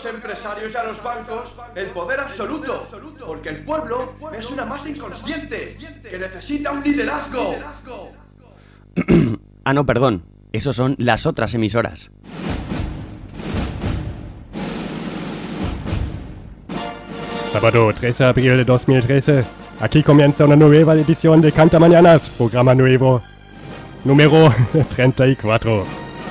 los empresarios y a los bancos el poder absoluto, porque el pueblo es una masa inconsciente que necesita un liderazgo. Ah, no, perdón. Esos son las otras emisoras. Sábado 13 de abril de 2013. Aquí comienza una nueva edición de Canta Mañanas, programa nuevo, número 34.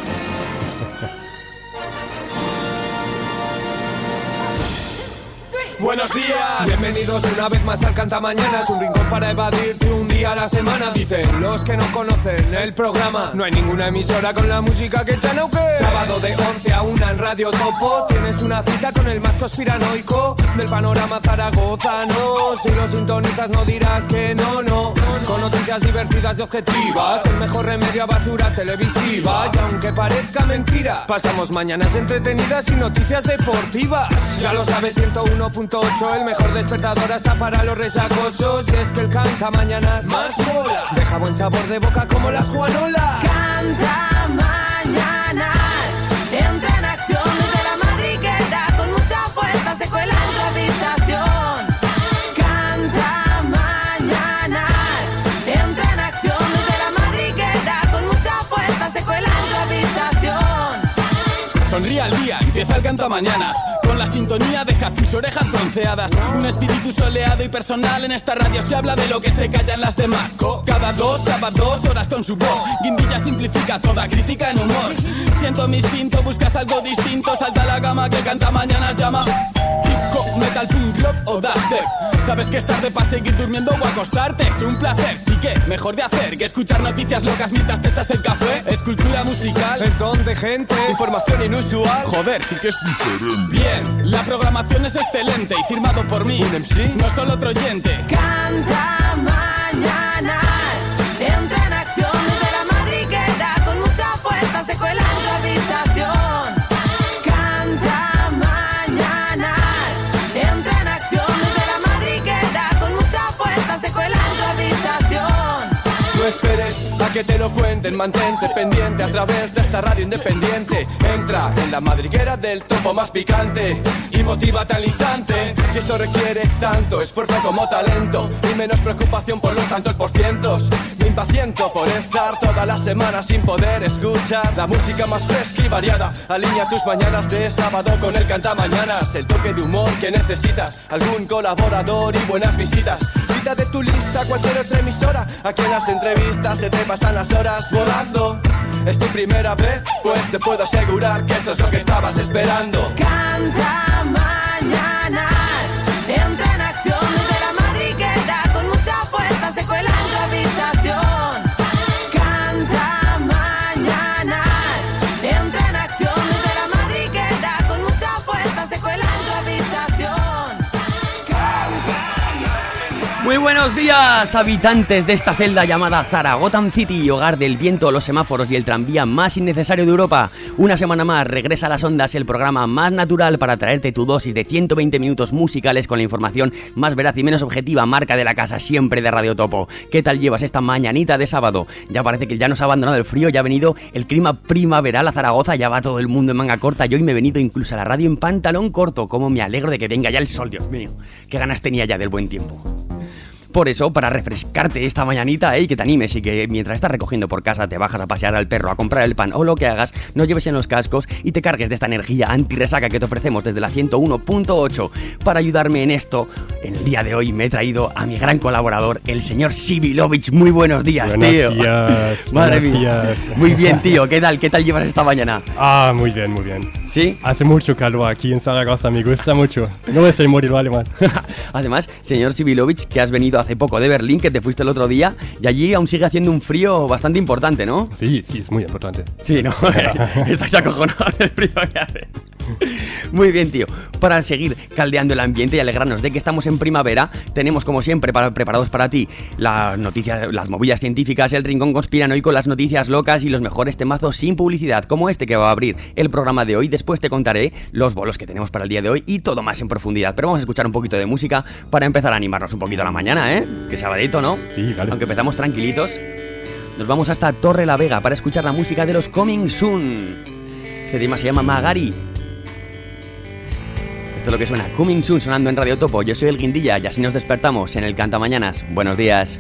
Buenos días, bienvenidos una vez más al Canta Mañanas, un rincón para evadirte un día a la semana. Dicen los que no conocen el programa, no hay ninguna emisora con la música que echan auque. Sábado de 11 a 1 en Radio Topo, tienes una cita con el más conspiranoico del panorama zaragozano. Si lo sintonizas no dirás que no. Con noticias divertidas y objetivas, el mejor remedio a basura televisiva. Y aunque parezca mentira, pasamos mañanas entretenidas y noticias deportivas. Ya lo sabes, 101.8, el mejor despertador hasta para los resacosos. Y es que el Canta Mañanas más mola, deja buen sabor de boca como las Juanolas. Canta Mañanas, entra en acción desde la madriguera, con mucha fuerza se cuela en tu habitación. Canta Mañanas, entra en acción desde la madriguera, con mucha fuerza se cuela en tu habitación. Sonríe al día, empieza el Canta Mañanas, con la sintonía deja tus orejas bronceadas. Un espíritu soleado y personal, en esta radio se habla de lo que se calla en las demás. Cada sábados horas con su voz, Guindilla simplifica toda crítica en humor. Siento mi instinto, buscas algo distinto, salta la gama que Canta Mañanas llama. Hip hop, metal, punk, rock o dubstep. Sabes que es tarde para seguir durmiendo o acostarte. Es un placer, ¿y qué? Mejor de hacer que escuchar noticias locas mientras te echas el café. Es cultura musical, Es don de gente, información inusual. joder, sí que es diferente. Bien, la programación es excelente y firmado por mí, ¿Un MC? no solo otro oyente. Canta Mañanas, entra en acción desde la madriguera, con mucha fuerza se cuela en tu habitación. Canta Mañanas, entra en acción desde la madriguera, con mucha fuerza se cuela en tu habitación. No esperes a que te lo cuenten, mantente pendiente a través de esta radio independiente. Entra en la madriguera del topo más picante y motívate al instante. Y esto requiere tanto esfuerzo como talento y menos preocupación por los tantos por cientos. Me impaciento por estar toda la semana sin poder escuchar la música más fresca y variada. Alinea tus mañanas de sábado con el Canta Mañanas, el toque de humor que necesitas, algún colaborador y buenas visitas. Quita de tu lista cualquier otra emisora, aquí en las entrevistas se te pasan las horas volando. ¿Es tu primera vez? Pues te puedo asegurar que esto es lo que estabas esperando. Canta Mañanas, entra en acción desde la madriguera, con mucha fuerza se cuela en tu habitación. Canta Mañanas, entra en acción desde la madriguera, con mucha fuerza se cuela en tu habitación. Muy buenos días, habitantes de esta celda llamada Zaragoza City, hogar del viento, los semáforos y el tranvía más innecesario de Europa. Una semana más regresa a las ondas el programa más natural para traerte tu dosis de 120 minutos musicales con la información más veraz y menos objetiva, marca de la casa siempre de Radio Topo. ¿Qué tal llevas esta mañanita de sábado? Ya parece que ya nos ha abandonado el frío, ya ha venido el clima primaveral a Zaragoza, ya va todo el mundo en manga corta. Yo hoy me he venido incluso a la radio en pantalón corto. Cómo me alegro de que venga ya el sol, Dios mío. Qué ganas tenía ya del buen tiempo. Por eso, para refrescarte esta mañanita, que te animes y que mientras estás recogiendo por casa te bajas a pasear al perro, a comprar el pan o lo que hagas, nos lleves en los cascos y te cargues de esta energía anti-resaca que te ofrecemos desde la 101.8. Para ayudarme en esto, en el día de hoy me he traído a mi gran colaborador, el señor Sibilovich. Muy buenos días, tío. Buenos días. Madre buenos mía. días. Muy bien, tío. ¿Qué tal llevas esta mañana? Ah, muy bien, muy bien. ¿Sí? Hace mucho calor aquí en Zaragoza, me gusta mucho. No es el modelo alemán. Además, señor Sibilovich, que has venido hace poco de Berlín, que te fuiste el otro día, y allí aún sigue haciendo un frío bastante importante, ¿no? Sí, es muy importante. Sí, ¿no? Estás acojonado del frío que hace. Muy bien, tío. Para seguir caldeando el ambiente y alegrarnos de que estamos en primavera, tenemos como siempre preparados para ti las noticias, las movidas científicas, el rincón conspiranoico, las noticias locas y los mejores temazos sin publicidad, como este que va a abrir el programa de hoy. Después te contaré los bolos que tenemos para el día de hoy y todo más en profundidad. Pero vamos a escuchar un poquito de música para empezar a animarnos un poquito a la mañana, ¿eh? Que sabadito, ¿no? Sí, vale. Aunque empezamos tranquilitos. Nos vamos hasta Torre la Vega para escuchar la música de los Coming Soon. Este tema se llama Magari. Esto es lo que suena, Coming Soon, sonando en Radio Topo. Yo soy el Guindilla y así nos despertamos en el Cantamañanas. Buenos días.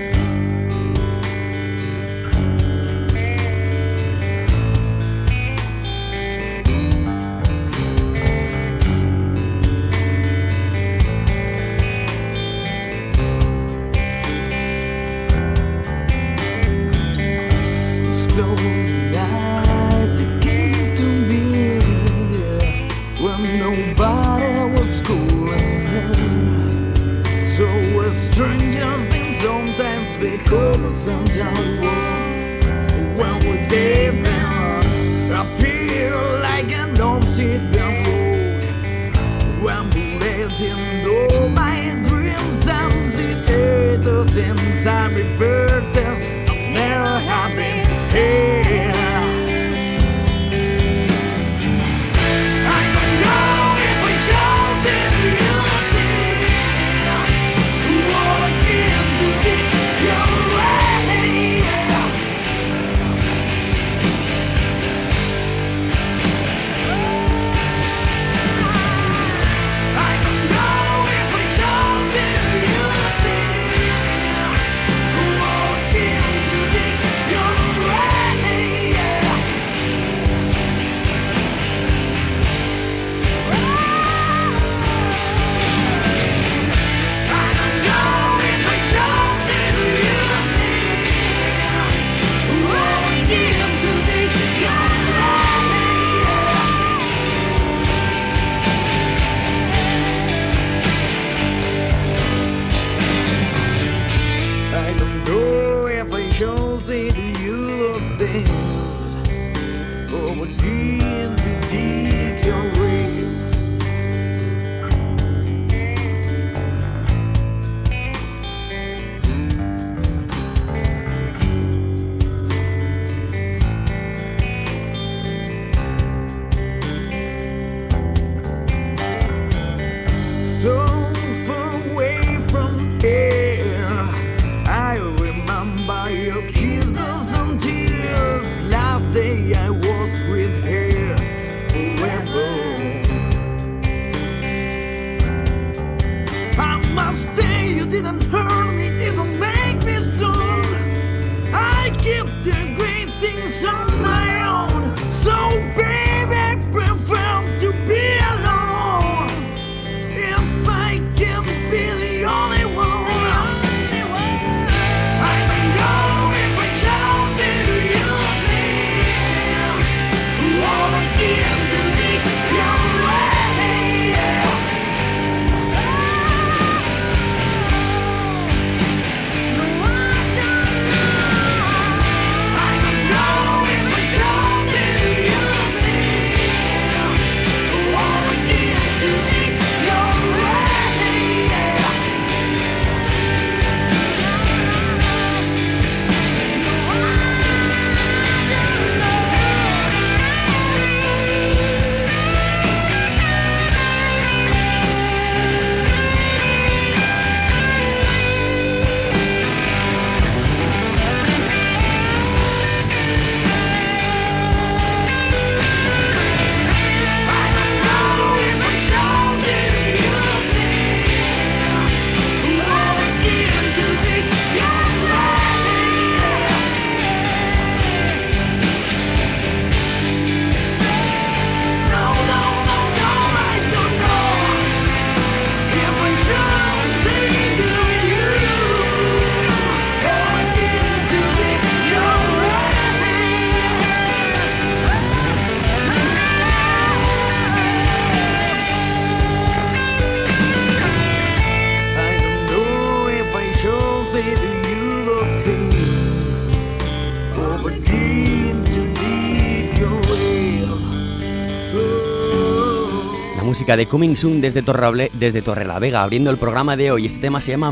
Música de Coming Soon desde Torrelavega, abriendo el programa de hoy. Este tema se llama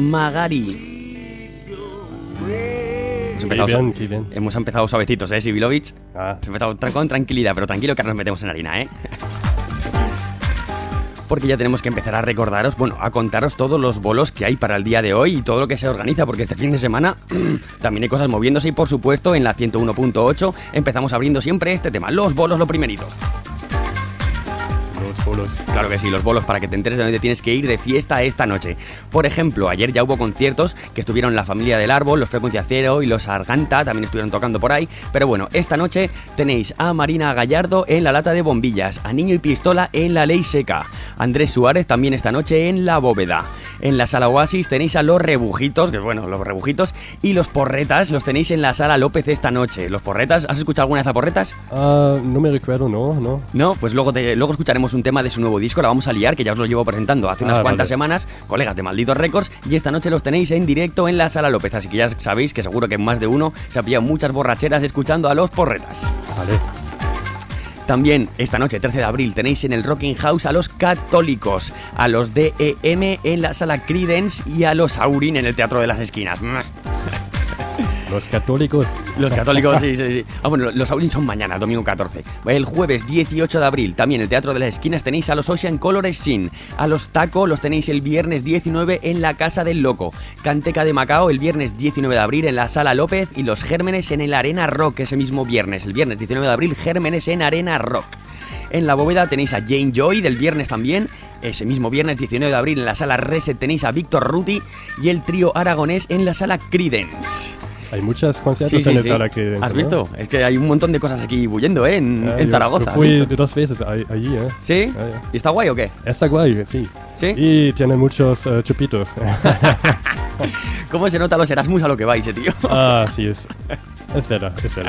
Magari. Hemos empezado suavecitos, Sibilovich. Hemos empezado con tranquilidad, pero tranquilo que ahora nos metemos en harina, Porque ya tenemos que empezar a recordaros, a contaros todos los bolos que hay para el día de hoy y todo lo que se organiza, porque este fin de semana también hay cosas moviéndose y, por supuesto, en la 101.8 empezamos abriendo siempre este tema, los bolos, lo primerito. Los bolos. Claro que sí, los bolos para que te enteres de dónde tienes que ir de fiesta esta noche. Por ejemplo, ayer ya hubo conciertos que estuvieron la Familia del Árbol, los Frecuencia Cero y los Arganta, también estuvieron tocando por ahí. Pero bueno, esta noche tenéis a Marina Gallardo en La Lata de Bombillas, a Niño y Pistola en La Ley Seca, Andrés Suárez también esta noche en La Bóveda. En la Sala Oasis tenéis a Los Rebujitos, que bueno, Los Rebujitos, y Los Porretas los tenéis en la Sala López esta noche. Los Porretas, ¿has escuchado alguna vez a Porretas? No me recuerdo, no. No, pues luego escucharemos un tema de su nuevo disco, La Vamos a Liar, que ya os lo llevo presentando hace unas cuantas semanas, colegas de Malditos Records, y esta noche los tenéis en directo en la Sala López, así que ya sabéis que seguro que más de uno se ha pillado muchas borracheras escuchando a Los Porretas. Vale. También esta noche, 13 de abril, tenéis en el Rocking House a Los Católicos, a los DEM en la Sala Creedence y a los Aurin en el Teatro de las Esquinas. Los católicos. Los católicos, sí. Ah, bueno, los Aurin son mañana, domingo 14. El jueves 18 de abril, también en el Teatro de las Esquinas tenéis a los Ocean Colors Sin. A los Taco los tenéis el viernes 19 en la Casa del Loco. Canteca de Macao el viernes 19 de abril en la Sala López y los Gérmenes en el Arena Rock ese mismo viernes. El viernes 19 de abril, Gérmenes en Arena Rock. En La Bóveda tenéis a Jane Joy del viernes también. Ese mismo viernes 19 de abril en la Sala Reset tenéis a Víctor Ruti y el trío aragonés en la Sala Creedence. Hay muchos conciertos en la Sala Creedence. ¿Has visto? Es que hay un montón de cosas aquí bulliendo, en Zaragoza. Yo fui 2 veces allí, ¿Sí? ¿Y está guay o qué? Está guay, sí. ¿Sí? Y tiene muchos chupitos. ¿Cómo se nota los Erasmus a lo que vais, tío? Sí, es verdad.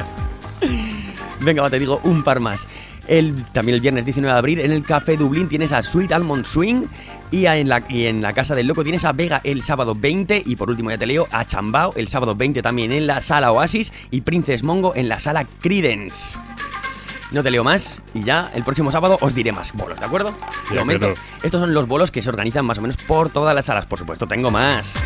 Venga, va, te digo un par más. También el viernes 19 de abril en el Café Dublín tienes a Sweet Almond Swing y en la Casa del Loco tienes a Vega el sábado 20 y por último ya te leo a Chambao el sábado 20 también en la Sala Oasis y Princess Mongo en la Sala Creedence. No te leo más y ya el próximo sábado os diré más bolos, ¿de acuerdo? De momento, estos son los bolos que se organizan más o menos por todas las salas. Por supuesto, tengo más.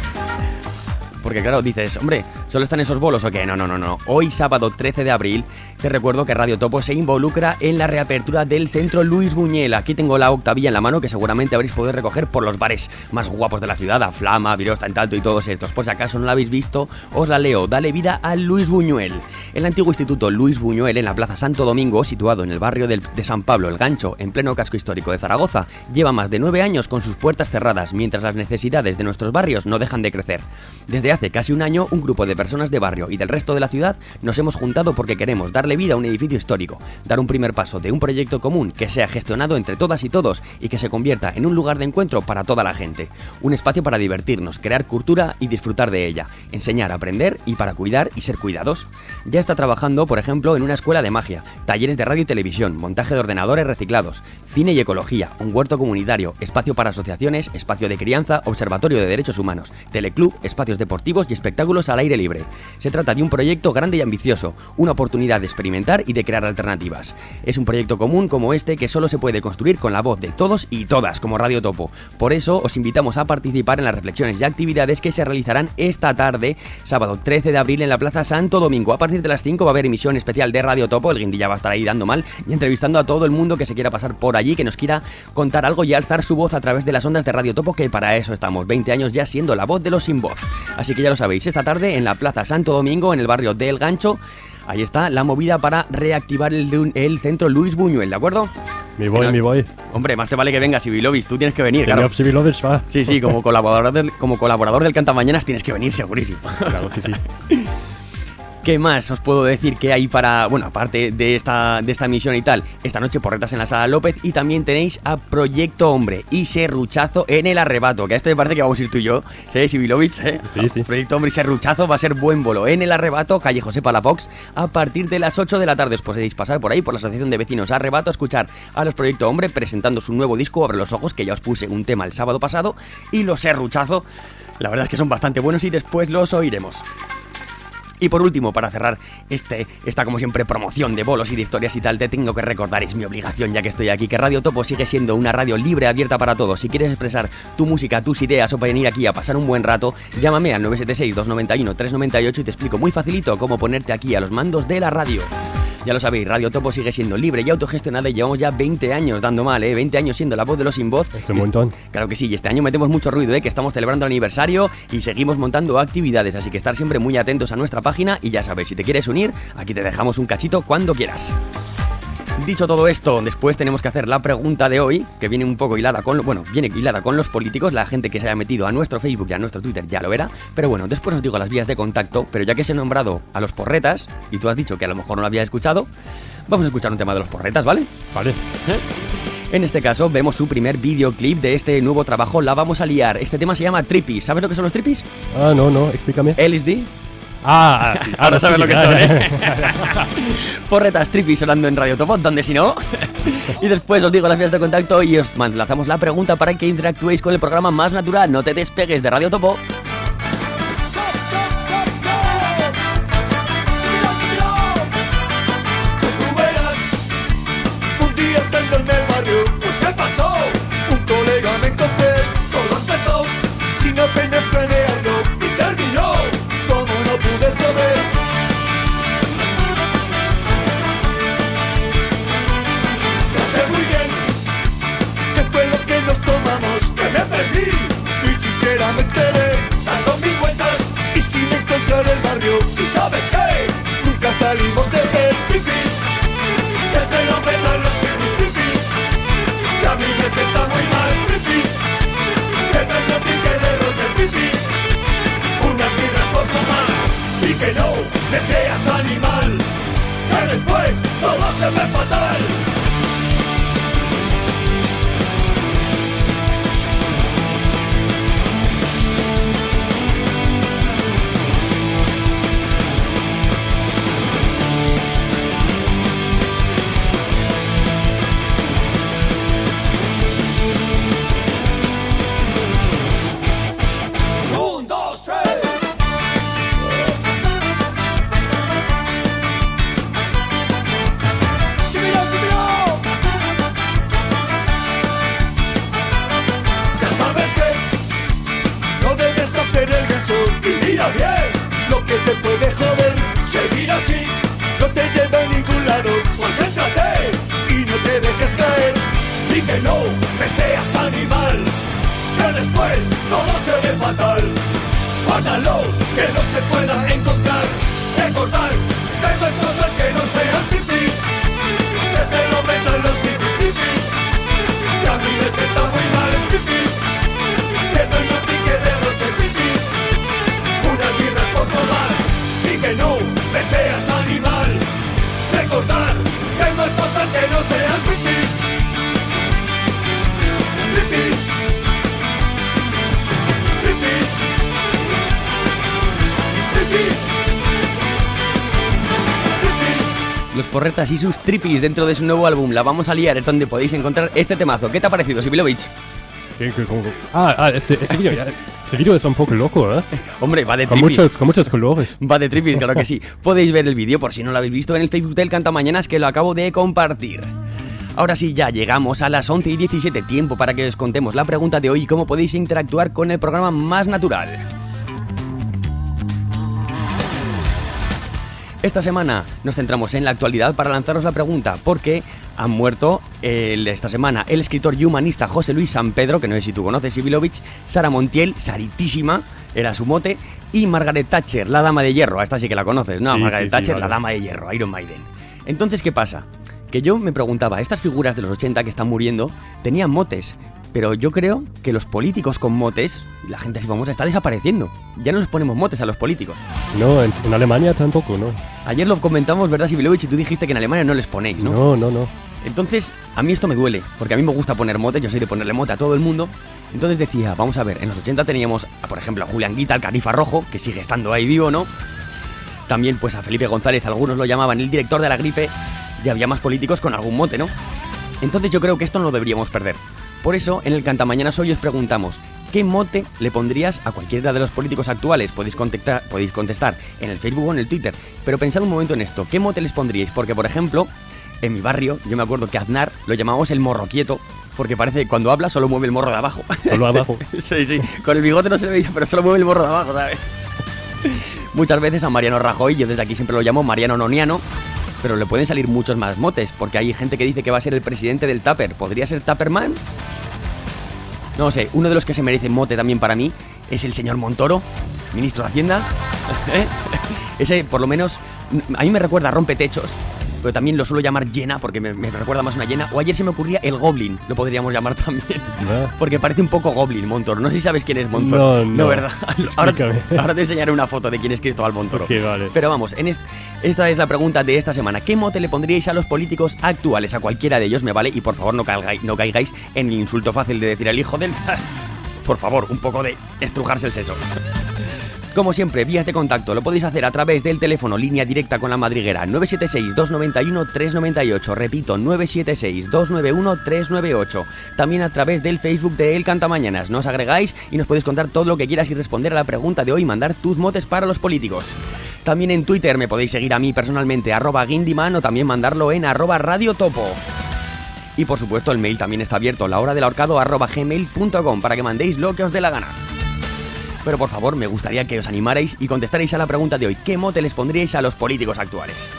Porque claro, dices, hombre, ¿solo están esos bolos o qué? No. Hoy, sábado 13 de abril, te recuerdo que Radio Topo se involucra en la reapertura del Centro Luis Buñuel. Aquí tengo la octavilla en la mano que seguramente habréis podido recoger por los bares más guapos de la ciudad, a Flama, Virosta, en Talto y todos estos. Por si acaso no la habéis visto, os la leo. Dale vida al Luis Buñuel. El antiguo Instituto Luis Buñuel en la Plaza Santo Domingo, situado en el barrio de San Pablo, El Gancho, en pleno casco histórico de Zaragoza, lleva más de 9 años con sus puertas cerradas, mientras las necesidades de nuestros barrios no dejan de crecer. Desde hace casi un año, un grupo de personas de barrio y del resto de la ciudad nos hemos juntado porque queremos darle vida a un edificio histórico, dar un primer paso de un proyecto común que sea gestionado entre todas y todos y que se convierta en un lugar de encuentro para toda la gente, un espacio para divertirnos, crear cultura y disfrutar de ella, enseñar, aprender y para cuidar y ser cuidados. Ya está trabajando, por ejemplo, en una escuela de magia, talleres de radio y televisión, montaje de ordenadores reciclados, cine y ecología, un huerto comunitario, espacio para asociaciones, espacio de crianza, observatorio de derechos humanos, teleclub, espacios deportivos y espectáculos al aire libre. Se trata de un proyecto grande y ambicioso, una oportunidad de experimentar y de crear alternativas. Es un proyecto común como este que solo se puede construir con la voz de todos y todas, como Radio Topo. Por eso os invitamos a participar en las reflexiones y actividades que se realizarán esta tarde, sábado 13 de abril en la Plaza Santo Domingo. A partir de las 5 va a haber emisión especial de Radio Topo, el Guindilla va a estar ahí dando mal y entrevistando a todo el mundo que se quiera pasar por allí, que nos quiera contar algo y alzar su voz a través de las ondas de Radio Topo, que para eso estamos, 20 años ya siendo la voz de los sin voz. Así que ya lo sabéis, esta tarde en la Plaza Santo Domingo, en el barrio del Gancho, ahí está la movida para reactivar el Centro Luis Buñuel, ¿de acuerdo? Me voy. Hombre, más te vale que vengas, Sibilovic, tú tienes que venir, Señor claro. Sibilovic, va. Sí, como colaborador del Cantamañanas tienes que venir, segurísimo. Claro, sí. ¿Qué más os puedo decir que hay para, bueno, aparte de esta emisión y tal? Esta noche porretas en la Sala López y también tenéis a Proyecto Hombre y Serruchazo en el Arrebato, que a esto me parece que vamos a ir tú y yo, ¿sí, Sibilovic? Sí. Proyecto Hombre y Serruchazo va a ser buen bolo en el Arrebato, calle José Palafox, a partir de las 8 de la tarde. Os podéis pasar por ahí, por la Asociación de Vecinos Arrebato, a escuchar a los Proyecto Hombre presentando su nuevo disco, Abre los Ojos, que ya os puse un tema el sábado pasado, y los Serruchazo, la verdad es que son bastante buenos y después los oiremos. Y por último, para cerrar esta como siempre promoción de bolos y de historias y tal, te tengo que recordar, es mi obligación ya que estoy aquí, que Radio Topo sigue siendo una radio libre, abierta para todos. Si quieres expresar tu música, tus ideas o para venir aquí a pasar un buen rato, llámame al 976-291-398 y te explico muy facilito cómo ponerte aquí a los mandos de la radio. Ya lo sabéis, Radio Topo sigue siendo libre y autogestionada y llevamos ya 20 años dando mal, 20 años siendo la voz de los sin voz. Es un montón. Claro que sí, y este año metemos mucho ruido, que estamos celebrando el aniversario y seguimos montando actividades, así que estar siempre muy atentos a nuestra página y ya sabéis, si te quieres unir, aquí te dejamos un cachito cuando quieras. Dicho todo esto, después tenemos que hacer la pregunta de hoy, que viene un poco hilada con... viene hilada con los políticos. La gente que se haya metido a nuestro Facebook y a nuestro Twitter ya lo verá. Pero bueno, después os digo las vías de contacto. Pero ya que se ha nombrado a los porretas, y tú has dicho que a lo mejor no lo habías escuchado, vamos a escuchar un tema de los porretas, ¿vale? Vale. En este caso, vemos su primer videoclip de este nuevo trabajo, La Vamos a Liar. Este tema se llama Trippies. ¿Sabes lo que son los Trippies? Ah, no, explícame. LSD. Sí. Ahora sabes sí, lo que son, ¿eh? Porretas Trippies sonando en Radio Topo, donde si no. Y después os digo las vías de contacto y os lanzamos la pregunta para que interactuéis con el programa más natural. No te despegues de Radio Topo. Pues tú verás, un día estando en el barrio, pues ¿qué pasó? Un colega me encontré, todo empezó, sin apenas planearlo, y terminó, como no pude saber. No sé muy bien qué fue lo que nos tomamos, que me perdí, ni siquiera me enteré, dando mil vueltas y sin encontrar el barrio. ¿Y sabes qué? Nunca salimos de ver pipis, que se lo metan los pipis, que a mí me sienta muy mal pipis, que tengo que derroche pipis, una birra por fumar, y que no me seas animal, que después todo se ve fatal. Un, dos, tres. ¡Subirá! Ya sabes que no debes hacer el ganso y mira bien lo que te puede joder. Seguir así no te lleva a ningún lado. Concéntrate y no te dejes caer. Y que no me seas animal, que después todo se ve fatal. Guárdalo, que no se pueda encontrar. Recordar, tengo cosas que no sean pipis, que se lo metan los pipis, que a mí me sienta muy mal pipis, que no hay pique de roche pipis, una birra por tomar, y que no me seas animal. Recordar, tengo cosas que no sean pipis, pipis. Los porretas y sus Trippies dentro de su nuevo álbum La Vamos a Liar es donde podéis encontrar este temazo. ¿Qué te ha parecido, Sibilovich? Ese vídeo es un poco loco, ¿eh? Hombre, va de Trippies. Con muchos colores. Va de Trippies, claro que sí. Podéis ver el vídeo por si no lo habéis visto en el Facebook del Cantamañanas, que lo acabo de compartir. Ahora sí, ya llegamos a las 11:17, tiempo para que os contemos la pregunta de hoy y cómo podéis interactuar con el programa más natural. Esta semana nos centramos en la actualidad para lanzaros la pregunta, porque han muerto esta semana el escritor y humanista José Luis San Pedro, que no sé si tú conoces, Sibilovich, Sara Montiel, Saritísima, era su mote, y Margaret Thatcher, la Dama de Hierro. Esta sí que la conoces, ¿no? Sí, Margaret sí, Thatcher, vale. la Dama de Hierro, Iron Maiden. Entonces, ¿qué pasa? Que yo me preguntaba, estas figuras de los 80 que están muriendo tenían motes, pero yo creo que los políticos con motes, la gente así famosa, está desapareciendo. Ya no les ponemos motes a los políticos. No, en Alemania tampoco, ¿no? Ayer lo comentamos, ¿verdad, Sibilovich? Y tú dijiste que en Alemania no les ponéis, ¿no? No. Entonces, a mí esto me duele, porque a mí me gusta poner motes, yo soy de ponerle mote a todo el mundo. Entonces decía, vamos a ver, en los 80 teníamos, por ejemplo, a Julián Guita, el Califa Rojo, que sigue estando ahí vivo, ¿no? También, pues, a Felipe González, algunos lo llamaban el director de La Gripe, y había más políticos con algún mote, ¿no? Entonces yo creo que esto no lo deberíamos perder. Por eso, en el Cantamañanas hoy os preguntamos, ¿qué mote le pondrías a cualquiera de los políticos actuales? Podéis contestar en el Facebook o en el Twitter, pero pensad un momento en esto, ¿qué mote les pondríais? Porque, por ejemplo, en mi barrio, yo me acuerdo que a Aznar lo llamábamos el morro quieto, porque parece que cuando habla solo mueve el morro de abajo. Solo abajo. Sí, con el bigote no se le veía, pero solo mueve el morro de abajo, ¿sabes? Muchas veces a Mariano Rajoy, yo desde aquí siempre lo llamo Mariano Noniano, pero le pueden salir muchos más motes, porque hay gente que dice que va a ser el presidente del Tupper. ¿Podría ser Tupperman? No sé, uno de los que se merece mote también para mí es el señor Montoro, ministro de Hacienda. Ese, por lo menos, a mí me recuerda a Rompetechos, pero también lo suelo llamar hiena porque me recuerda más a una hiena. O ayer se me ocurría el goblin, lo podríamos llamar también. Porque parece un poco goblin, Montoro. No sé si sabes quién es Montoro. No, ¿verdad? Ahora te enseñaré una foto de quién es Cristóbal Montoro. Okay, vale. Pero vamos, esta es la pregunta de esta semana. ¿Qué mote le pondríais a los políticos actuales? A cualquiera de ellos me vale. Y por favor no caigáis en el insulto fácil de decir el hijo del... Por favor, un poco de estrujarse el seso. Como siempre, vías de contacto lo podéis hacer a través del teléfono línea directa con la madriguera 976-291-398. Repito, 976-291-398. También a través del Facebook de El Cantamañanas. Nos agregáis y nos podéis contar todo lo que quieras y responder a la pregunta de hoy, mandar tus motes para los políticos. También en Twitter me podéis seguir a mí personalmente, @Guindiman, o también mandarlo en @radiotopo. Y por supuesto el mail también está abierto, lahoradelahorcado@gmail.com, para que mandéis lo que os dé la gana. Pero por favor, me gustaría que os animarais y contestarais a la pregunta de hoy. ¿Qué mote les pondríais a los políticos actuales?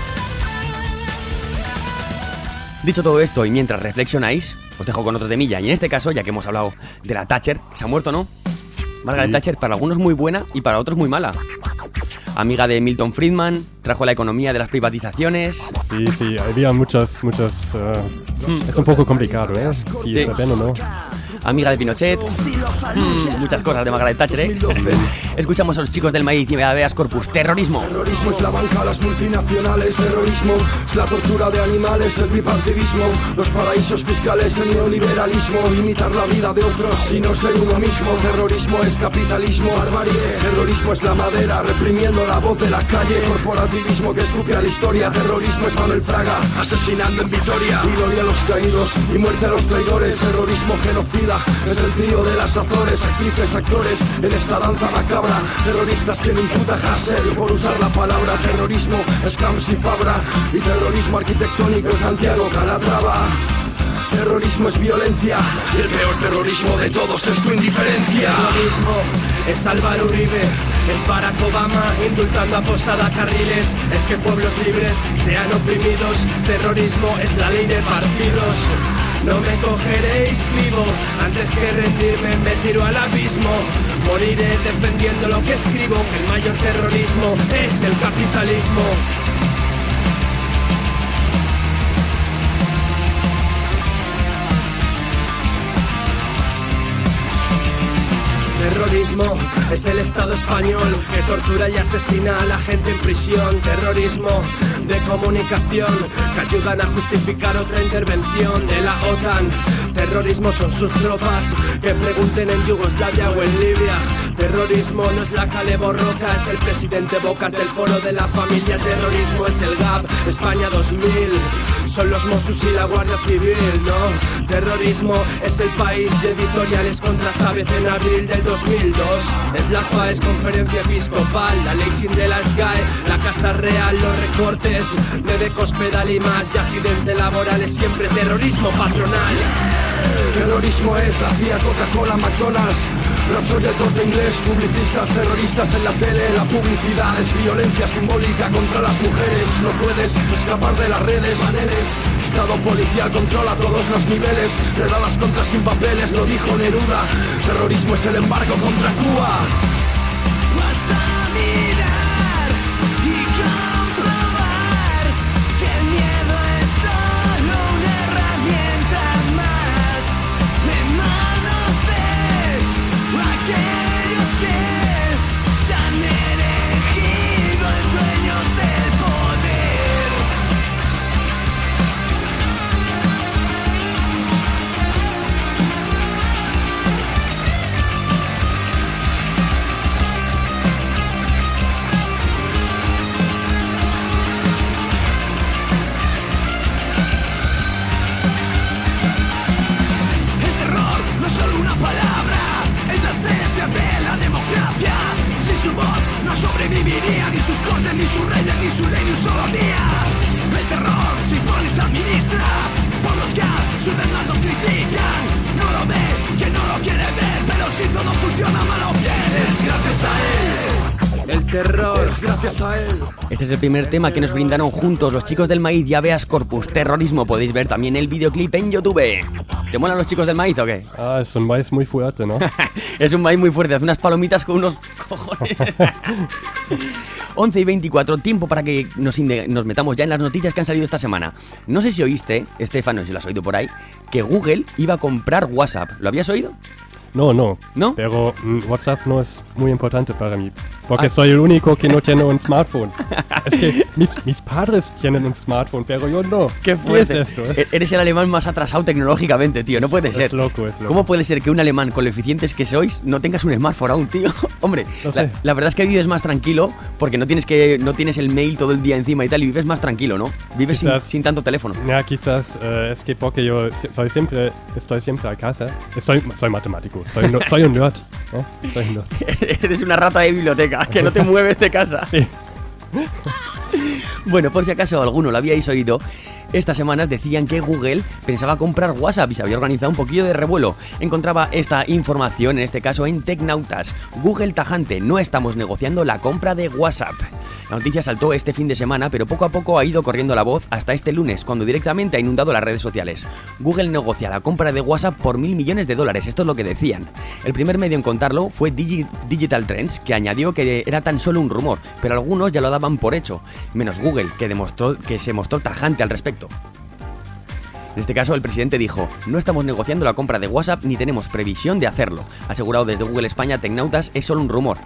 Dicho todo esto, y mientras reflexionáis, os dejo con otro temilla. Y en este caso, ya que hemos hablado de la Thatcher, que se ha muerto, ¿no? Margaret Thatcher para algunos muy buena y para otros muy mala. Amiga de Milton Friedman, trajo la economía de las privatizaciones. Sí, había muchos... Es un poco complicado, ¿eh? Sí. ¿Está bien o no? Amiga de Pinochet. Muchas cosas de Margaret Thatcher, ¿eh? Escuchamos a los chicos del maíz y Habeas Corpus. Terrorismo. Terrorismo es la banca, las multinacionales. Terrorismo es la tortura de animales, el bipartidismo, los paraísos fiscales, el neoliberalismo, imitar la vida de otros y no ser uno mismo. Terrorismo es capitalismo, barbarie. Terrorismo es la madera, reprimiendo la voz de la calle. Corporativismo que escupe a la historia. Terrorismo es Manuel Fraga, asesinando en Vitoria. Gloria a los caídos y muerte a los traidores. Terrorismo genocida es el trío de las Azores. Actrices, actores en esta danza macabra. Terroristas que no imputa Hassel por usar la palabra. Terrorismo es Camps y Fabra. Y terrorismo arquitectónico es Santiago Calatrava. Terrorismo es violencia y el peor terrorismo de todos es tu indiferencia. Terrorismo es Álvaro Uribe, es Barack Obama indultando a Posada Carriles. Es que pueblos libres sean oprimidos. Terrorismo es la ley de partidos. No me cogeréis vivo, antes que rendirme me tiro al abismo. Moriré defendiendo lo que escribo, que el mayor terrorismo es el capitalismo. Terrorismo es el Estado español que tortura y asesina a la gente en prisión. Terrorismo de comunicación que ayudan a justificar otra intervención de la OTAN. Terrorismo son sus tropas que pregunten en Yugoslavia o en Libia. Terrorismo no es la Cale Borroca, es el presidente Bocas del Foro de la Familia. Terrorismo es el GAP, España 2000, son los Mossos y la Guardia Civil, ¿no? Terrorismo es el País y editoriales contra Chávez en abril del 2002. Es la FAES, Conferencia Episcopal, la ley sin de la SGAE, la Casa Real, los recortes de Cospedal y más. Y accidente laboral es siempre terrorismo patronal. Terrorismo es la CIA, Coca-Cola, McDonald's, Repsol y el Corte Inglés, publicistas, terroristas en la tele. La publicidad es violencia simbólica contra las mujeres. No puedes escapar de las redes, paneles. Estado policial controla todos los niveles. Redadas contra sin papeles, lo dijo Neruda. Terrorismo es el embargo contra Cuba. Basta mirar y comprobar que el miedo es solo una herramienta más en manos de aquellos que se han elegido en dueños del poder. El terror no es solo una palabra, es la esencia de la democracia. Sin su voz no sobreviviría ni sus cortes, ni sus reyes, ni su ley, ni un solo día. El terror se impone y se administra por los que a su verdad lo critican. No lo ve, que no lo quiere ver, pero si todo funciona mal o bien, es gracias a él. El terror es gracias a él. Este es el primer tema que nos brindaron juntos los chicos del maíz y Habeas Corpus. Terrorismo. Podéis ver también el videoclip en YouTube. ¿Te molan los chicos del maíz o qué? Ah, es un maíz muy fuerte, ¿no? Es un maíz muy fuerte. Hace unas palomitas con cojones. 11:24, tiempo para que nos metamos ya en las noticias que han salido esta semana. No sé si oíste, Estefano, si lo has oído por ahí, que Google iba a comprar WhatsApp. ¿Lo habías oído? No, no. ¿No? Pero WhatsApp no es muy importante para mí. Porque soy el único que no tiene un smartphone. Es que mis padres tienen un smartphone, pero yo no. ¡Qué fuerte! ¿Qué es esto, Eres el alemán más atrasado tecnológicamente, tío. No puede ser. Es loco. ¿Cómo puede ser que un alemán con lo eficientes que sois no tengas un smartphone aún, tío? Hombre, No sé. la verdad es que vives más tranquilo porque no tienes el mail todo el día encima y tal, y vives más tranquilo, ¿no? Vives sin tanto teléfono. Ya, quizás es que porque yo estoy siempre a casa. Soy matemático, soy un nerd. Soy un nerd. Eres una rata de biblioteca que no te mueves de casa. Sí. Bueno, por si acaso alguno lo habíais oído, estas semanas decían que Google pensaba comprar WhatsApp y se había organizado un poquillo de revuelo. Encontraba esta información, en este caso en Tecnautas. Google tajante, no estamos negociando la compra de WhatsApp. La noticia saltó este fin de semana, pero poco a poco ha ido corriendo la voz hasta este lunes, cuando directamente ha inundado las redes sociales. Google negocia la compra de WhatsApp por $1.000 millones, esto es lo que decían. El primer medio en contarlo fue Digital Trends, que añadió que era tan solo un rumor, pero algunos ya lo daban por hecho, menos Google, que se mostró tajante al respecto. En este caso, el presidente dijo: no estamos negociando la compra de WhatsApp ni tenemos previsión de hacerlo. Asegurado desde Google España, Tecnautas, es solo un rumor.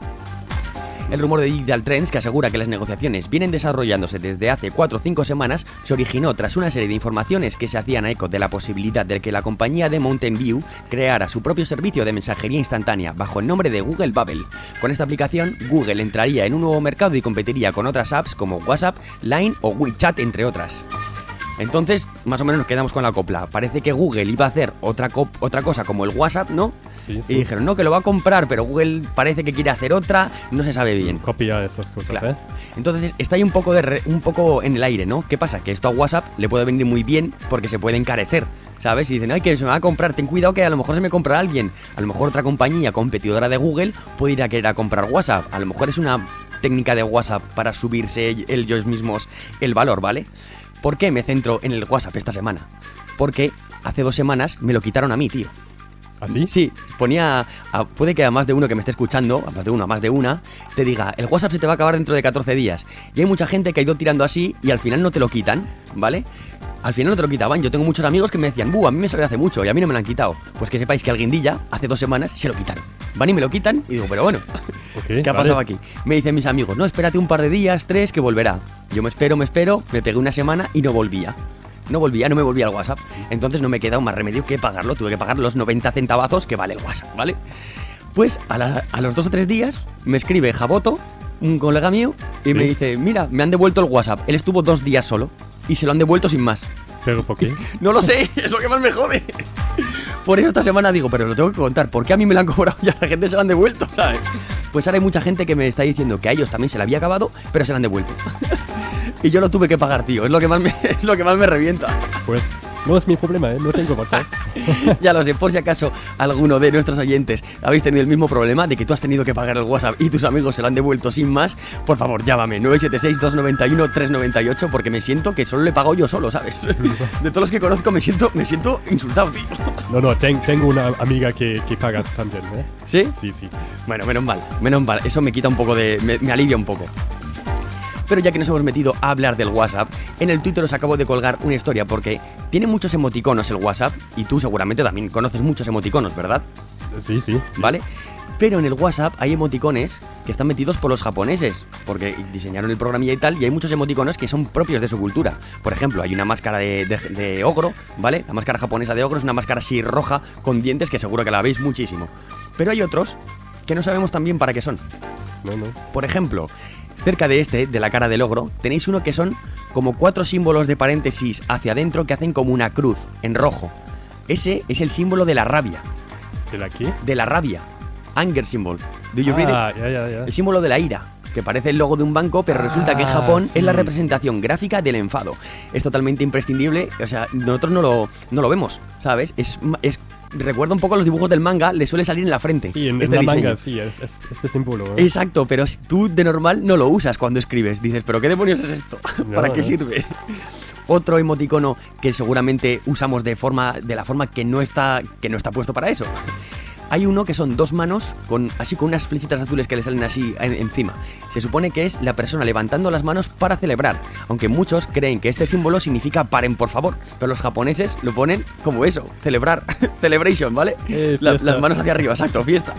El rumor de Digital Trends, que asegura que las negociaciones vienen desarrollándose desde hace 4 o 5 semanas, se originó tras una serie de informaciones que se hacían eco de la posibilidad de que la compañía de Mountain View creara su propio servicio de mensajería instantánea bajo el nombre de Google Bubble. Con esta aplicación, Google entraría en un nuevo mercado y competiría con otras apps como WhatsApp, Line o WeChat, entre otras. Entonces, más o menos nos quedamos con la copla. Parece que Google iba a hacer otra cosa como el WhatsApp, ¿no? Sí. Y dijeron, no, que lo va a comprar, pero Google parece que quiere hacer otra, no se sabe bien. Copiar esas cosas, Claro. Entonces está ahí un poco en el aire, ¿no? ¿Qué pasa? Que esto a WhatsApp le puede venir muy bien porque se puede encarecer, ¿sabes? Y dicen, ay, que se me va a comprar, ten cuidado que a lo mejor se me compra alguien. A lo mejor otra compañía competidora de Google puede ir a querer a comprar WhatsApp. A lo mejor es una técnica de WhatsApp para subirse ellos mismos el valor, ¿vale? ¿Por qué me centro en el WhatsApp esta semana? Porque hace 2 semanas me lo quitaron a mí, tío. ¿Así? Sí, puede que a más de uno que me esté escuchando, a más de una, te diga, el WhatsApp se te va a acabar dentro de 14 días. Y hay mucha gente que ha ido tirando así y al final no te lo quitan, ¿vale? Al final no te lo quitaban. Yo tengo muchos amigos que me decían, a mí me salió hace mucho y a mí no me lo han quitado. Pues que sepáis que al guindilla, hace 2 semanas, se lo quitaron. Van y me lo quitan y digo, pero bueno, Okay, ¿qué ha pasado aquí? Me dicen mis amigos, no, espérate un par de días, 3, que volverá. Yo me espero, me pegué una semana y no volvía. No me volvía al WhatsApp. Entonces no me queda más remedio que pagarlo. Tuve que pagar los 90 centavazos que vale el WhatsApp, ¿vale? Pues a los 2 o 3 días me escribe Jaboto, un colega mío, y me dice, mira, me han devuelto el WhatsApp. Él estuvo 2 días solo y se lo han devuelto sin más. ¿Pero por qué? No lo sé, es lo que más me jode. Por eso esta semana digo, pero lo tengo que contar, ¿por qué a mí me lo han cobrado y a la gente se lo han devuelto, ¿sabes? Pues ahora hay mucha gente que me está diciendo que a ellos también se le había acabado, pero se lo han devuelto. Y yo lo tuve que pagar, tío, es lo que más me revienta. Pues no es mi problema, no tengo WhatsApp. Ya lo sé, por si acaso alguno de nuestros oyentes habéis tenido el mismo problema de que tú has tenido que pagar el WhatsApp y tus amigos se lo han devuelto sin más, por favor, llámame 976-291-398 porque me siento que solo le pago yo solo, ¿sabes? De todos los que conozco me siento insultado, tío. No, tengo una amiga que paga también, ¿eh? ¿Sí? Sí. Bueno, menos mal, eso me quita un poco me alivia un poco. Pero ya que nos hemos metido a hablar del WhatsApp, en el Twitter os acabo de colgar una historia porque tiene muchos emoticonos el WhatsApp y tú seguramente también conoces muchos emoticonos, ¿verdad? Sí. ¿Vale? Pero en el WhatsApp hay emoticones que están metidos por los japoneses, porque diseñaron el programilla y tal, y hay muchos emoticonos que son propios de su cultura. Por ejemplo, hay una máscara de ogro, ¿vale? La máscara japonesa de ogro es una máscara así roja con dientes que seguro que la veis muchísimo. Pero hay otros que no sabemos tan bien para qué son. No. Por ejemplo, cerca de la cara del ogro, tenéis uno que son como 4 símbolos de paréntesis hacia adentro que hacen como una cruz, en rojo. Ese es el símbolo de la rabia. ¿De la qué? De la rabia. Anger symbol. Do you read it? Ya. El símbolo de la ira, que parece el logo de un banco, pero resulta que en Japón es la representación gráfica del enfado. Es totalmente imprescindible, o sea, nosotros no lo vemos, ¿sabes? Recuerda un poco los dibujos del manga, le suele salir en la frente. Sí, en este la diseño. manga, sí, es este símbolo, ¿no? Exacto, pero tú de normal no lo usas cuando escribes. Dices, ¿pero qué demonios es esto? ¿Para qué sirve? Otro emoticono que seguramente usamos de la forma que no está puesto para eso. Hay uno que son 2 manos con unas flechitas azules que le salen así encima. Se supone que es la persona levantando las manos para celebrar, aunque muchos creen que este símbolo significa paren por favor, pero los japoneses lo ponen como eso, celebrar, celebration, ¿vale? Las manos hacia arriba, exacto, fiesta.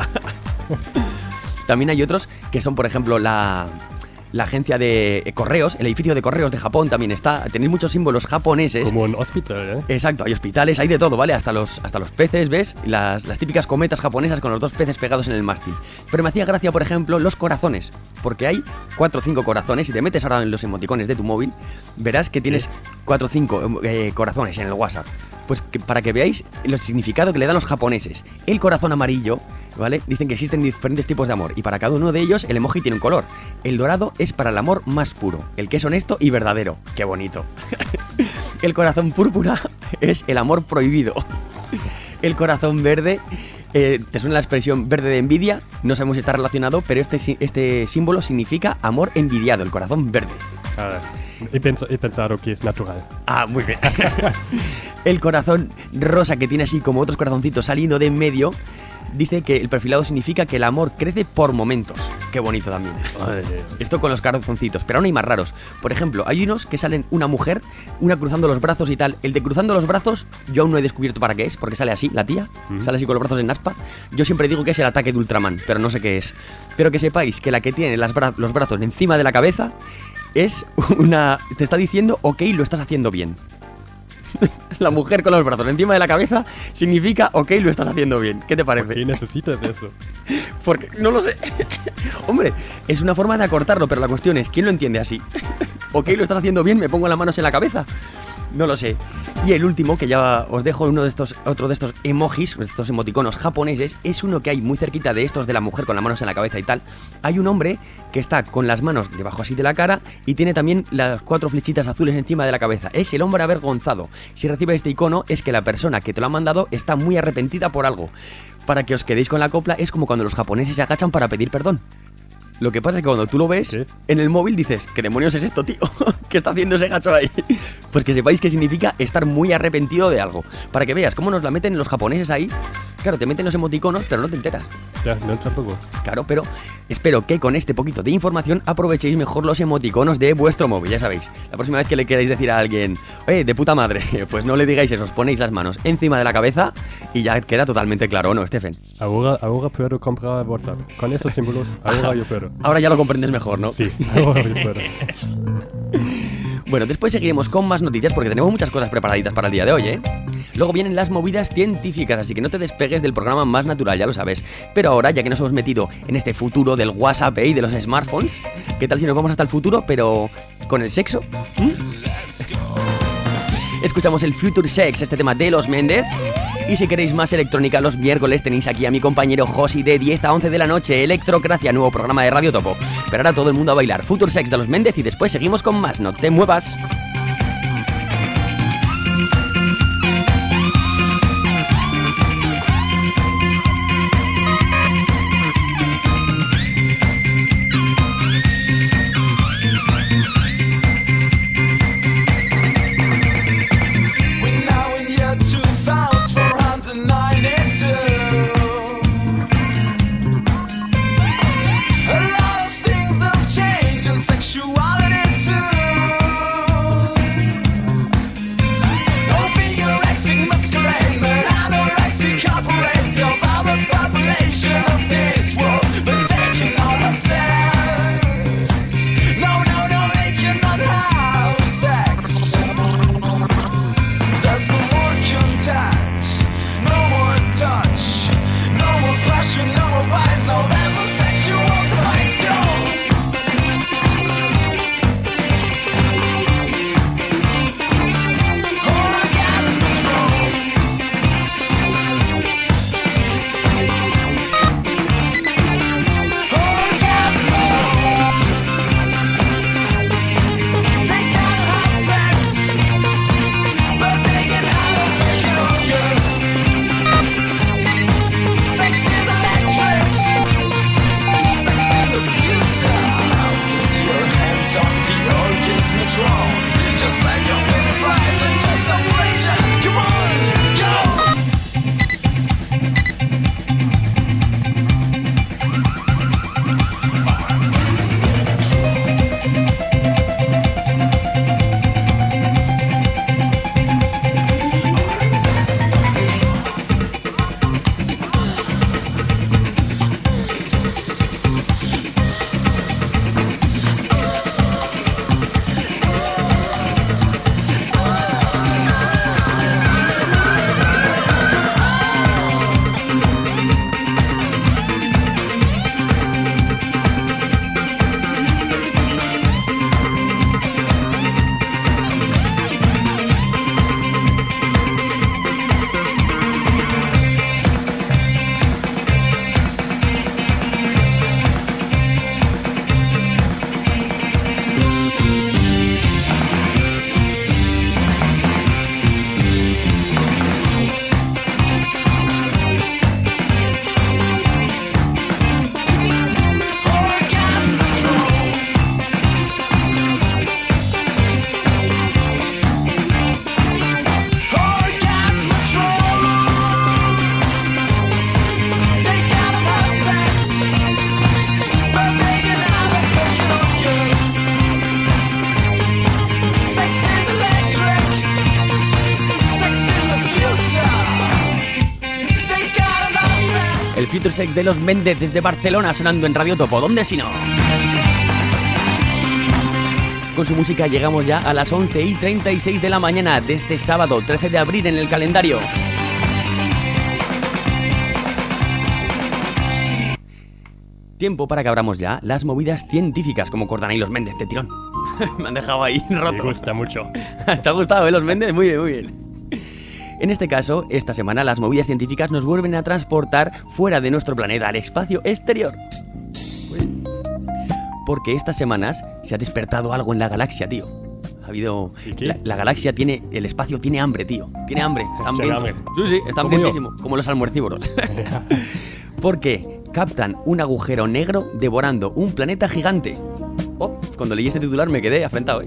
También hay otros que son, por ejemplo, la agencia de correos, el edificio de correos de Japón también está. Tenéis muchos símbolos japoneses. Como un hospital, ¿eh? Exacto, hay hospitales, hay de todo, ¿vale? Hasta los peces, ¿ves? Las típicas cometas japonesas con los 2 peces pegados en el mástil. Pero me hacía gracia, por ejemplo, los corazones. Porque hay 4 o 5 corazones. Si te metes ahora en los emoticones de tu móvil, verás que tienes 4 o 5 corazones en el WhatsApp. Pues para que veáis el significado que le dan los japoneses. El corazón amarillo, ¿vale? Dicen que existen diferentes tipos de amor y para cada uno de ellos el emoji tiene un color. El dorado es para el amor más puro, el que es honesto y verdadero. ¡Qué bonito! El corazón púrpura es el amor prohibido. El corazón verde, ¿te suena la expresión verde de envidia? No sabemos si está relacionado, pero este símbolo significa amor envidiado, el corazón verde. He pensado que es natural. Ah, muy bien. El corazón rosa, que tiene así como otros corazoncitos saliendo de en medio, dice que el perfilado significa que el amor crece por momentos. Qué bonito también. Esto con los corazoncitos, pero aún hay más raros. Por ejemplo, hay unos que salen una mujer, una cruzando los brazos y tal. El de cruzando los brazos, yo aún no he descubierto para qué es, porque sale así, la tía, sale así con los brazos en aspa. Yo siempre digo que es el ataque de Ultraman, pero no sé qué es. Pero que sepáis que la que tiene los brazos encima de la cabeza es una... te está diciendo, ok, lo estás haciendo bien. La mujer con los brazos encima de la cabeza significa, ok, lo estás haciendo bien. ¿Qué te parece? ¿Por qué necesitas eso? Porque, no lo sé. Hombre, es una forma de acortarlo, pero la cuestión es, ¿quién lo entiende así? Ok, lo estás haciendo bien, me pongo las manos en la cabeza. No lo sé. Y el último, que ya os dejo otro de estos emojis, estos emoticonos japoneses, es uno que hay muy cerquita de estos de la mujer con las manos en la cabeza y tal. Hay un hombre que está con las manos debajo así de la cara y tiene también las 4 flechitas azules encima de la cabeza. Es el hombre avergonzado. Si recibe este icono es que la persona que te lo ha mandado está muy arrepentida por algo. Para que os quedéis con la copla, es como cuando los japoneses se agachan para pedir perdón. Lo que pasa es que cuando tú lo ves en el móvil dices, ¿qué demonios es esto, tío? ¿Qué está haciendo ese gacho ahí? Pues que sepáis que significa estar muy arrepentido de algo. Para que veas cómo nos la meten los japoneses ahí. Claro, te meten los emoticonos, pero no te enteras. Ya, no tampoco. Claro, pero espero que con este poquito de información aprovechéis mejor los emoticonos de vuestro móvil. Ya sabéis, la próxima vez que le queráis decir a alguien, de puta madre, pues no le digáis eso, os ponéis las manos encima de la cabeza y ya queda totalmente claro, ¿o no, Stephen? Ahora puedo comprar WhatsApp. Con esos símbolos, ahora yo puedo. Ahora ya lo comprendes mejor, ¿no? Sí, ahora yo puedo. Bueno, después seguiremos con más noticias porque tenemos muchas cosas preparaditas para el día de hoy, ¿eh? Luego vienen las movidas científicas, así que no te despegues del programa Más Natural, ya lo sabes. Pero ahora, ya que nos hemos metido en este futuro del WhatsApp y de los smartphones, ¿qué tal si nos vamos hasta el futuro, pero con el sexo? Escuchamos el Future Sex, este tema de Los Méndez. Y si queréis más electrónica, los miércoles tenéis aquí a mi compañero Josi de 10 a 11 de la noche, Electrocracia, nuevo programa de Radio Topo. Pero ahora todo el mundo a bailar Future Sex de Los Méndez y después seguimos con más. No te muevas. Sexuality too. Sex de Los Méndez desde Barcelona sonando en Radio Topo. ¿Dónde si no? Con su música llegamos ya a las 11:36 de la mañana de este sábado 13 de abril en el calendario. Tiempo para que abramos ya las movidas científicas, como cortan ahí Los Méndez de tirón. Me han dejado ahí roto. Me gusta mucho. ¿Te ha gustado, Los Méndez? Muy bien, muy bien. En este caso, esta semana las movidas científicas nos vuelven a transportar fuera de nuestro planeta al espacio exterior. Porque estas semanas se ha despertado algo en la galaxia, tío. Ha habido... ¿Y qué? La galaxia tiene... El espacio tiene hambre, tío. Tiene hambre. Está hambriento. hambre. Sí, está Como hambrientísimo. Como los almuercívoros. Porque captan un agujero negro devorando un planeta gigante. Oh, cuando leí este titular me quedé afrentado,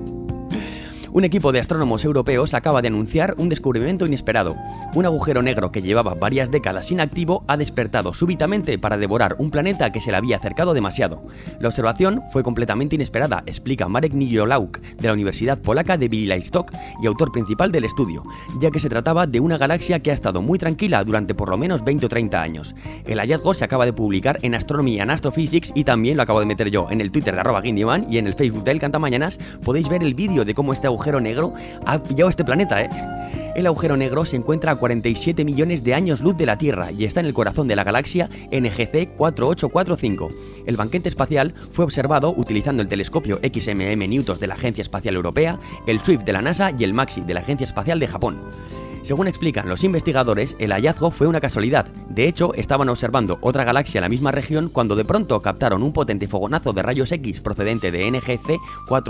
Un equipo de astrónomos europeos acaba de anunciar un descubrimiento inesperado. Un agujero negro que llevaba varias décadas inactivo ha despertado súbitamente para devorar un planeta que se le había acercado demasiado. La observación fue completamente inesperada, explica Marek Nijolauk, de la Universidad Polaca de Białystok y autor principal del estudio, ya que se trataba de una galaxia que ha estado muy tranquila durante por lo menos 20 o 30 años. El hallazgo se acaba de publicar en Astronomy and Astrophysics y también lo acabo de meter yo en el Twitter de @Guindyman y en el Facebook del Cantamañanas. Podéis ver el vídeo de cómo este agujero negro ha pillado este planeta, El agujero negro se encuentra a 47 millones de años luz de la Tierra y está en el corazón de la galaxia NGC 4845. El banquete espacial fue observado utilizando el telescopio XMM Newton de la Agencia Espacial Europea, el SWIFT de la NASA y el MAXI de la Agencia Espacial de Japón. Según explican los investigadores, el hallazgo fue una casualidad. De hecho, estaban observando otra galaxia en la misma región cuando de pronto captaron un potente fogonazo de rayos X procedente de NGC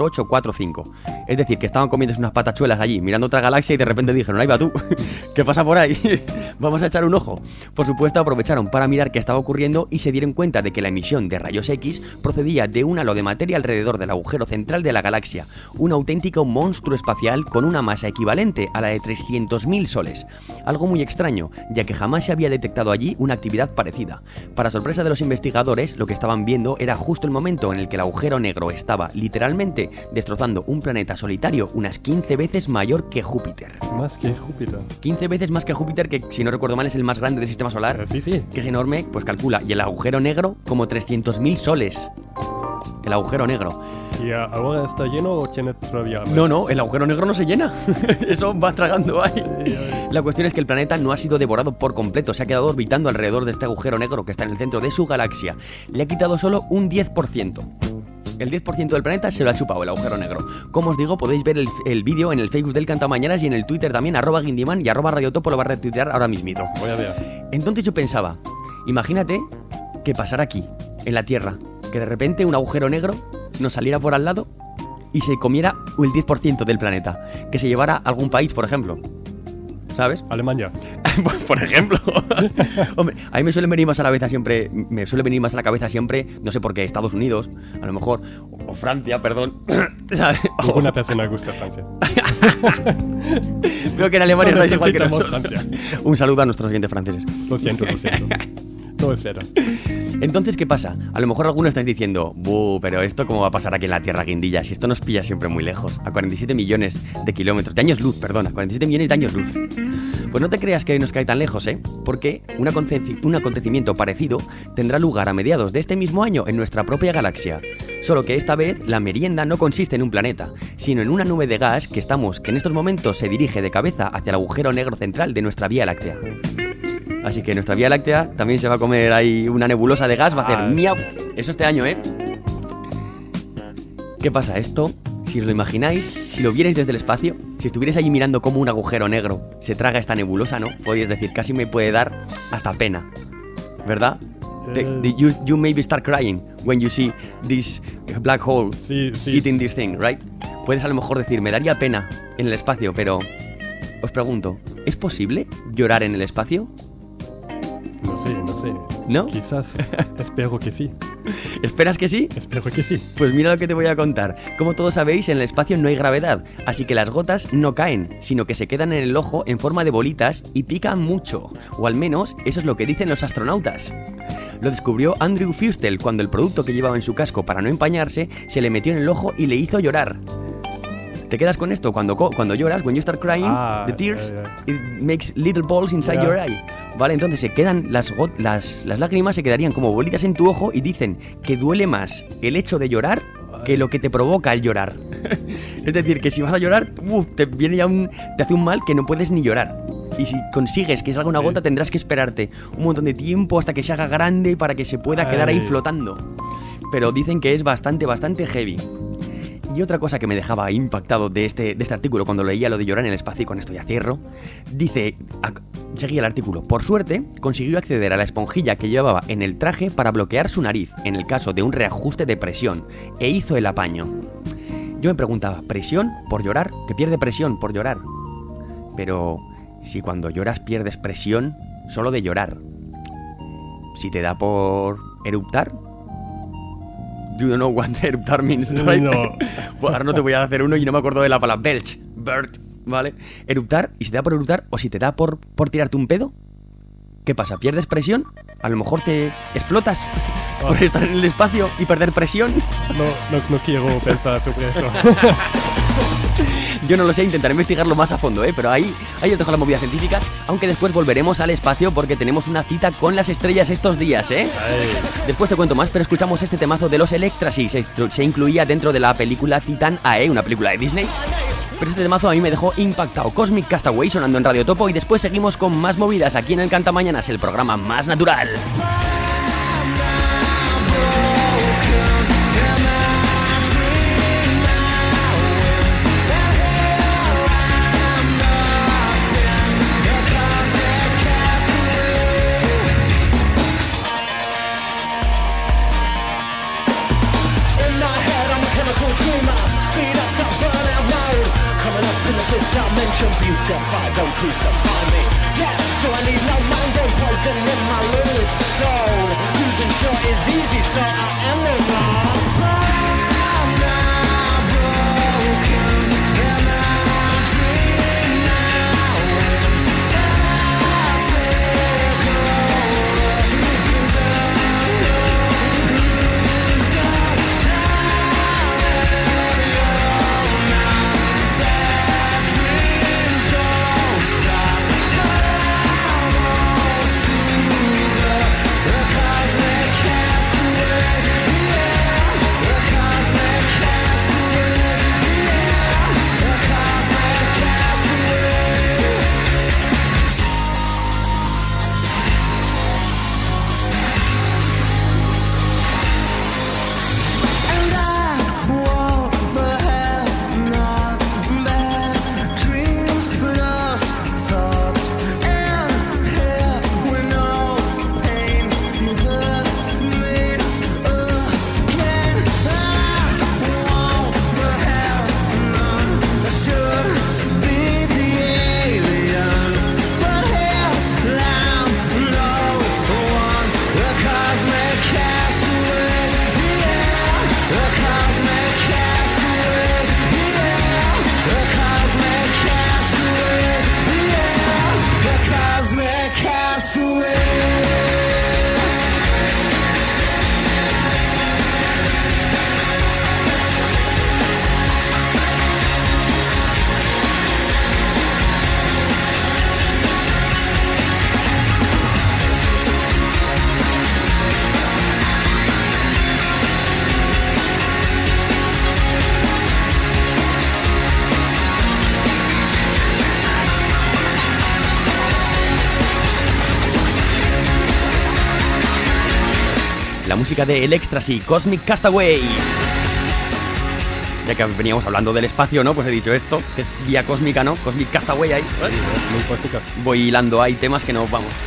4845. Es decir, que estaban comiéndose unas patachuelas allí, mirando otra galaxia y de repente dijeron, ahí va tú, ¿qué pasa por ahí? Vamos a echar un ojo. Por supuesto, aprovecharon para mirar qué estaba ocurriendo y se dieron cuenta de que la emisión de rayos X procedía de un halo de materia alrededor del agujero central de la galaxia, un auténtico monstruo espacial con una masa equivalente a la de 300.000 soles. Algo muy extraño, ya que jamás se había detectado allí una actividad parecida. Para sorpresa de los investigadores, lo que estaban viendo era justo el momento en el que el agujero negro estaba, literalmente, destrozando un planeta solitario unas 15 veces mayor que Júpiter. Más que Júpiter. 15 veces más que Júpiter, que si no recuerdo mal es el más grande del sistema solar. Sí, sí. Que es enorme, pues calcula. Y el agujero negro, como 300.000 soles. El agujero negro. ¿Y ahora está lleno o tiene todavía hambre? No, el agujero negro no se llena. Eso va tragando ahí. La cuestión es que el planeta no ha sido devorado por completo. Se ha quedado orbitando alrededor de este agujero negro que está en el centro de su galaxia. Le ha quitado solo un 10%. El 10% del planeta se lo ha chupado el agujero negro. Como os digo, podéis ver el vídeo en el Facebook del Cantamañanas y en el Twitter también, @Guindyman y @Radiotopo lo va a retuitear ahora mismito. Voy a ver. Entonces yo pensaba, imagínate que pasara aquí, en la Tierra, que de repente un agujero negro nos saliera por al lado y se comiera el 10% del planeta, que se llevara a algún país, por ejemplo. ¿Sabes? Alemania. Por ejemplo. Hombre, a mí me suele venir más a la cabeza siempre, no sé por qué, Estados Unidos, a lo mejor, o Francia, perdón. ¿Sabes? Ninguna persona gusta Francia. Creo que en Alemania no es igual que necesitamos nosotros. Francia. Un saludo a nuestros oyentes franceses. Lo siento. No es verdad. Entonces, ¿qué pasa? A lo mejor alguno estáis diciendo, pero ¿esto cómo va a pasar aquí en la Tierra, Guindilla? Si esto nos pilla siempre muy lejos, a 47 millones de kilómetros, de años luz, perdona, 47 millones de años luz. Pues no te creas que nos cae tan lejos, porque un acontecimiento parecido tendrá lugar a mediados de este mismo año en nuestra propia galaxia. Solo que esta vez la merienda no consiste en un planeta, sino en una nube de gas que en estos momentos se dirige de cabeza hacia el agujero negro central de nuestra Vía Láctea. Así que nuestra Vía Láctea también se va a comer ahí una nebulosa de gas, va a hacer miau. Eso este año, ¿Qué pasa? Esto, si os lo imagináis, si lo vierais desde el espacio, si estuvierais allí mirando cómo un agujero negro se traga esta nebulosa, ¿no? Podéis decir, casi me puede dar hasta pena, ¿verdad? You maybe start crying when you see this black hole eating this thing, right? Puedes a lo mejor decir, me daría pena en el espacio, pero os pregunto, ¿es posible llorar en el espacio? No sé. ¿No? Quizás. Espero que sí. ¿Esperas que sí? Espero que sí. Pues mira lo que te voy a contar. Como todos sabéis, en el espacio no hay gravedad, así que las gotas no caen, sino que se quedan en el ojo en forma de bolitas y pican mucho. O al menos, eso es lo que dicen los astronautas. Lo descubrió Andrew Fustel cuando el producto que llevaba en su casco para no empañarse se le metió en el ojo y le hizo llorar. Te quedas con esto cuando lloras, when you start crying, the tears, it makes little balls inside your eye. Vale, entonces se quedan las lágrimas se quedarían como bolitas en tu ojo y dicen que duele más el hecho de llorar que lo que te provoca el llorar. Es decir, que si vas a llorar, te viene ya te hace un mal que no puedes ni llorar. Y si consigues que salga una gota, tendrás que esperarte un montón de tiempo hasta que se haga grande para que se pueda quedar ahí flotando. Pero dicen que es bastante heavy. Y otra cosa que me dejaba impactado de este artículo cuando leía lo de llorar en el espacio, y con esto ya cierro, seguía el artículo: por suerte, consiguió acceder a la esponjilla que llevaba en el traje para bloquear su nariz en el caso de un reajuste de presión, e hizo el apaño. Yo me preguntaba, ¿presión por llorar? ¿Que pierde presión por llorar? Pero si cuando lloras pierdes presión solo de llorar, si te da por eruptar, you don't know what eruptar means, right? No. Pues ahora no te voy a hacer uno y no me acuerdo de la palabra burst, ¿vale? Eruptar, y si te da por eruptar o si te da por tirarte un pedo, ¿qué pasa? ¿Pierdes presión? A lo mejor te explotas por estar en el espacio y perder presión. No quiero pensar sobre eso. Yo no lo sé, intentaré investigarlo más a fondo, pero ahí os dejo las movidas científicas, aunque después volveremos al espacio porque tenemos una cita con las estrellas estos días, Después te cuento más, pero escuchamos este temazo de los Electrasy. Se incluía dentro de la película Titan AE, una película de Disney. Pero este temazo a mí me dejó impactado. Cosmic Castaway sonando en Radio Topo, y después seguimos con más movidas aquí en el Cantamañanas, el programa más natural. Beautify, don't crucify me. Yeah, so I need no mango poison in my little soul. Losing short is easy, so I am no more. I'm not broken, and I'm free now. I take over, 'cause I know inside you're not bad dreams. Don't stop, but I'm almost through the cosmic castaway. Yeah, the cosmic castaway. Yeah, the cosmic castaway. And I walk but have not bad dreams, lost thoughts, and here with no pain hurt me again. I walk but have none. I should be the alien, but here I'm no one. The cosmic castaway, yeah, the cosmic castaway, yeah, the cosmic castaway, yeah, the cosmic castaway. La música de Electrasy, Cosmic Castaway. Ya que veníamos hablando del espacio, ¿no? Pues he dicho esto, que es vía cósmica, ¿no? Cosmic Castaway ahí. Muy cósmica. Voy hilando ahí temas que nos vamos.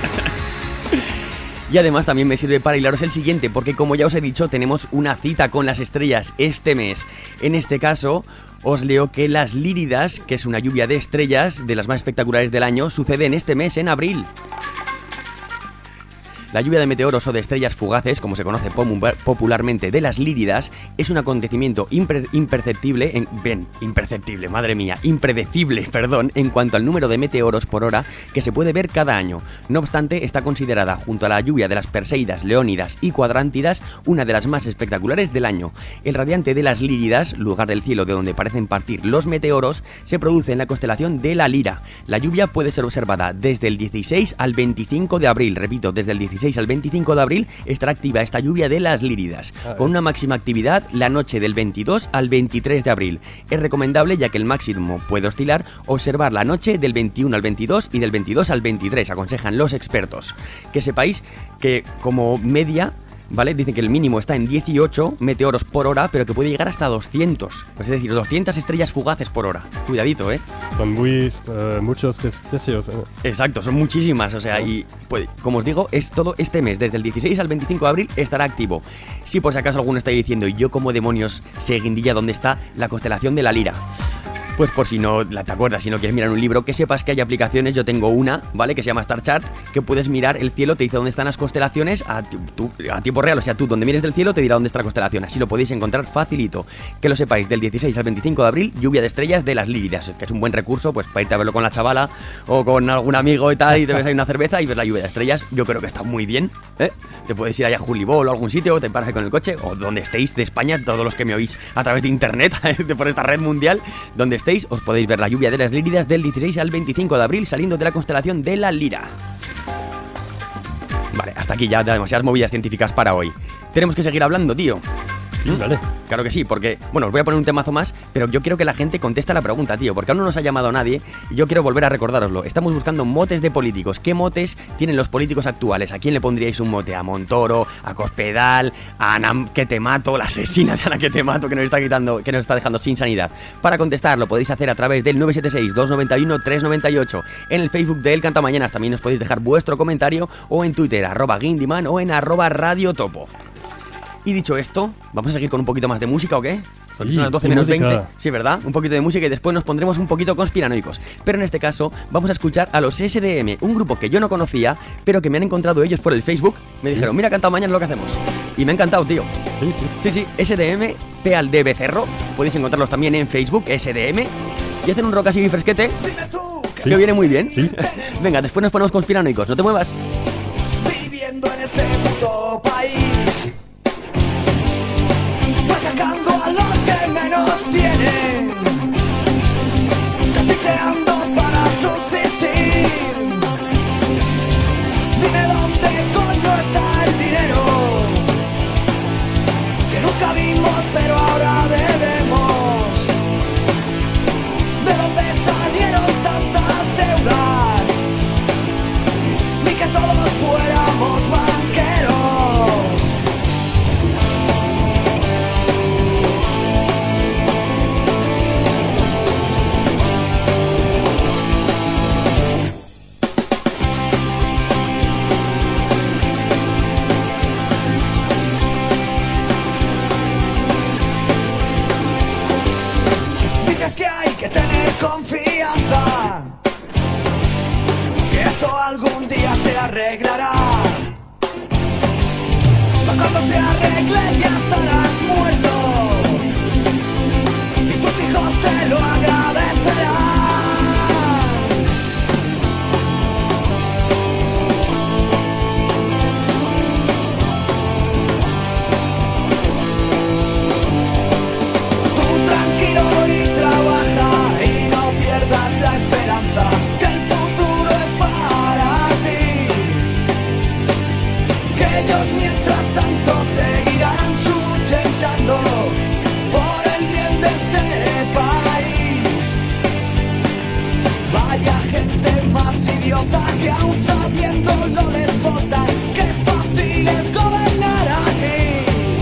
Y además también me sirve para hilaros el siguiente, porque como ya os he dicho, tenemos una cita con las estrellas este mes. En este caso, os leo que las Líridas, que es una lluvia de estrellas de las más espectaculares del año, suceden este mes en abril. La lluvia de meteoros o de estrellas fugaces, como se conoce popularmente de las Líridas, es un acontecimiento impredecible, en cuanto al número de meteoros por hora que se puede ver cada año. No obstante, está considerada, junto a la lluvia de las Perseidas, Leónidas y Cuadrántidas, una de las más espectaculares del año. El radiante de las Líridas, lugar del cielo de donde parecen partir los meteoros, se produce en la constelación de la Lira. La lluvia puede ser observada desde el 16 al 25 de abril. Repito, desde el 16 al 25 de abril estará activa esta lluvia de las Líridas, con una máxima actividad la noche del 22 al 23 de abril. Es recomendable, ya que el máximo puede oscilar, observar la noche del 21 al 22 y del 22 al 23, aconsejan los expertos. Que sepáis que como media, ¿vale? Dicen que el mínimo está en 18 meteoros por hora, pero que puede llegar hasta 200. Pues es decir, 200 estrellas fugaces por hora. Cuidadito, ¿eh? Son muchos deseos. Exacto, son muchísimas. O sea, y pues, como os digo, es todo este mes. Desde el 16 al 25 de abril estará activo. Si por si acaso alguno está diciendo, ¿y yo cómo demonios sé, guindilla, dónde está la constelación de la Lira? Pues por si no te acuerdas, si no quieres mirar un libro, que sepas que hay aplicaciones. Yo tengo una, ¿vale? Que se llama Star Chart, que puedes mirar el cielo, te dice dónde están las constelaciones a tiempo real. O sea, tú donde mires del cielo te dirá dónde está la constelación. Así lo podéis encontrar facilito. Que lo sepáis, del 16 al 25 de abril, lluvia de estrellas de las Líridas, que es un buen recurso pues para irte a verlo con la chavala o con algún amigo y tal, y te ves ahí una cerveza y ves la lluvia de estrellas. Yo creo que está muy bien, ¿eh? Te puedes ir allá a Julibol o algún sitio, o te paras ahí con el coche, o donde estéis de España, todos los que me oís a través de internet, por esta red mundial, donde estéis, os podéis ver la lluvia de las Líridas del 16 al 25 de abril saliendo de la constelación de la Lira. Vale, hasta aquí ya demasiadas movidas científicas para hoy. Tenemos que seguir hablando, tío. Vale. Claro que sí, porque, bueno, os voy a poner un temazo más, pero yo quiero que la gente conteste la pregunta, tío, porque aún no nos ha llamado nadie y yo quiero volver a recordároslo. Estamos buscando motes de políticos. ¿Qué motes tienen los políticos actuales? ¿A quién le pondríais un mote? ¿A Montoro? ¿A Cospedal? ¿A Ana que te mato? ¿La asesina de Ana que te mato que nos está dejando sin sanidad? Para contestar lo podéis hacer a través del 976-291-398, en el Facebook de El Cantamañanas. También os podéis dejar vuestro comentario, o en Twitter, @Guindiman, o en @Radiotopo. Y dicho esto, ¿vamos a seguir con un poquito más de música o qué? Son las 12 menos 20. Sí, ¿verdad? Un poquito de música y después nos pondremos un poquito conspiranoicos. Pero en este caso vamos a escuchar a los SDM, un grupo que yo no conocía, pero que me han encontrado ellos por el Facebook. Me dijeron, mira, canta mañana lo que hacemos. Y me ha encantado, tío. Sí, SDM, P.al.d. Becerro. Podéis encontrarlos también en Facebook, SDM. Y hacen un rock así fresquete, que viene muy bien. Sí. Venga, después nos ponemos conspiranoicos, no te muevas. Viviendo en este puto país, machacando a los que menos tienen, capricheando para subsistir. Dime dónde coño está el dinero que nunca vimos pero ahora debemos. ¿De dónde salieron tantas deudas? Ni que todos fuéramos banqueros. Dices que hay que tener confianza, que esto algún día se arreglará. Pero cuando se arregle ya estarás muerto y tus hijos te lo agradecerán. Tú tranquilo y trabaja y no pierdas la esperanza, que el futuro es para ti. Que ellos mientras tanto seguirán luchando por el bien de este país. Vaya gente más idiota que aún sabiendo no les votan. Qué fácil es gobernar aquí.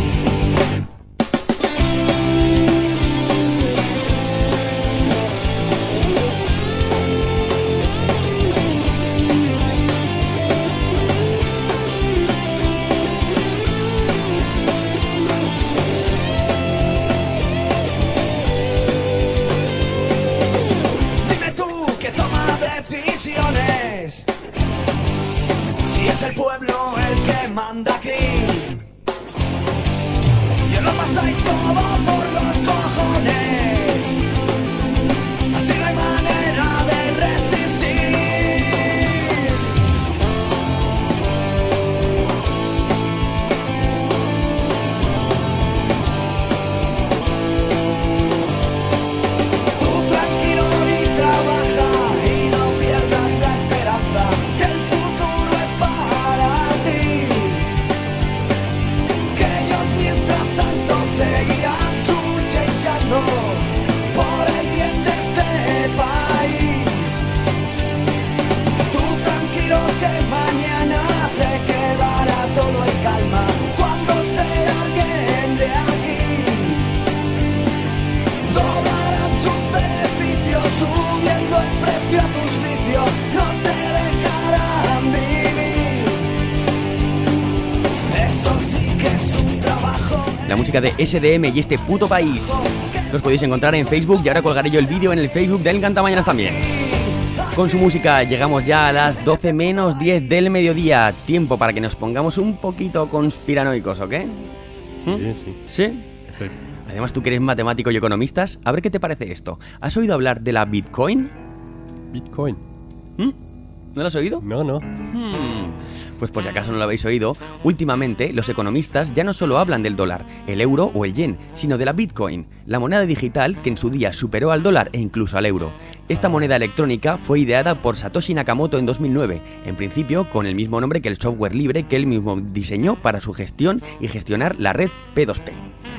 Dime tú que toma decisiones, si es el pueblo que lo pasáis todo por los cojones. Así no hay manera de resistir. Tú tranquilo y trabaja y no pierdas la esperanza, que el futuro es para ti. Que ellos mientras tanto seguirán luchando por el bien de este país. Tú tranquilo que mañana se quedará todo en calma cuando se larguen de aquí. Doblarán sus beneficios subiendo el precio a tus vicios, no te dejarán vivir. Eso sí que es un trabajo. La música de SDM y este puto país los podéis encontrar en Facebook y ahora colgaré yo el vídeo en el Facebook del Cantamañanas también. Con su música llegamos ya a las 12 menos 10 del mediodía. Tiempo para que nos pongamos un poquito conspiranoicos, ¿ok? ¿Sí? Sí. Además tú que eres matemático y economistas, a ver qué te parece esto. ¿Has oído hablar de la Bitcoin? Bitcoin. ¿No lo has oído? No. Pues por si acaso no lo habéis oído, últimamente los economistas ya no solo hablan del dólar, el euro o el yen, sino de la Bitcoin, la moneda digital que en su día superó al dólar e incluso al euro. Esta moneda electrónica fue ideada por Satoshi Nakamoto en 2009, en principio con el mismo nombre que el software libre que él mismo diseñó para su gestión y gestionar la red P2P.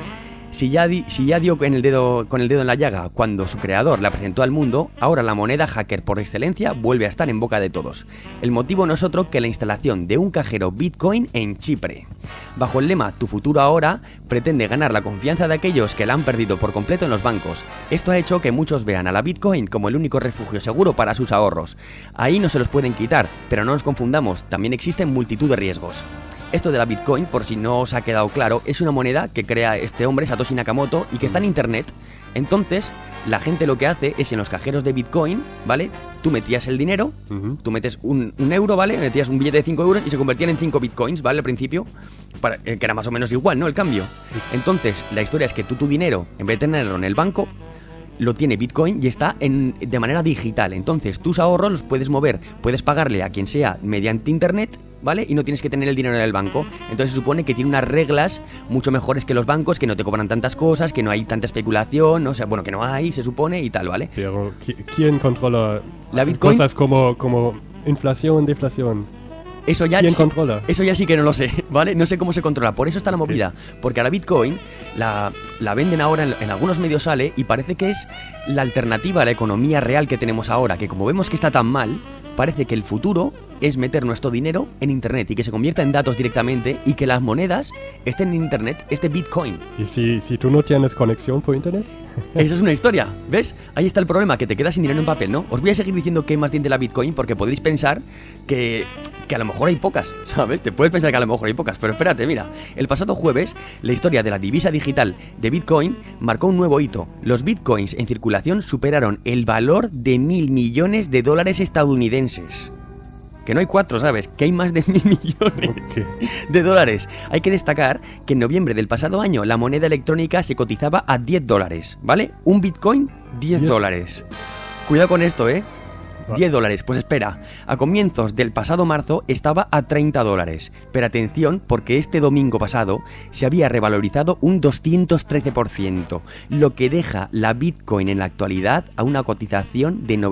Si ya dio con el dedo en la llaga cuando su creador la presentó al mundo, ahora la moneda hacker por excelencia vuelve a estar en boca de todos. El motivo no es otro que la instalación de un cajero Bitcoin en Chipre. Bajo el lema Tu futuro ahora, pretende ganar la confianza de aquellos que la han perdido por completo en los bancos. Esto ha hecho que muchos vean a la Bitcoin como el único refugio seguro para sus ahorros. Ahí no se los pueden quitar, pero no nos confundamos, también existen multitud de riesgos. Esto de la Bitcoin, por si no os ha quedado claro, es una moneda que crea este hombre, Satoshi Nakamoto, y que está en internet. Entonces, la gente lo que hace es en los cajeros de Bitcoin, ¿vale? Tú metías el dinero, tú metes un euro, ¿vale? Metías un billete de 5 euros y se convertían en 5 Bitcoins, ¿vale? Al principio, que era más o menos igual, ¿no? El cambio. Entonces, la historia es que tú tu dinero, en vez de tenerlo en el banco, lo tiene Bitcoin y está de manera digital. Entonces, tus ahorros los puedes mover, puedes pagarle a quien sea mediante internet, ¿vale? Y no tienes que tener el dinero en el banco. Entonces se supone que tiene unas reglas mucho mejores que los bancos, que no te cobran tantas cosas, que no hay tanta especulación, o sea, bueno, que no hay, se supone, y tal, ¿vale? Pero ¿quién controla la Bitcoin? Cosas como inflación, deflación? Eso ya, ¿Quién controla? Eso ya sí que no lo sé, ¿vale? No sé cómo se controla, por eso está la movida. Porque a la Bitcoin la venden ahora, en algunos medios sale, y parece que es la alternativa a la economía real que tenemos ahora, que como vemos que está tan mal, parece que el futuro es meter nuestro dinero en internet y que se convierta en datos directamente y que las monedas estén en internet, Bitcoin. ¿Y si tú no tienes conexión por internet? Eso es una historia, ¿ves? Ahí está el problema, que te quedas sin dinero en papel, ¿no? Os voy a seguir diciendo qué más tiene de la Bitcoin porque podéis pensar que a lo mejor hay pocas, ¿sabes? Te puedes pensar que a lo mejor hay pocas, pero espérate, mira. El pasado jueves, la historia de la divisa digital de Bitcoin marcó un nuevo hito. Los Bitcoins en circulación superaron el valor de 1.000 millones de dólares estadounidenses. Que no hay 4, ¿sabes? Que hay más de 1.000 millones de dólares. Hay que destacar que en noviembre del pasado año la moneda electrónica se cotizaba a $10, ¿vale? Un Bitcoin, $10. Cuidado con esto, ¿eh? $10, pues espera, a comienzos del pasado marzo estaba a $30, pero atención porque este domingo pasado se había revalorizado un 213%, lo que deja la Bitcoin en la actualidad a una cotización de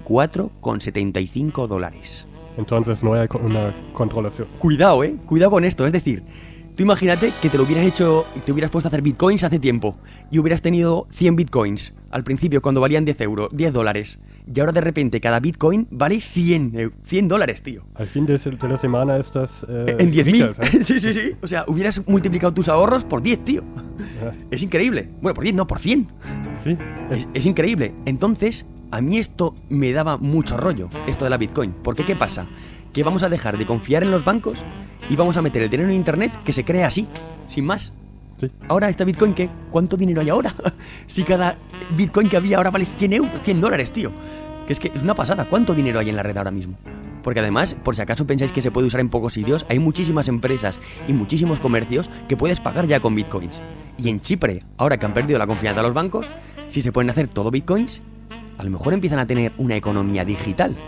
$94,75. Entonces no hay una controlación. Cuidado, cuidado con esto, es decir, tú imagínate que te lo hubieras hecho, te hubieras puesto a hacer bitcoins hace tiempo y hubieras tenido 100 bitcoins al principio cuando valían $10, y ahora de repente cada bitcoin vale $100, tío. Al fin de la semana estás en 10.000. Sí. O sea, hubieras multiplicado tus ahorros por 10, tío. Es increíble. Bueno, por 10 no, por 100. Sí. Es increíble. Entonces, a mí esto me daba mucho rollo, esto de la Bitcoin. Porque ¿qué pasa? Que vamos a dejar de confiar en los bancos y vamos a meter el dinero en internet que se crea así, sin más. Sí. Ahora esta Bitcoin, ¿qué? ¿Cuánto dinero hay ahora? Si cada Bitcoin que había ahora vale $100, tío. Que es una pasada. ¿Cuánto dinero hay en la red ahora mismo? Porque además, por si acaso pensáis que se puede usar en pocos sitios, hay muchísimas empresas y muchísimos comercios que puedes pagar ya con bitcoins. Y en Chipre, ahora que han perdido la confianza de los bancos, si se pueden hacer todo bitcoins, a lo mejor empiezan a tener una economía digital.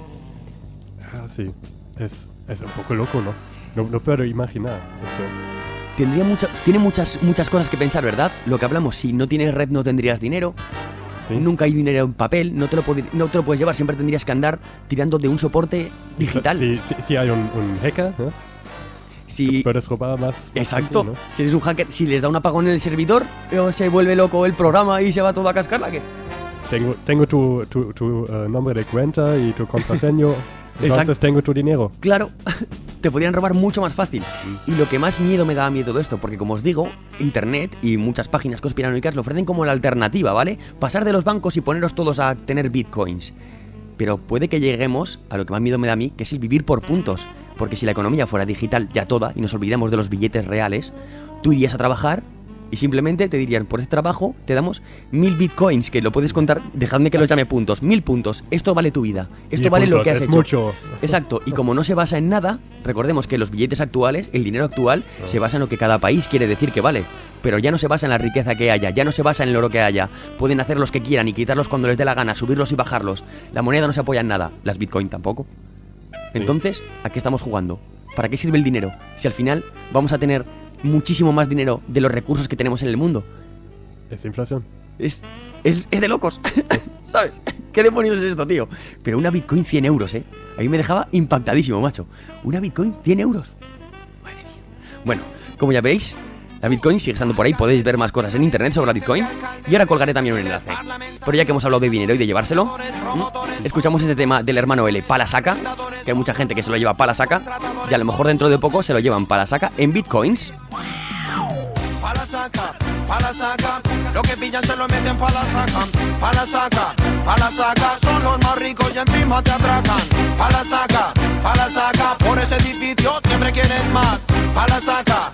Ah, sí. Es un poco loco, ¿no? No puedo imaginar eso. Tiene muchas cosas que pensar, ¿verdad? Lo que hablamos, si no tienes red no tendrías dinero. ¿Sí? Nunca hay dinero en papel, no te lo puedes llevar, siempre tendrías que andar tirando de un soporte digital. Si hay un hacker, ¿no? Si puedes robar más. Exacto. Fácil, ¿no? Si eres un hacker, si les da un apagón en el servidor, se vuelve loco el programa y se va todo a cascarla, ¿qué? Tengo tu nombre de cuenta y tu contraseña. Entonces tengo tu dinero. Claro, te podrían robar mucho más fácil. Y lo que más miedo me da a mí todo esto, porque como os digo, Internet y muchas páginas conspiranoicas lo ofrecen como la alternativa, ¿vale? Pasar de los bancos y poneros todos a tener bitcoins. Pero puede que lleguemos a lo que más miedo me da a mí, que es el vivir por puntos. Porque si la economía fuera digital ya toda, y nos olvidamos de los billetes reales, tú irías a trabajar y simplemente te dirían, por este trabajo te damos 1000 bitcoins, que lo puedes contar, dejadme que los llame puntos, 1000 puntos, esto vale tu vida, esto vale lo que has hecho. Mucho. Exacto, y como no se basa en nada, recordemos que los billetes actuales, el dinero actual, se basa en lo que cada país quiere decir que vale. Pero ya no se basa en la riqueza que haya, ya no se basa en el oro que haya. Pueden hacer los que quieran y quitarlos cuando les dé la gana, subirlos y bajarlos. La moneda no se apoya en nada, las bitcoin tampoco. Entonces, ¿a qué estamos jugando? ¿Para qué sirve el dinero? Si al final vamos a tener muchísimo más dinero de los recursos que tenemos en el mundo. Es inflación. Es de locos, ¿sabes? ¿Qué demonios es esto, tío? Pero una bitcoin 100 euros, ¿eh? A mí me dejaba impactadísimo, macho. Una bitcoin 100 euros. Madre mía. Bueno, como ya veis, la bitcoin sigue estando por ahí. Podéis ver más cosas en internet sobre la bitcoin. Y ahora colgaré también un enlace. Pero ya que hemos hablado de dinero y de llevárselo, escuchamos este tema del hermano L, pala saca. Que hay mucha gente que se lo lleva pala saca. Y a lo mejor dentro de poco se lo llevan pala saca en bitcoins. Pala saca, lo que pillan se lo meten pala saca, son los más ricos y encima te atracan. Pala saca, por ese edificio siempre quieren más. Pala saca,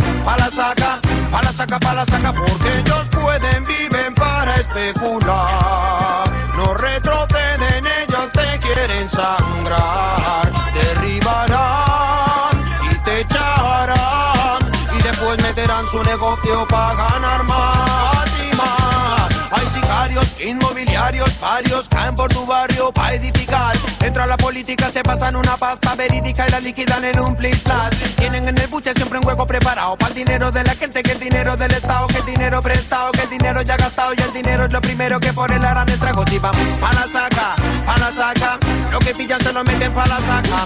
porque ellos pueden, viven para especular. No retroceden, ellos te quieren sangrar, derribarán y te echarán. Después meterán su negocio para ganar más y más. Hay sicarios, inmobiliarios, varios caen por tu barrio para edificar. Entra la política, se pasan una pasta verídica y la liquidan en un plis-plas. Tienen en el buche siempre un hueco preparado para el dinero de la gente, que el dinero del Estado, que el dinero prestado, que el dinero ya gastado. Y el dinero es lo primero que por él harán el trago. Si van pala saca, lo que pillan se lo meten pala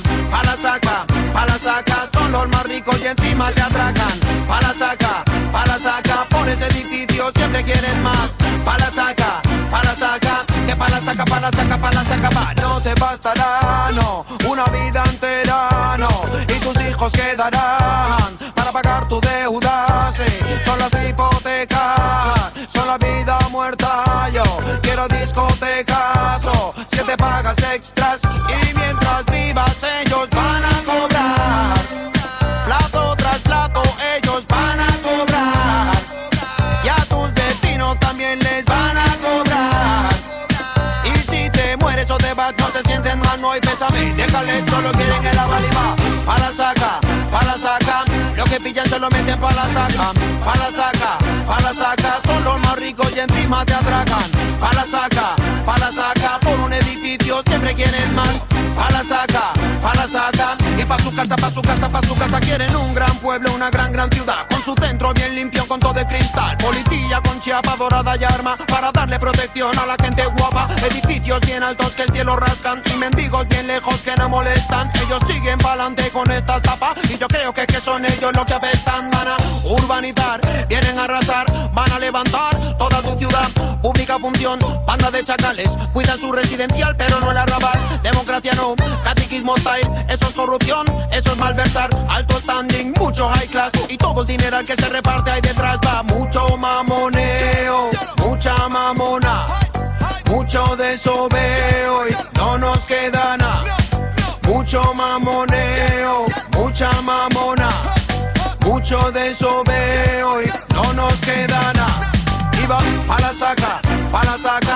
saca, son los más ricos y encima te atracan. Pala saca, por ese edificio siempre quieren más. Pala saca, que pala saca, pa. No te bastará, no, una vida entera, no. Y tus hijos quedarán para pagar tu deuda, sí. Son las hipotecas, son la vida muerta. Yo quiero discotecas, oh, si te pagas extras. Y mientras vivas ellos van a cobrar. Plato tras plato ellos van a cobrar. Y a tus vecinos también les van a cobrar. Y si te mueres o te vas no se sienten mal, no hay pésame. Déjale, solo quieren el avalima. Pala saca, lo que pillan se lo meten pala saca. Pala saca, son los más ricos y encima te atracan. Pala saca, por un edificio siempre quieren más. Pala saca, y pa' su casa quieren un gran pueblo, una gran ciudad. Con su centro bien limpio, con todo de cristal. Policía con chapa dorada y arma para darle protección a la gente guapa. Edificios bien altos que el cielo rascan y mendigos bien lejos que no molestan. Ellos siguen pa'lante con esta tapa y yo creo que son ellos los que apestan. Van a urbanizar, vienen a arrasar, van a levantar toda tu ciudad. Pública función, banda de chacales, cuidan su residencial pero no el arrabal. Democracia no, catequismo style, eso es corrupción, eso es malversar. Alto standing, mucho high class y todo el dinero que se reparte ahí detrás va. Mucho mamoneo, mucha mamona, mucho desobeo y no nos queda nada. Mucho mamoneo, mucha mamona, mucho desobeo y no nos queda nada. Y va, pala saca,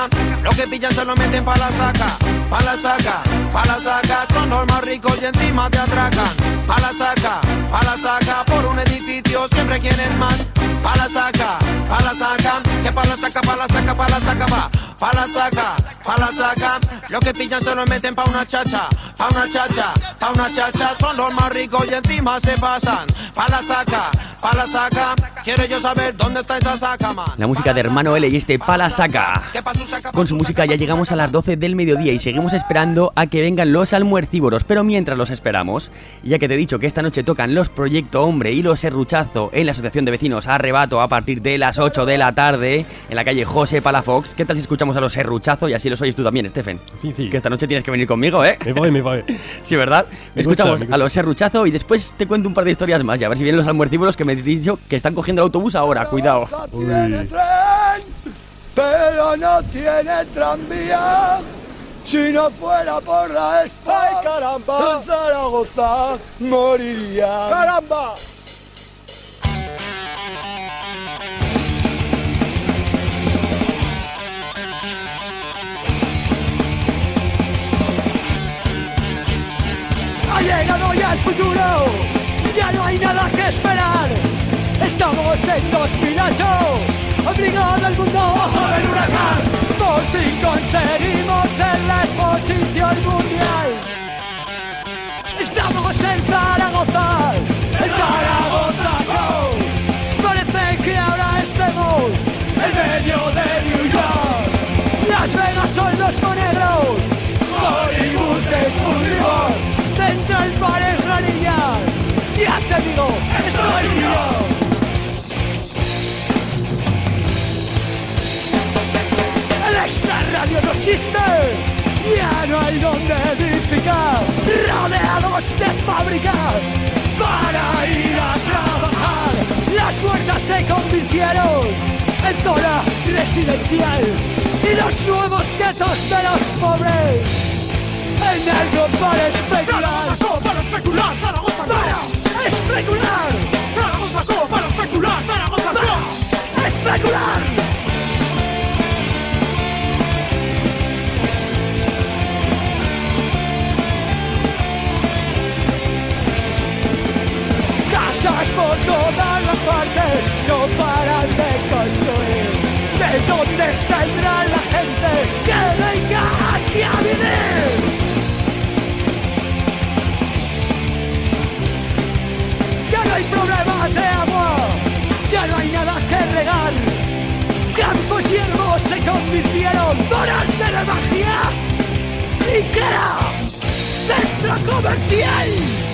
Lo que pillan se lo meten pa' la saca, pa' la saca, pa' la saca. Son los más ricos y encima te atracan. Pa' la saca, por un edificio siempre quieren más. Pa' la saca, que pa' la saca, pa' la saca, pa' la saca va. Pa' la saca, lo que pillan se lo meten pa' una chacha, pa' una chacha, pa' una chacha. Son los más ricos y encima se pasan. Pa' la saca, quiero yo saber dónde está esa saca, man. La música de Hermano L y este Pa' la saca. Con su música ya llegamos a las 12 del mediodía y seguimos esperando a que vengan los almuercívoros. Pero mientras los esperamos, ya que te he dicho que esta noche tocan los Proyecto Hombre y los Serruchazo en la Asociación de Vecinos Arrebato a partir de las 8 de la tarde en la calle José Palafox, ¿qué tal si escuchamos a los Serruchazo y así los oyes tú también, Stephen? Sí. Que esta noche tienes que venir conmigo, ¿eh? Me voy. Sí, ¿verdad? Escuchamos a los Serruchazo y después te cuento un par de historias más y a ver si vienen los almuercívoros que me he dicho que están cogiendo el autobús ahora, cuidado. Tiene tren, pero no tiene tranvía. Si no fuera por la ESPA, ¡ay, caramba! En Zaragoza moriría. ¡Caramba! Ha llegado ya el futuro, ya no hay nada que esperar. Estamos en 2008, abrigado del mundo bajo del huracán. Por fin conseguimos en la exposición mundial. Estamos en Zaragoza Go. Parece que ahora estemos en medio de New York. Las Vegas son los monegros, Hollywood es Furibor, Central Park es Granillas. Ya te digo, estoy yo. Esta radio no existe, ya no hay donde edificar, rodeados de fábricas para ir a trabajar. Las huertas se convirtieron en zona residencial y los nuevos guetos de los pobres en algo para especular. Para especular, Zaragoza, para especular, Zaragoza, para especular, Zaragoza, para especular. Por todas las partes no paran de construir. ¿De dónde saldrá la gente que venga aquí a vivir? Ya no hay problemas de agua, ya no hay nada que regar. Campos y hierbos se convirtieron por arte de magia. IKEA, centro comercial.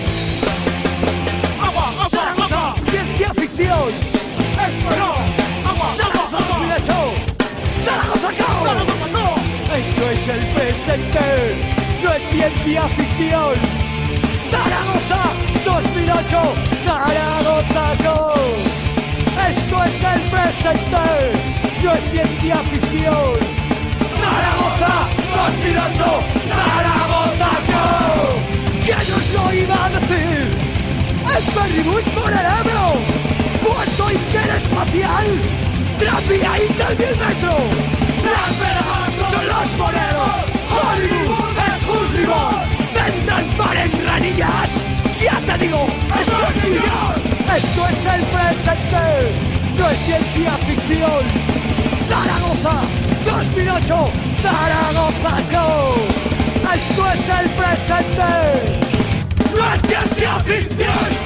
Ciencia ficción. Espero. Zaragoza 2008. Zaragoza Go. Esto es el presente, no es ciencia ficción. Zaragoza 2008. Zaragoza Go. Esto es el presente, no es ciencia ficción. Zaragoza 2008. Zaragoza Go. ¿Quién nos lo iba a decir? El ferribús por el Ebro, puerto interespacial, tranvía y 3000 metros. Las Vegas son los moneros, Hollywood es Huslimón, Central Park en Granillas. Ya te digo, esto es New York. Esto es el presente, no es ciencia ficción. Zaragoza 2008, Zaragoza Go. Esto es el presente, no es ciencia ficción.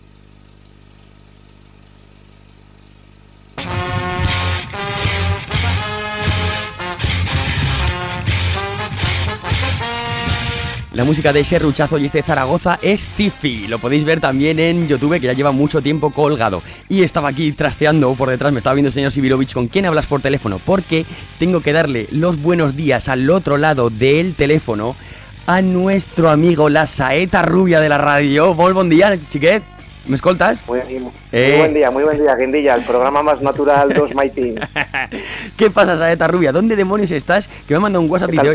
La música de Serruchazo y este Zaragoza es Cifi. Lo podéis ver también en YouTube, que ya lleva mucho tiempo colgado. Y estaba aquí trasteando por detrás, me estaba viendo el señor Sibirovich con quién hablas por teléfono, porque tengo que darle los buenos días al otro lado del teléfono a nuestro amigo la saeta rubia de la radio. Molt bon dia, xiquet. ¿Me escoltas? Muy buen día, Guindilla, el programa más natural dos Mighty. ¿Qué pasa, saeta rubia? ¿Dónde demonios estás? Que me ha mandado un WhatsApp y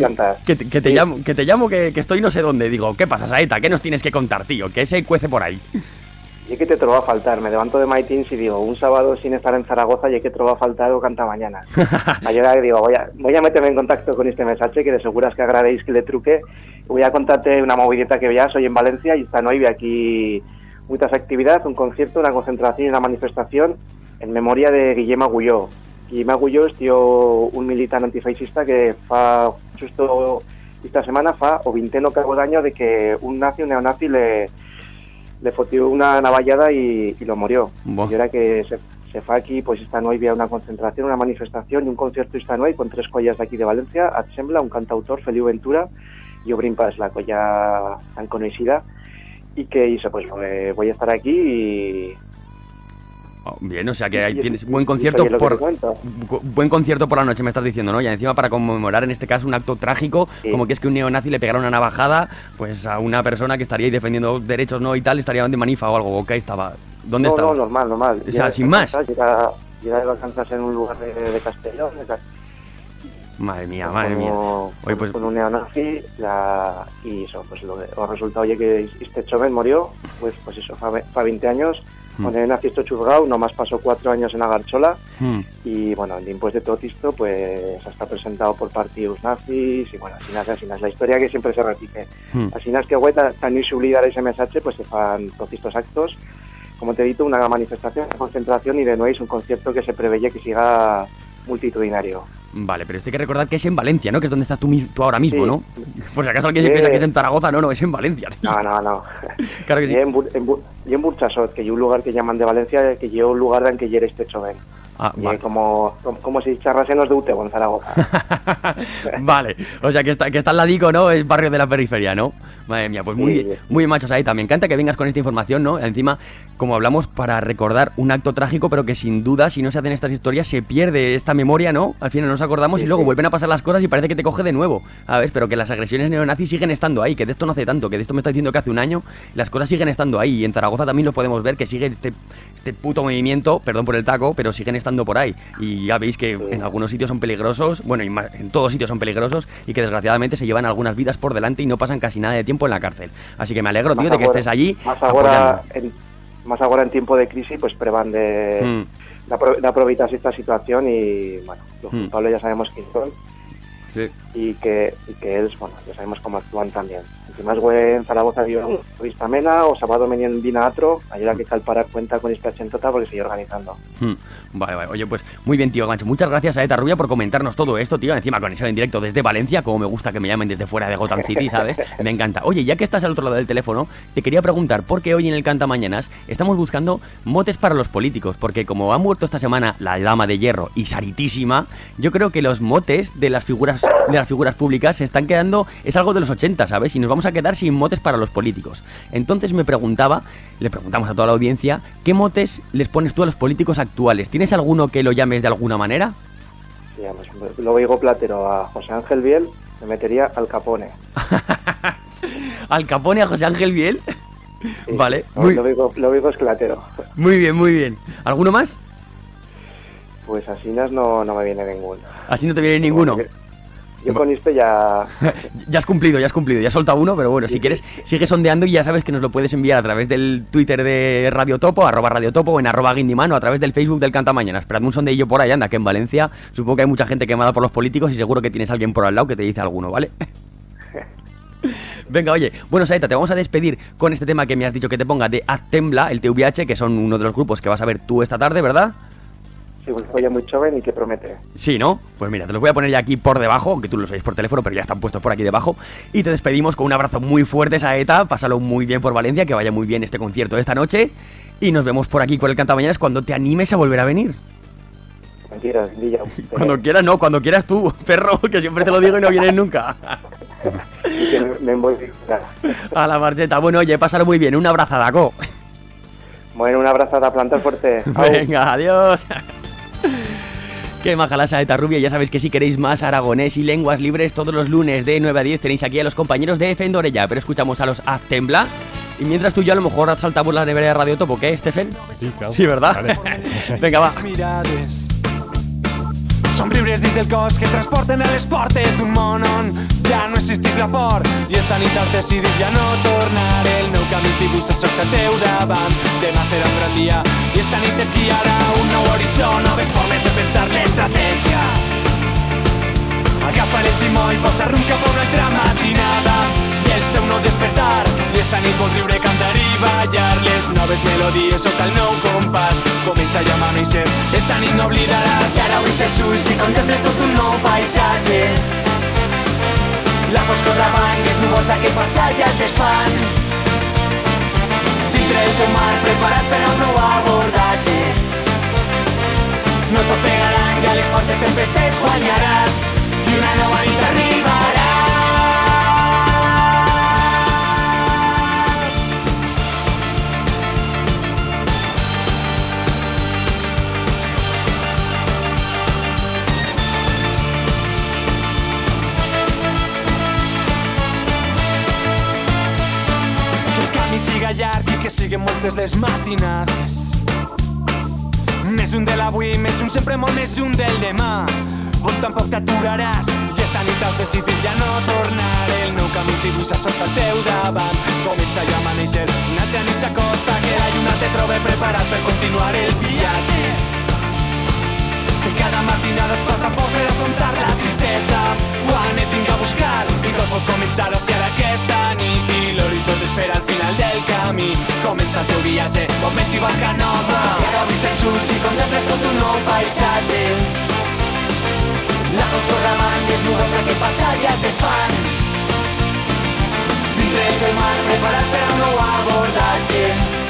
te llamo, que estoy no sé dónde. Digo, ¿qué pasa, saeta? ¿Qué nos tienes que contar, tío? ¿Qué se cuece por ahí? y que te troba a faltar. Me levanto de maitins y digo, un sábado sin estar en Zaragoza y que troba a faltar o canta mañana. Ayer digo, voy a meterme en contacto con este mensaje que de seguras que agradéis que le truque. Voy a contarte una movidita que veas hoy en Valencia y esta noche aquí muchas actividades, un concierto, una concentración y una manifestación en memoria de Guillem Agulló. Guillem Agulló es un militar antifeixista que fa justo esta semana fa o 20 cabo daño de que un neonazi le fotió una navallada y lo murió. Buah. Y ahora que se fa aquí, pues esta noche había una concentración, una manifestación y un concierto esta noche con 3 collas de aquí de Valencia, Atsembla, un cantautor, Feliu Ventura, y Obrin Pas, la colla tan conocida, y que hizo, pues voy a estar aquí y... Oh, bien, o sea que ahí tienes buen concierto buen concierto por la noche, me estás diciendo, ¿no? Y encima para conmemorar en este caso un acto trágico, como que es que un neonazi le pegara una navajada pues a una persona que estaría ahí defendiendo derechos, ¿no? Y tal, estaría de manifa o algo, ¿o qué estaba? ¿Dónde estaba? No, normal. O sea, sin más. Llega de vacanzas en un lugar de Castellón. Madre mía. Oye, pues con un neonazi y eso, pues el resultado oye que este joven murió, pues eso, fa 20 años. Con el nazi esto churgado, nomás pasó 4 años en Agarchola y bueno, después de todo esto pues hasta presentado por partidos nazis y bueno, así es la historia que siempre se repite. Así es que güey, tan ni se olvidar ese mensaje, pues se fan todos estos actos, como te he dicho, una manifestación, una concentración y de nuevo es un concierto que se prevé que siga multitudinario. Vale, pero esto hay que recordar que es en Valencia, ¿no? Que es donde estás tú ahora mismo, sí. ¿no? Por si acaso alguien se piensa que es en Zaragoza, no, es en Valencia, tío. No. Claro que sí. Y en Burchasot, que hay un lugar que llaman de Valencia, que lleva un lugar en que hiere este joven. Vale. Como si charrasenos de Utebo en Zaragoza. Vale, o sea que está al ladico, ¿no? Es barrio de la periferia, ¿no? Madre mía, pues muy bien, machos ahí. Me encanta que vengas con esta información, ¿no? Encima, como hablamos, para recordar un acto trágico, pero que sin duda, si no se hacen estas historias, se pierde esta memoria, ¿no? Al final nos acordamos y luego vuelven a pasar las cosas y parece que te coge de nuevo, ¿sabes? Pero que las agresiones neonazis siguen estando ahí, que de esto no hace tanto, que de esto me está diciendo que hace un año, las cosas siguen estando ahí. Y en Zaragoza también lo podemos ver, que sigue este puto movimiento, perdón por el taco, pero siguen estando por ahí. Y ya veis que en algunos sitios son peligrosos, bueno, en todos sitios son peligrosos y que desgraciadamente se llevan algunas vidas por delante y no pasan casi nada de tiempo en la cárcel. Así que me alegro, tío, de que estés allí. Más ahora en tiempo de crisis, pues prevan de aprovechar esta situación y, bueno, los culpables ya sabemos quién son. Sí. Y que ellos, bueno, ya sabemos cómo actúan también. Encima es güey, en Zaragoza había una vista amena, o sábado venían vina a otro, ayer que calparar cuenta con esta chentota porque sigue organizando. Vale, oye, pues muy bien, tío Gancho, muchas gracias a Eta Rubia por comentarnos todo esto, tío, encima conexión en directo desde Valencia, como me gusta que me llamen desde fuera de Gotham City, ¿sabes? Me encanta. Oye, ya que estás al otro lado del teléfono, te quería preguntar, ¿por qué hoy en el Cantamañanas estamos buscando motes para los políticos? Porque como ha muerto esta semana la Dama de Hierro y Saritísima, yo creo que los motes de las figuras públicas se están quedando, es algo de los 80, ¿sabes? Y nos vamos a quedar sin motes para los políticos. Entonces le preguntamos a toda la audiencia, ¿qué motes les pones tú a los políticos actuales? ¿Tienes alguno que lo llames de alguna manera? Sí, pues, lo oigo platero a José Ángel Biel, me metería Al Capone. ¿Al Capone a José Ángel Biel? Sí, vale. Lo oigo esclatero. Muy bien. ¿Alguno más? Pues así no me viene ninguno. ¿Así no te viene ninguno? Yo con esto ya... ya has cumplido, ya has soltado uno, pero bueno, sí, si quieres, sigue sondeando y ya sabes que nos lo puedes enviar a través del Twitter de Radio Topo, @radiotopo, o en @guindiman, o a través del Facebook del Cantamañana. Esperadme un sondeillo por ahí, anda, que en Valencia supongo que hay mucha gente quemada por los políticos y seguro que tienes a alguien por al lado que te dice alguno, ¿vale? Venga, oye, bueno, Saeta, te vamos a despedir con este tema que me has dicho que te ponga de Atsembla, el TVH, que son uno de los grupos que vas a ver tú esta tarde, ¿verdad? Sí, un joya muy joven y que promete. Sí, ¿no? Pues mira, te los voy a poner ya aquí por debajo, aunque tú los oís por teléfono, pero ya están puestos por aquí debajo. Y te despedimos con un abrazo muy fuerte, Saeta. Pásalo muy bien por Valencia, que vaya muy bien este concierto de esta noche. Y nos vemos por aquí con el Cantamañanas cuando te animes a volver a venir. Cuando quieras, cuando quieras, no, cuando quieras tú, perro, que siempre te lo digo y no vienes nunca. Me voy a la marcheta. Bueno, oye, pásalo muy bien. Un abrazadaco. Bueno, un abrazada, planta fuerte. Venga, adiós. Qué maja la Saeta Rubia. Ya sabéis que si queréis más aragonés y lenguas libres, todos los lunes de 9 a 10 tenéis aquí a los compañeros de Fendorella. Pero escuchamos a los Atsembla. Y mientras tú y yo a lo mejor saltamos la nevera de Radio Topo, ¿qué, Stephen? Sí, claro. Sí, ¿verdad? Vale. Venga, va. somriures dins del cos que transporten a les portes d'un món on ja no existeix la por. I esta nit has decidit ja no tornar. El nou camí es dibuixa sols al teu davant. Demà serà un gran dia i esta nit et guiarà un nou horitzó, noves formes de pensar l'estratègia. Agafa el timó i posa rumb cap a una altra matinada i el seu nou despertar. I esta nit vol riure, cantar i ballar les noves melodies sota el nou compàs. Comença ja a amanèixer, esta nit no oblidaràs. I ara obris els ulls i contemples tot un nou paisatge. La foscor davant i els núvols d'aquest passat ja es desfan. Dintre el teu mar preparat per a un nou abordatge. No t'ofegaran, ja les fortes tempestes guanyaràs i una nova nit arribarà. Que el camí siga llarg i que siguen moltes les matinades. Més un de l'avui, més un sempre molt més un del demà, on tampoc t'aturaràs. I esta nit has decidit ja no tornar. El nou camí es dibuixa sols al teu davant. Comença ja a amanèixer, una altra nit s'acosta, que la lluna te trobe preparat per continuar el viatge. Que cada matinada et faça fort per afrontar la tristesa. Quan et vinga a buscar, i tot pot començar a ser aquesta nit. I l'horitzó t'espera al final del camí. Comença el teu viatge, bon vent i barca nova. I ara obris els ulls i contemples tot un nou paisatge. La foscor davant i els núvols d'aquest passat ja es desfan. Dintre el teu mar preparat per a un nou abordatge.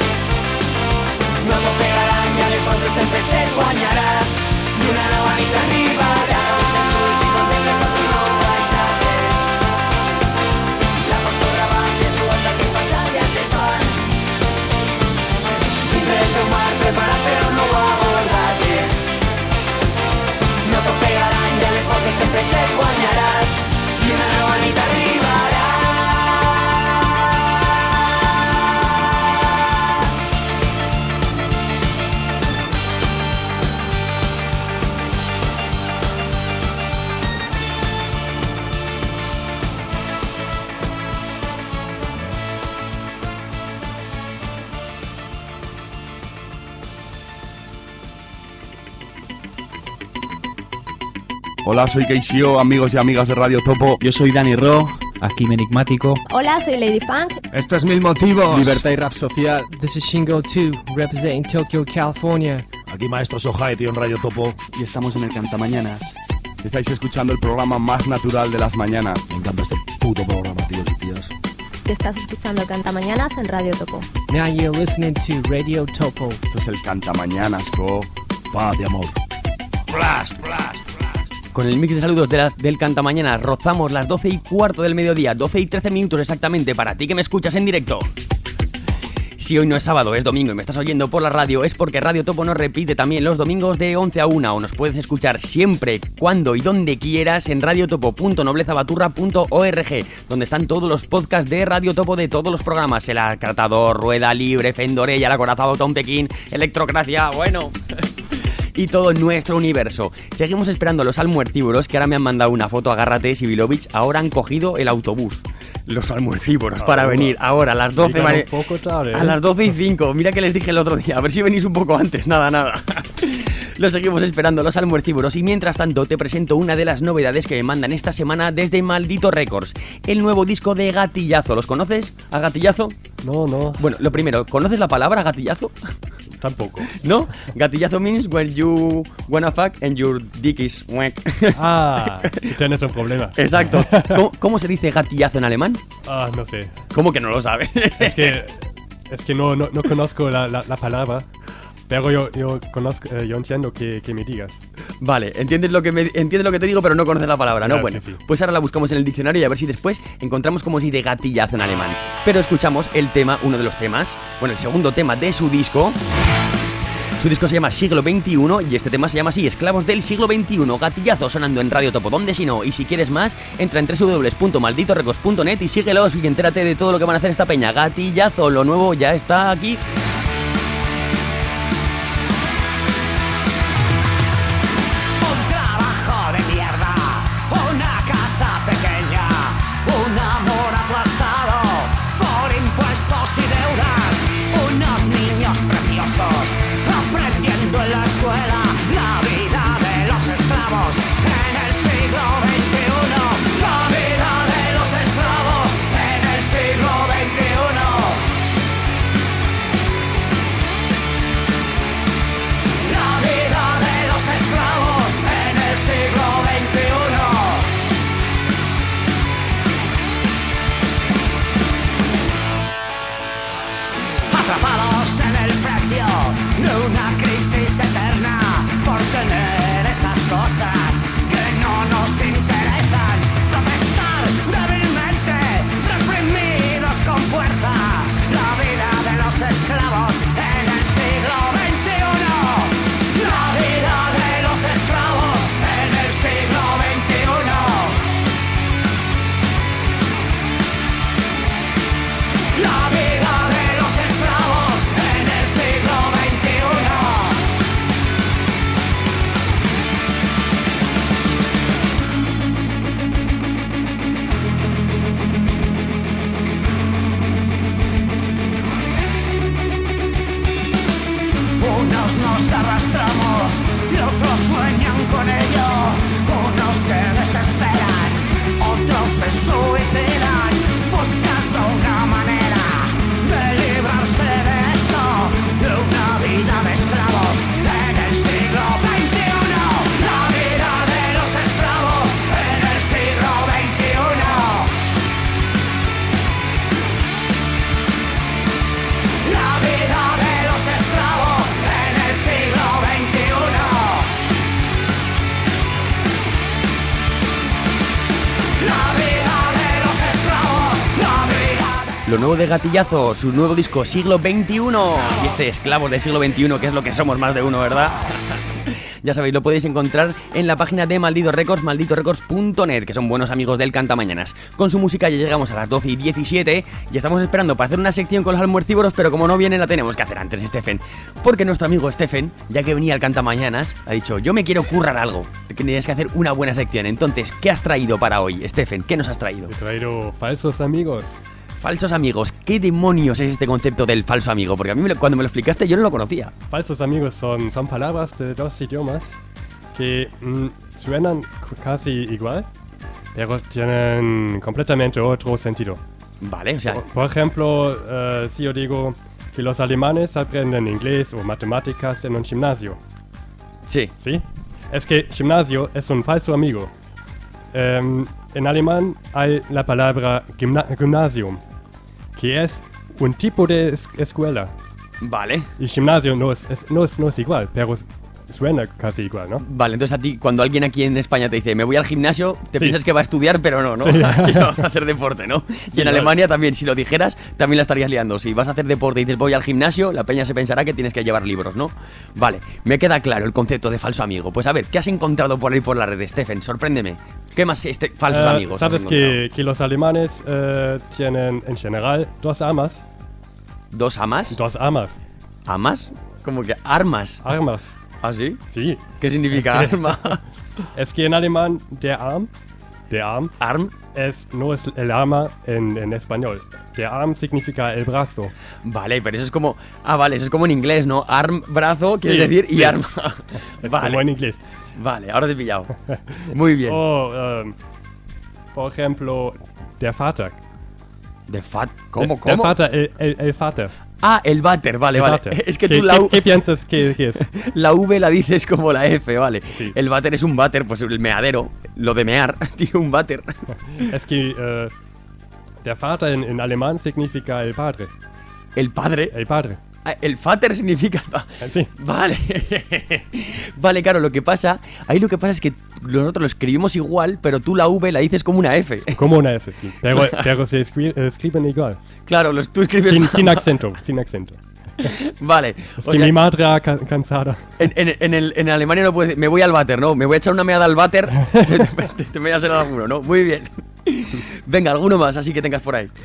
No t'ofegaran i a les fortes tempestes guanyaràs i una nova nit arribarà. Els ulls i contemples tot un nou paisatge. La foscor davant i els núvols d'aquest passat ja es desfan. Dintre el teu mar preparat per a un nou abordatge. No t'ofegaran i a les fortes tempestes guanyaràs i una nova nit arribarà. Hola, soy Keishio, amigos y amigas de Radio Topo. Yo soy Dani Ro, aquí Enigmático. Hola, soy Lady Funk. Esto es Mil Motivos. Libertad y Rap Social. This is Shingo 2, representing Tokyo, California. Aquí Maestro Sohai, tío, en Radio Topo. Y estamos en el Cantamañanas. Estáis escuchando el programa más natural de las mañanas. Me encanta este puto programa, tíos y tías. Te estás escuchando el Cantamañanas en Radio Topo. Now you're listening to Radio Topo. Esto es el Cantamañanas, co. Paz y amor. Blast, blast. Con el mix de saludos del Cantamañanas rozamos las 12:15 del mediodía, 12:13 minutos exactamente para ti que me escuchas en directo. Si hoy no es sábado, es domingo y me estás oyendo por la radio, es porque Radio Topo nos repite también los domingos de 11 a 1 o nos puedes escuchar siempre, cuando y donde quieras en radiotopo.noblezabaturra.org, donde están todos los podcasts de Radio Topo de todos los programas, El Acartador, Rueda Libre, Fendorella, El Acorazado, Tom Pekín, Electrocracia, bueno... y todo nuestro universo. Seguimos esperando a los almuercívoros que ahora me han mandado una foto. Agárrate, Sibilovich. Ahora han cogido el autobús. Los almuercívoros para venir ahora a las 12. Un poco tarde, a las 12:05. Mira que les dije el otro día. A ver si venís un poco antes. Nada. Los seguimos esperando los almuercívoros y mientras tanto te presento una de las novedades que me mandan esta semana desde Maldito Records. El nuevo disco de Gatillazo. ¿Los conoces? ¿A Gatillazo? No. Bueno, lo primero, ¿conoces la palabra gatillazo? Tampoco. ¿No? Gatillazo means when you wanna fuck and your dick is wank. Ah, tienes un problema. Exacto. ¿Cómo se dice gatillazo en alemán? Ah, no sé. ¿Cómo que no lo sabes? Es que no conozco la palabra. Pero yo entiendo que me digas. Vale, entiendes lo que te digo, pero no conoces la palabra, ¿no? Claro, bueno, sí. pues ahora la buscamos en el diccionario y a ver si después encontramos cómo se dice gatillazo en alemán. Pero escuchamos el tema, uno de los temas, bueno, el segundo tema de su disco. Su disco se llama Siglo XXI y este tema se llama así, Esclavos del Siglo XXI, Gatillazo sonando en Radio Topo, donde si no, y si quieres más, entra en www.malditorecos.net y síguelos y entérate de todo lo que van a hacer esta peña. Gatillazo, lo nuevo ya está aquí. Trabajo la escuela, la vida de los esclavos en el siglo XXI. La vida de los esclavos en el siglo XXI. La vida de los esclavos en el siglo XXI. Atrapados en el precio de una crisis eterna por tener esas cosas que no nos interesan. Protestar débilmente, reprimidos con fuerza. La vida de los esclavos en el siglo XXI. La vida de los esclavos en el siglo XXI. La vida de los esclavos en el siglo XXI. Unos nos arrastramos y otros sueñan con ello. Unos que desesperan, otros se suicidan, buscando una manera de librarse de esto, de una vida de esclavos en el siglo XXI. La vida de los esclavos en el siglo XXI. La vida de los esclavos en el siglo XXI. La vida de los esclavos, la vida de... Lo nuevo de Gatillazo, su nuevo disco Siglo XXI. Y este esclavos del siglo XXI, que es lo que somos más de uno, ¿verdad? Ya sabéis, lo podéis encontrar en la página de Maldito Records, malditorecords.net, que son buenos amigos del Cantamañanas. Con su música ya llegamos a las 12:17 y estamos esperando para hacer una sección con los almuercívoros, pero como no viene la tenemos que hacer antes, Stephen. Porque nuestro amigo Stephen, ya que venía al Cantamañanas, ha dicho, yo me quiero currar algo, tienes que hacer una buena sección. Entonces, ¿qué has traído para hoy, Stephen? ¿Qué nos has traído? He traído falsos amigos. Falsos amigos, ¿qué demonios es este concepto del falso amigo? Porque a mí cuando me lo explicaste yo no lo conocía. Falsos amigos son palabras de dos idiomas que suenan casi igual, pero tienen completamente otro sentido. Vale, o sea... Por ejemplo, si yo digo que los alemanes aprenden inglés o matemáticas en un gimnasio. Sí. ¿Sí? Es que gimnasio es un falso amigo. En alemán hay la palabra Gymnasium, que es un tipo de escuela. Vale. Y gimnasio no es igual, pero suena casi igual, ¿no? Vale, entonces a ti, cuando alguien aquí en España te dice, me voy al gimnasio, te Sí. piensas que va a estudiar, pero no, ¿no? Sí. Aquí vamos a hacer deporte, ¿no? Y Sí, en vale. Alemania también, si lo dijeras, también la estarías liando. Si vas a hacer deporte y dices, voy al gimnasio, la peña se pensará que tienes que llevar libros, ¿no? Vale, me queda claro el concepto de falso amigo. Pues a ver, ¿qué has encontrado por ahí por la red, Stephen? Sorpréndeme. ¿Qué más falsos amigos has Sabes encontrado? que los alemanes tienen en general dos amas. ¿Dos amas? Dos amas. ¿Amas? ¿Cómo que armas? Armas. ¿Ah, sí? Sí. ¿Qué significa Es que- arma? Es que en alemán der Arm, Arm, no es el arma en español. Der Arm significa el brazo. Vale, pero eso es como... Ah, vale, eso es como en inglés, ¿no? Arm, brazo, quieres Sí, decir, y sí. arma. Es Vale. como en inglés. Vale, ahora te he pillado. Muy bien. Por ejemplo, der Vater. ¿Cómo? Der Vater, el Vater. Ah, el váter, vale, El vale. váter. Es que ¿Qué- tú la qué- U... qué piensas que es? La V la dices como la F, vale. Sí. El váter es un váter, pues el meadero, lo de mear, tío, un váter. Es que der Vater en alemán significa el padre. ¿El padre? El padre. Ah, el Vater significa... Sí. Vale. Vale, claro, lo que pasa es que nosotros lo escribimos igual, pero tú la V la dices como una F. Como una F, sí. Pero se escriben igual. Claro, tú escribes... Sin acento, sin acento. Vale. Es o que sea, mi madre cansada. en Alemania no puedes decir, me voy al váter, no, me voy a echar una meada al váter, te meas en alguno, ¿no? Muy bien. Venga, alguno más, así que tengas por ahí.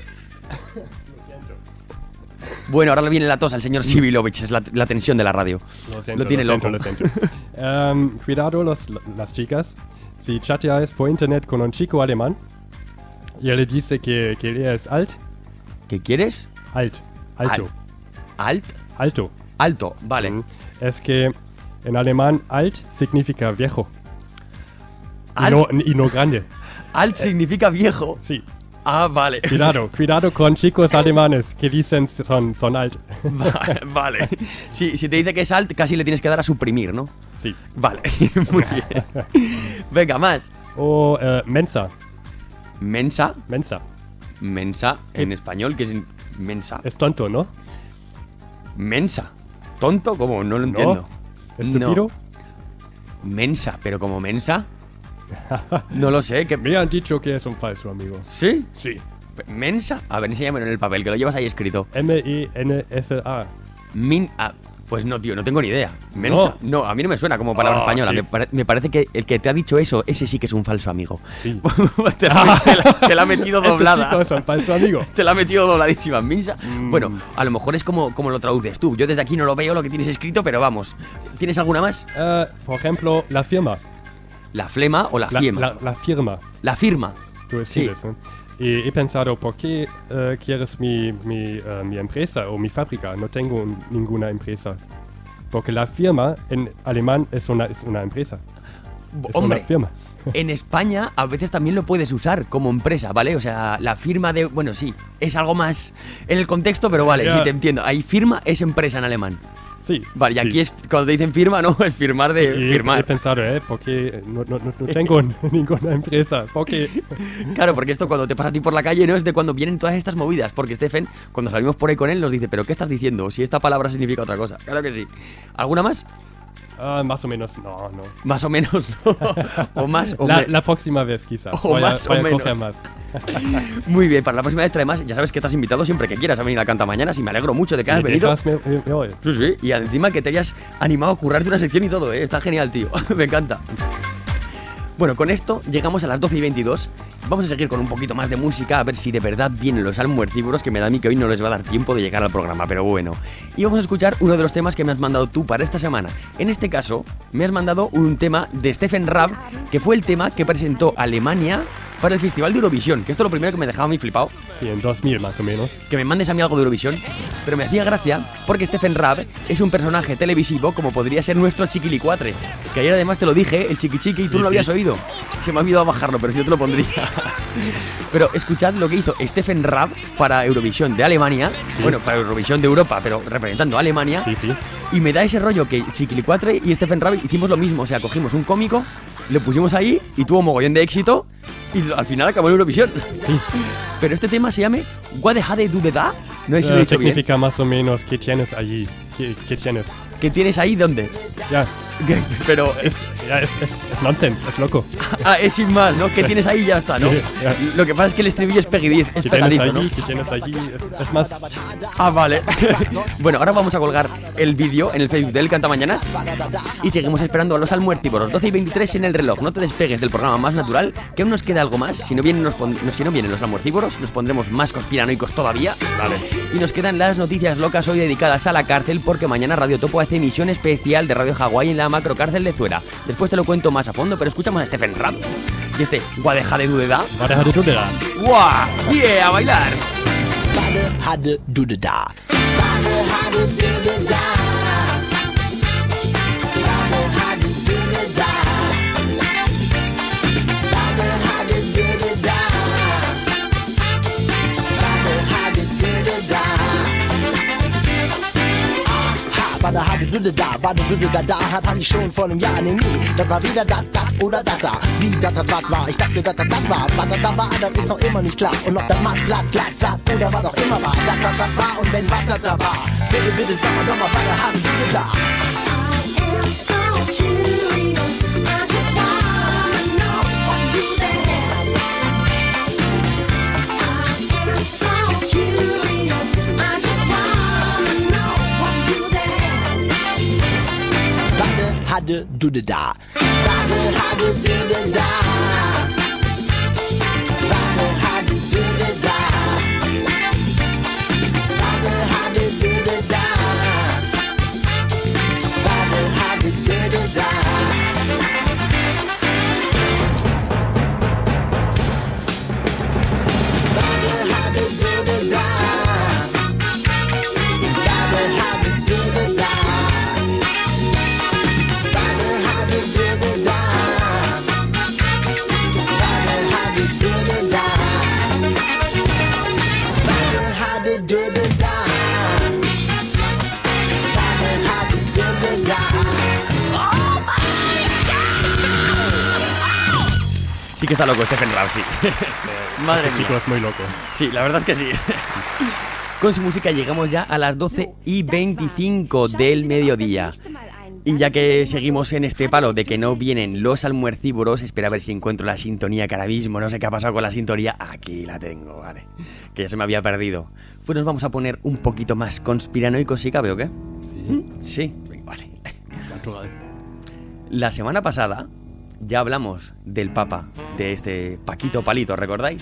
Bueno, ahora le viene la tos al señor Sibilovich, es la tensión de la radio. Lo tiene loco. Lo siento. Cuidado las chicas. Si chateas por internet con un chico alemán y él le dice que él es alt. ¿Qué quieres? Alto. ¿Alt? Alto. Alto, vale. Es que En alemán, alt significa viejo. Alt. Y no grande. Alt significa viejo. Sí. Ah, vale. Cuidado con chicos alemanes que dicen son alt. Vale. Si te dice que es alt, casi le tienes que dar a suprimir, ¿no? Sí. Vale, muy bien. Venga, más. O mensa. ¿Mensa? Mensa. Mensa, en español, que es mensa. Es tonto, ¿no? Mensa. ¿Tonto? ¿Cómo? No lo entiendo. ¿Estúpido? No. Mensa, pero como mensa. No lo sé. Me han dicho que es un falso amigo. ¿Sí? Sí. ¿Mensa? A ver, enséñamelo en el papel, que lo llevas ahí escrito. M-I-N-S-A. Pues no, tío, no tengo ni idea. ¿Mensa? No, a mí no me suena como palabra española. Me parece que el que te ha dicho eso, ese sí que es un falso amigo. Sí. te la ha metido doblada. Ese chico es un falso amigo. Te la ha metido dobladísima. ¿Mensa? Bueno, a lo mejor es como lo traduces tú. Yo desde aquí no lo veo lo que tienes escrito, pero vamos. ¿Tienes alguna más? Por ejemplo, la firma. ¿La flema o la fiema? La firma. La firma. Tú escribes, ¿no? Y he pensado, ¿por qué quieres mi empresa o mi fábrica? No tengo ninguna empresa. Porque la firma en alemán es una empresa. Hombre, una firma. En España a veces también lo puedes usar como empresa, ¿vale? O sea, la firma de... Bueno, sí, es algo más en el contexto, pero vale, sí te entiendo. Ahí firma es empresa en alemán. Sí. Vale, y aquí es cuando te dicen firma, no, es firmar de firmar. He pensado, porque no tengo ninguna empresa. Porque... Claro, porque esto cuando te pasa a ti por la calle no es de cuando vienen todas estas movidas. Porque Stephen, cuando salimos por ahí con él, nos dice, ¿pero qué estás diciendo? Si esta palabra significa otra cosa. Claro que sí. ¿Alguna más? Más o menos, no. Más o menos, no. O más o menos. La próxima vez, quizás. O más o menos. Coger más. Muy bien, para la próxima vez trae más. Ya sabes que estás invitado siempre que quieras a venir a Cantamañanas y me alegro mucho de que hayas venido. Sí, y encima que te hayas animado a currarte una sección y todo, ¿eh? Está genial, tío. Me encanta. Bueno, con esto llegamos a las 12:22. Vamos a seguir con un poquito más de música, a ver si de verdad vienen los almuertívoros, que me da a mí que hoy no les va a dar tiempo de llegar al programa, pero bueno. Y vamos a escuchar uno de los temas que me has mandado tú para esta semana. En este caso, me has mandado un tema de Stephen Raab, que fue el tema que presentó Alemania para el Festival de Eurovisión, que esto es lo primero que me dejaba a mí flipado. Sí, en 2000 más o menos. Que me mandes a mí algo de Eurovisión, pero me hacía gracia porque Stephen Raab es un personaje televisivo como podría ser nuestro Chiquilicuatre, que ayer además te lo dije, el Chiqui, y tú no lo habías oído. Se me ha olvidado bajarlo, pero si yo te lo pondría. Pero escuchad lo que hizo Stephen Raab para Eurovisión de Alemania, bueno, para Eurovisión de Europa, pero representando a Alemania. Y me da ese rollo que Chiquilicuatre y Stephen Raab hicimos lo mismo, o sea, cogimos un cómico, le pusimos ahí y tuvo mogollón de éxito y al final acabó en Eurovisión. Sí. Pero este tema se llama What the Hade Do the Da. No sé si lo he dicho bien. Significa más o menos ¿qué tienes allí? ¿Qué tienes? ¿Qué tienes ahí dónde? Ya. Pero es nonsense, es loco. Es sin más, ¿no? ¿Qué tienes ahí? Ya está, ¿no? Ya. Lo que pasa es que el estribillo es pegadizo, ¿Qué tienes allí? ¿Qué tienes allí? Es más... vale. Bueno, ahora vamos a colgar el vídeo en el Facebook del Cantamañanas y seguimos esperando a los almuertívoros. 12:23 en el reloj. No te despegues del programa más natural, que aún nos queda algo más. Si no vienen los almuertívoros, nos pondremos más conspiranoicos todavía. Vale. Y nos quedan las noticias locas hoy dedicadas a la cárcel, porque mañana Radio Topo hace emisión especial de Radio Hawái en la macrocárcel de Zuera. Después te lo cuento más a fondo, pero escuchamos a Stephen Raab y este What the Hade Do the Da. What the Hade Do the Da. ¡Guau! ¡Yeah! ¡A bailar! What the Hade Do the Da. Warte, hatte du da, hatte ich schon vor einem Jahr, nee, das war wieder dat oder dat da. Wie dat war, ich dachte dat war, was da war, das ist noch immer nicht klar. Und ob das Mann glatt sagt oder was auch immer war, dat war und wenn was da war. Bitte sag mal doch mal, was hatte du da. I am so curious, I just wanna know what you there. I am so curious, I just wanna know what you there. Hade du de da. Hade du de da. Hade du de da. Hade du de da. Hade du de da. Hade du de da. Sí que está loco Stephen Rousey. Madre Este chico mía. es muy loco. Sí, la verdad es que sí. Con su música llegamos ya a las 12:25 del mediodía. Y ya que seguimos en este palo de que no vienen los almuercívoros, espera a ver si encuentro la sintonía que ahora mismo, no sé qué ha pasado con la sintonía. Aquí la tengo, vale. Que ya se me había perdido. Pues nos vamos a poner un poquito más conspiranoicos si cabe, ¿o qué? Sí. Sí, vale. La semana pasada ya hablamos del Papa, de este Paquito Palito, ¿recordáis?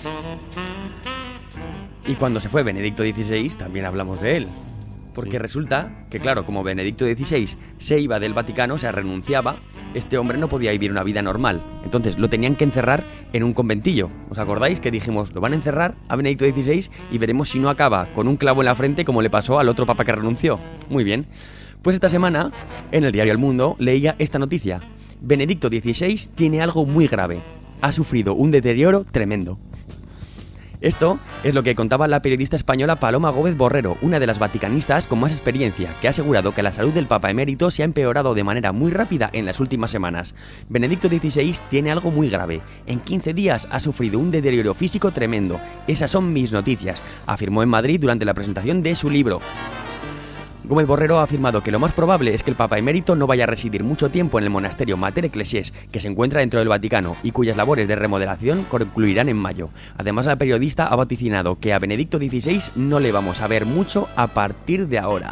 Y cuando se fue Benedicto XVI también hablamos de él. Porque resulta que, claro, como Benedicto XVI se iba del Vaticano, o sea, renunciaba, este hombre no podía vivir una vida normal. Entonces lo tenían que encerrar en un conventillo. ¿Os acordáis que dijimos, lo van a encerrar a Benedicto XVI y veremos si no acaba con un clavo en la frente como le pasó al otro papa que renunció? Muy bien. Pues esta semana, en el diario El Mundo, leía esta noticia. Benedicto XVI tiene algo muy grave. Ha sufrido un deterioro tremendo. Esto es lo que contaba la periodista española Paloma Gómez Borrero, una de las vaticanistas con más experiencia, que ha asegurado que la salud del Papa emérito se ha empeorado de manera muy rápida en las últimas semanas. Benedicto XVI tiene algo muy grave. En 15 días ha sufrido un deterioro físico tremendo. Esas son mis noticias, afirmó en Madrid durante la presentación de su libro. Gómez Borrero ha afirmado que lo más probable es que el Papa emérito no vaya a residir mucho tiempo en el monasterio Mater Ecclesiae, que se encuentra dentro del Vaticano y cuyas labores de remodelación concluirán en mayo. Además, la periodista ha vaticinado que a Benedicto XVI no le vamos a ver mucho a partir de ahora.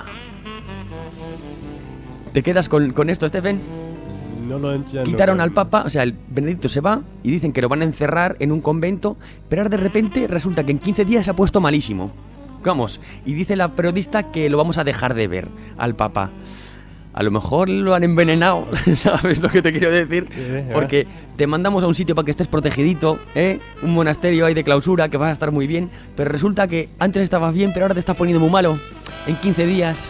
¿Te quedas con esto, Stephen? No lo entiendo. Quitaron al Papa, o sea, el Benedicto se va y dicen que lo van a encerrar en un convento, pero ahora de repente resulta que en 15 días se ha puesto malísimo. Vamos, y dice la periodista que lo vamos a dejar de ver al Papa. A lo mejor lo han envenenado, ¿sabes lo que te quiero decir? Porque te mandamos a un sitio para que estés protegidito, ¿eh? Un monasterio ahí de clausura que vas a estar muy bien, pero resulta que antes estabas bien, pero ahora te estás poniendo muy malo. En 15 días...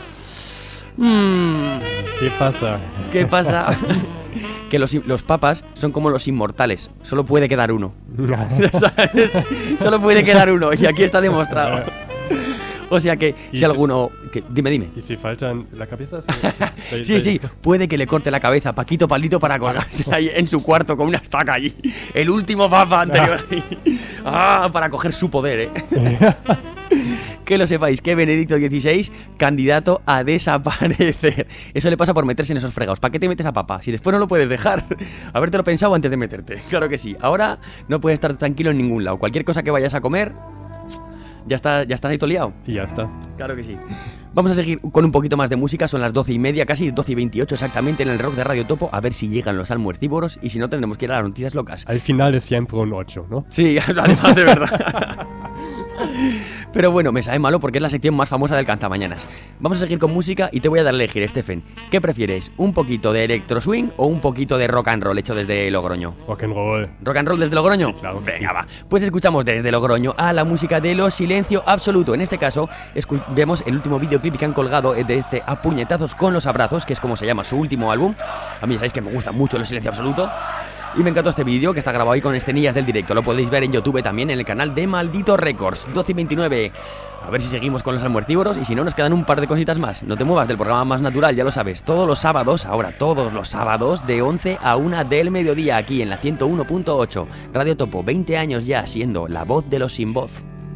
¿Qué pasa? ¿Qué pasa? Que los papas son como los inmortales, solo puede quedar uno. ¿Sabes? Solo puede quedar uno, y aquí está demostrado. O sea que si alguno... Dime. ¿Y si faltan la cabeza? Sí, puede que le corte la cabeza a Paquito Palito para colgarse ahí en su cuarto con una estaca allí. El último papa anterior. Para coger su poder, ¿eh? Que lo sepáis, que Benedicto XVI, candidato a desaparecer. Eso le pasa por meterse en esos fregados. ¿Para qué te metes a papa? Si después no lo puedes dejar. Habértelo pensado antes de meterte. Claro que sí. Ahora no puedes estar tranquilo en ningún lado. Cualquier cosa que vayas a comer... Ya estás ahí todo liado. Y ya está. Claro que sí. Vamos a seguir con un poquito más de música. Son las 12:30, casi 12:28 exactamente en el rock de Radio Topo. A ver si llegan los almuercívoros y si no tendremos que ir a las noticias locas. Al final es siempre un 8, ¿no? Sí, además de verdad. Pero bueno, me sabe malo porque es la sección más famosa del Cantamañanas. Vamos a seguir con música y te voy a dar a elegir, Stephen. ¿Qué prefieres? ¿Un poquito de electro swing o un poquito de rock and roll hecho desde Logroño? Rock and roll. ¿Rock and roll desde Logroño? Sí, claro. Venga, va. Pues escuchamos desde Logroño a la música de Los Silencio Absoluto. En este caso, vemos el último videoclip que han colgado de este A Puñetazos con los Abrazos, que es como se llama su último álbum. A mí ya sabéis que me gusta mucho Los Silencio Absoluto. Y me encantó este vídeo que está grabado ahí con escenillas del directo. Lo podéis ver en YouTube también, en el canal de Maldito Records. 12:29. A ver si seguimos con los almuercívoros y si no nos quedan un par de cositas más. No te muevas del programa más natural, ya lo sabes. Todos los sábados, de 11 a 1 del mediodía, aquí en la 101.8. Radio Topo, 20 años ya siendo la voz de los sin voz.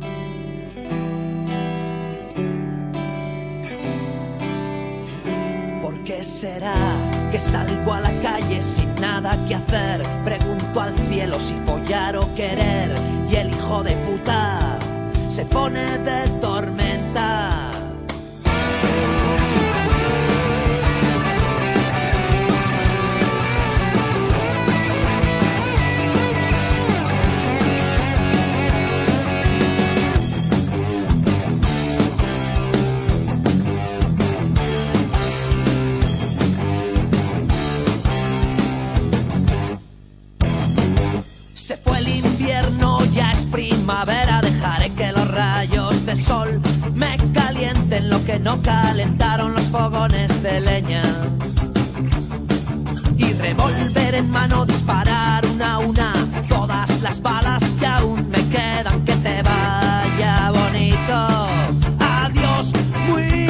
¿Por qué será que salgo a la calle sin nada que hacer? Pregunto al cielo si follar o querer, y el hijo de puta se pone de tormenta. Se fue el invierno, ya es primavera, dejaré que los rayos de sol me calienten lo que no calentaron los fogones de leña. Y revólver en mano, disparar una a una todas las balas que aún me quedan. Que te vaya bonito, adiós, muy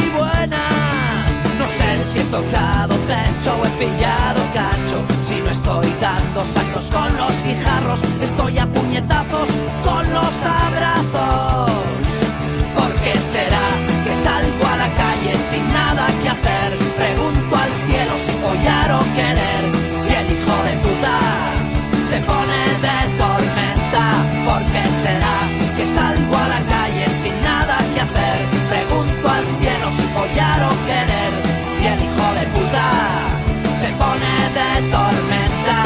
buenas. No sé si he tocado techo o he pillado cacho, si no estoy dando dando saltos con los guijarros, estoy a puñetazos con los abrazos. ¿Por qué será que salgo a la calle sin nada que hacer? Pregunto al cielo si follar o querer, y el hijo de puta se pone de tormenta. ¿Por qué será que salgo a la calle sin nada que hacer? Pregunto al cielo si follar o querer, y el hijo de puta se pone de tormenta.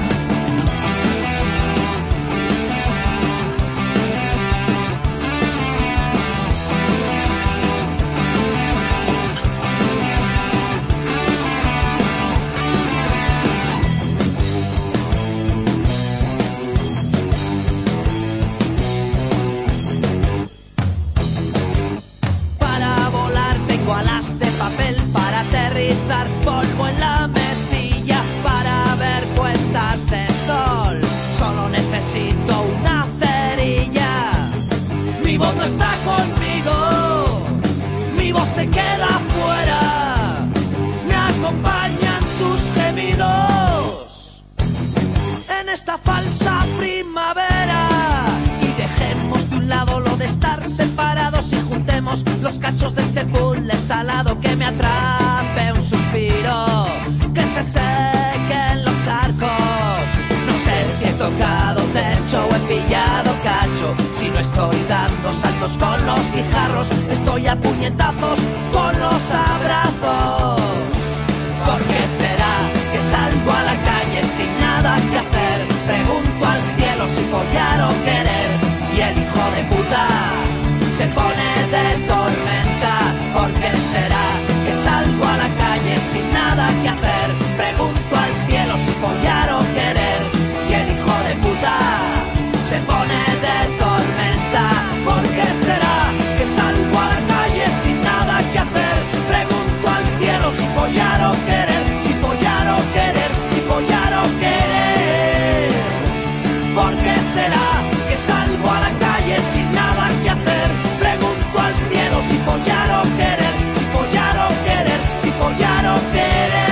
Para volar tengo alas de papel, para aterrizar polvo en la mesilla, para ver puestas de sol solo necesito una cerilla. Mi voz no está conmigo, mi voz se queda afuera, me acompañan tus gemidos en esta falsa primavera. Y dejemos de un lado lo de estar separados y juntemos los cachos de este puzzle salado, que me atrape un suspiro, que se sequen los charcos. No sé si he tocado techo o he pillado cacho, si no estoy dando saltos con los guijarros, estoy a puñetazos con los abrazos. ¿Por qué será que salgo a la calle sin nada que hacer? Pregunto al cielo si follar o querer, y el hijo de puta se pone de tormenta. ¿Por qué será que salgo a la calle sin nada que hacer? Pregunto al cielo si follar o querer, y el hijo de puta se pone de tormenta. ¿Por qué será que salgo a la calle sin nada que hacer? Pregunto al cielo si follar o querer, si follar o querer, si follar o querer. ¿Por qué será que salgo a la calle sin nada que hacer? Pregunto al cielo si follar o querer, si follar o querer, si follar o querer.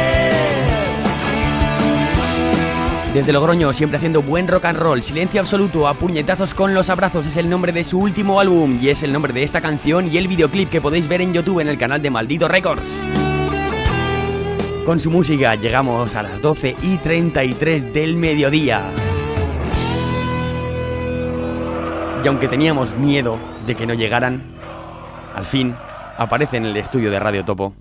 Desde Logroño, siempre haciendo buen rock and roll, Silencio Absoluto, a puñetazos con los abrazos, es el nombre de su último álbum y es el nombre de esta canción y el videoclip que podéis ver en YouTube en el canal de Maldito Records. Con su música llegamos a las 12:33 del mediodía. Y aunque teníamos miedo de que no llegaran, al fin aparece en el estudio de Radio Topo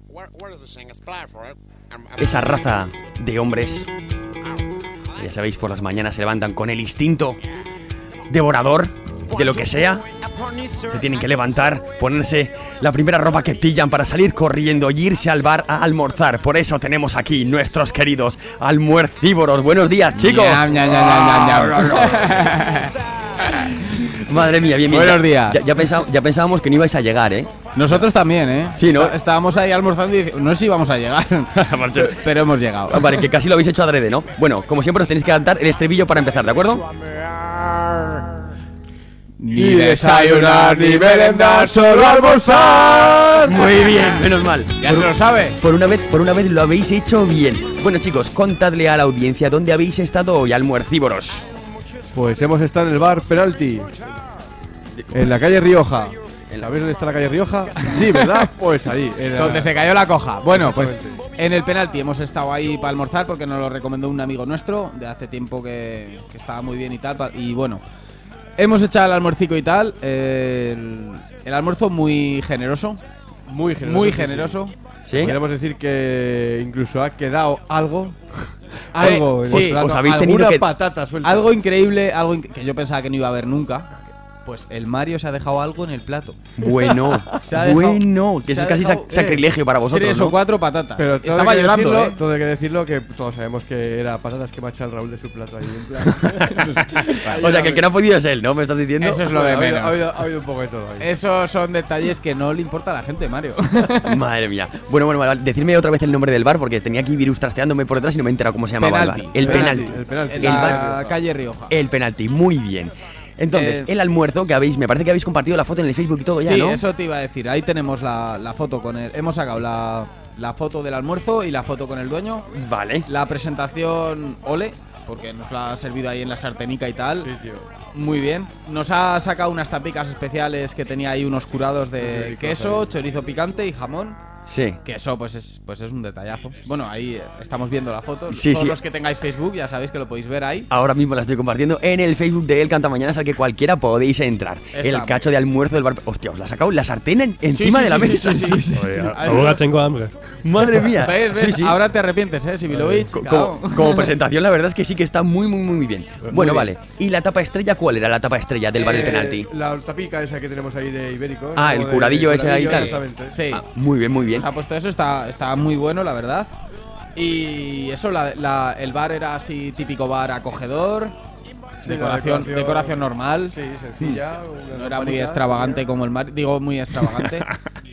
esa raza de hombres. Ya sabéis, por las mañanas se levantan con el instinto devorador de lo que sea. Se tienen que levantar, ponerse la primera ropa que pillan para salir corriendo y irse al bar a almorzar. Por eso tenemos aquí nuestros queridos almuercívoros. Buenos días, chicos. Madre mía, bien. Buenos días. Ya pensábamos que no ibais a llegar, ¿eh? Nosotros también, ¿eh? Sí, ¿no? Estábamos ahí almorzando y no sé si íbamos a llegar, pero hemos llegado. Vale, que casi lo habéis hecho adrede, ¿no? Bueno, como siempre os tenéis que cantar el estribillo para empezar, ¿de acuerdo? Ni desayunar ni merendar, solo almorzar. Muy bien, menos mal. Ya se lo sabe. Por una vez lo habéis hecho bien. Bueno, chicos, contadle a la audiencia dónde habéis estado hoy, almuercívoros. Pues hemos estado en el bar Penalti, en la calle Rioja. ¿Sabéis dónde está la calle Rioja? Sí, ¿verdad? Pues ahí. Donde se cayó la coja. Bueno, pues en el Penalti hemos estado ahí para almorzar porque nos lo recomendó un amigo nuestro de hace tiempo que estaba muy bien y tal. Y bueno, hemos echado el almuercico y tal. El almuerzo muy generoso. Muy generoso. ¿Sí? Queremos decir que incluso ha quedado algo. Algo, sí, os habéis tenido que patata suelta. Algo increíble, que yo pensaba que no iba a haber nunca. Pues el Mario se ha dejado algo en el plato. Bueno, que eso es casi sacrilegio para vosotros, 3 ¿no? o 4 patatas. Pero estaba llorando, ¿eh? Todo hay que decirlo, que todos sabemos que era patatas que macha el Raúl de su plato ahí en plan. O sea, que el que no ha podido es él, ¿no? ¿Me estás diciendo? Eso es lo de menos. Ha habido un poco de todo ahí. Esos son detalles que no le importa a la gente, Mario. Madre mía. Bueno, decidme otra vez el nombre del bar porque tenía aquí virus trasteándome por detrás y no me he enterado cómo se llamaba Penalti. el bar. El Penalti. En la calle Rioja. El Penalti, muy bien. Entonces, el almuerzo que me parece que habéis compartido la foto en el Facebook y todo ya, ¿no? Sí, eso te iba a decir. Ahí tenemos la foto con hemos sacado la foto del almuerzo y la foto con el dueño. Vale. La presentación, ole. porque nos lo ha servido ahí en la sartenica y tal. Sí, tío. Muy bien. Nos ha sacado unas tapicas especiales que tenía ahí unos curados de queso, chorizo picante y jamón. Sí. Que eso pues es un detallazo. Bueno, ahí estamos viendo la foto. Sí, Todos sí. los que tengáis Facebook ya sabéis que lo podéis ver ahí. Ahora mismo la estoy compartiendo en el Facebook de El Cantamañanas, al que cualquiera podéis entrar. El cacho de almuerzo del bar. Hostia, os la ha sacado la sartén encima de la mesa. Sí. Ahora tengo hambre. Madre mía. ¿Ves? Sí. Ahora te arrepientes, Sibilovich. Como presentación, la verdad es que sí que está muy bien. Bueno, vale. ¿Y la tapa estrella cuál era la tapa estrella del bar El Penalti? La tapica esa que tenemos ahí de Ibérico. Ah, el curadillo ese ahí tal. Sí. Muy bien. Nos ha puesto eso, está muy bueno, la verdad. Y eso, el bar era así, típico bar acogedor. Decoración normal. Sí, sencilla. No era muy extravagante como el mar. Digo, muy extravagante.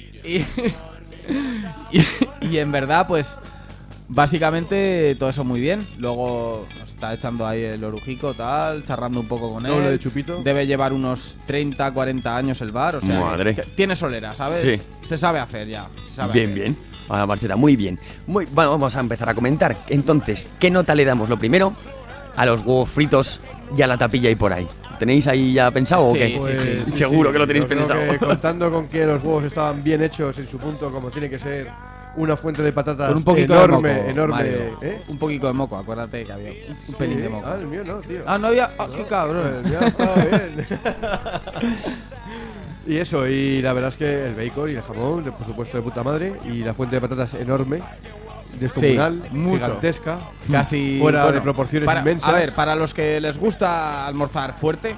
y en verdad, pues básicamente todo eso muy bien. Luego nos está echando ahí el orujico, tal, charrando un poco con él. Doble de chupito. Debe llevar unos 30, 40 años el bar. O sea, Madre. que tiene solera, ¿sabes? Sí. Se sabe hacer ya. Bien. A la marcheta, muy bien. Bueno, vamos a empezar a comentar. Entonces, ¿qué nota le damos? Lo primero, a los huevos fritos y a la tapilla y por ahí. ¿Tenéis ahí ya pensado o qué? Sí, Seguro que lo tenéis Yo creo pensado. que contando con que los huevos estaban bien hechos en su punto, como tiene que ser, una fuente de patatas Con un poquito enorme, de moco, enorme. Mario. Un poquito de moco, acuérdate que había un pelín de moco. Ah, el mío no, tío. Ah, no había. ¡Qué cabrón! El mío estaba bien. Y eso, y la verdad es que el bacon y el jamón, por supuesto, de puta madre, y la fuente de patatas enorme, descomunal, mucho. gigantesca, Casi fuera de proporciones inmensas. A ver, para los que les gusta almorzar fuerte,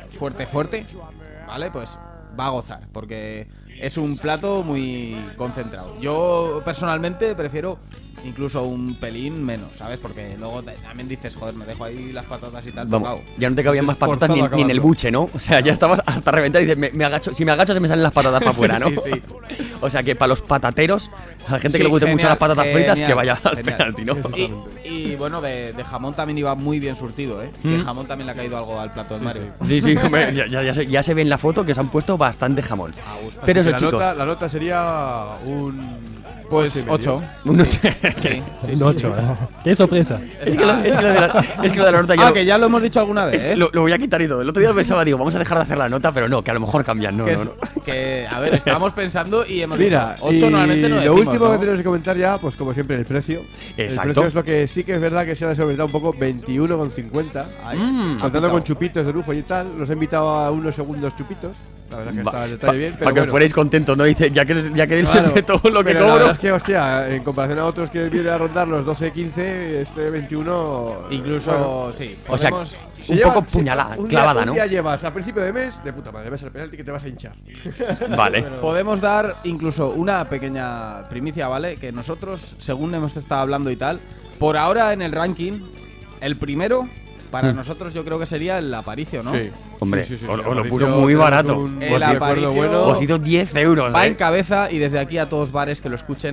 ¿vale? Pues va a gozar, porque es un plato muy concentrado. Yo personalmente prefiero incluso un pelín menos, ¿sabes? Porque luego también dices, joder, me dejo ahí las patatas y tal. Vamos, ya no te cabían más patatas ni en el buche, ¿no? O sea, ya estabas hasta reventar y dices, me agacho, si me agacho se me salen las patatas para afuera, ¿no? Sí. O sea, que para los patateros, a la gente que le guste mucho las patatas fritas, que vaya al penalti, ¿no? Y bueno, de jamón también iba muy bien surtido, ¿eh? De jamón también le ha caído algo al plato de Mario. Sí, hombre, ya se ve en la foto que os han puesto bastante jamón. Pero eso, chicos. La nota sería un... Pues 8. Un 8. Un 8, Qué sorpresa. Es que lo de la nota ya. Que ya lo hemos dicho alguna vez, ¿eh? Lo voy a quitar y todo. El otro día pensaba, digo, vamos a dejar de hacer la nota, pero no, que a lo mejor cambian. No. Que, a ver, estábamos pensando y hemos dicho 8 normalmente no decimos, lo último ¿no? que tenemos que comentar ya, pues como siempre, el precio. Exacto. El precio es lo que sí que es verdad que se ha desorbitado un poco, 21,50. Contando con chupitos de lujo y tal. Los he invitado a unos segundos chupitos. La verdad que está el detalle bien. Para que fuerais contentos, ¿no? Dice, ya queréis claro, todo lo que pero cobro. La verdad es que, hostia, en comparación a otros que vienen a rondar los 12, 15, este 21. Incluso, bueno, sí. O sea, un poco puñalada, clavada, ¿no? Un día llevas a principio de mes, de puta madre, ves el penalti que te vas a hinchar. Vale. Podemos dar incluso una pequeña primicia, ¿vale? Que nosotros, según hemos estado hablando y tal, por ahora en el ranking, el primero, para nosotros yo creo que sería el Aparicio, ¿no? Sí. Hombre, sí, os lo puso muy barato. El Aparicio os hizo 10 euros. Va en cabeza y desde aquí a todos bares que lo escuchen,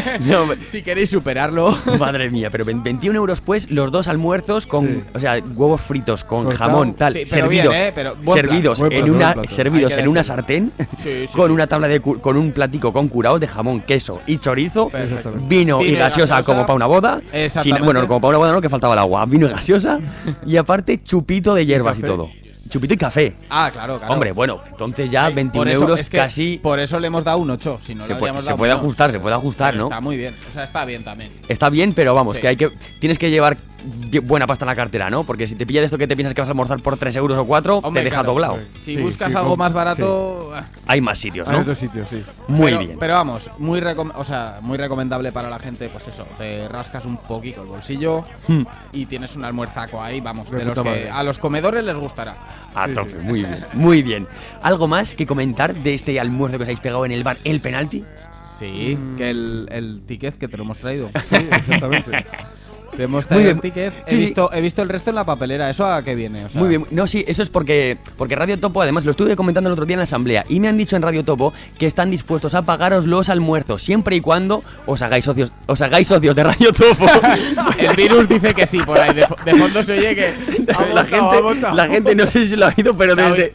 si queréis superarlo. Madre mía, pero 21 euros pues los dos almuerzos con, o sea, huevos fritos con jamón, tal, sí, pero servidos, bien, pero buen servidos plato. en una sartén, con una tabla con un platico con curado de jamón, queso y chorizo, vino y gaseosa como para una boda. Bueno, como para una boda no, que faltaba el agua, vino y gaseosa y aparte chupito de hierbas y todo. Chupito y café. Ah, claro. Hombre, bueno, entonces ya 21 euros es que casi. Por eso le hemos dado un 8. Si no se puede ajustar, ¿no? Está muy bien. O sea, está bien también. Está bien, pero vamos, que tienes que llevar buena pasta en la cartera, ¿no? Porque si te pillas esto que te piensas que vas a almorzar por 3 euros o 4, te deja doblado. Si buscas algo más barato. Hay más sitios, ¿no? Hay otros sitios, sí. Muy bien. Pero vamos, muy recomendable para la gente, pues eso. Te rascas un poquito el bolsillo y tienes un almuerzaco ahí, vamos, de los que a los comedores les gustará. A tope, muy bien, muy bien. ¿Algo más que comentar de este almuerzo que os habéis pegado en el bar El Penalti? Sí, que el ticket que te lo hemos traído. Sí, exactamente. Te hemos traído el ticket. He visto el resto en la papelera. ¿Eso a qué viene? O sea, muy bien. No, sí, eso es porque Radio Topo, además, lo estuve comentando el otro día en la asamblea y me han dicho en Radio Topo que están dispuestos a pagaros los almuerzos siempre y cuando os hagáis socios de Radio Topo. El virus dice que sí, por ahí. De fondo se oye La gente no sé si lo ha oído, pero desde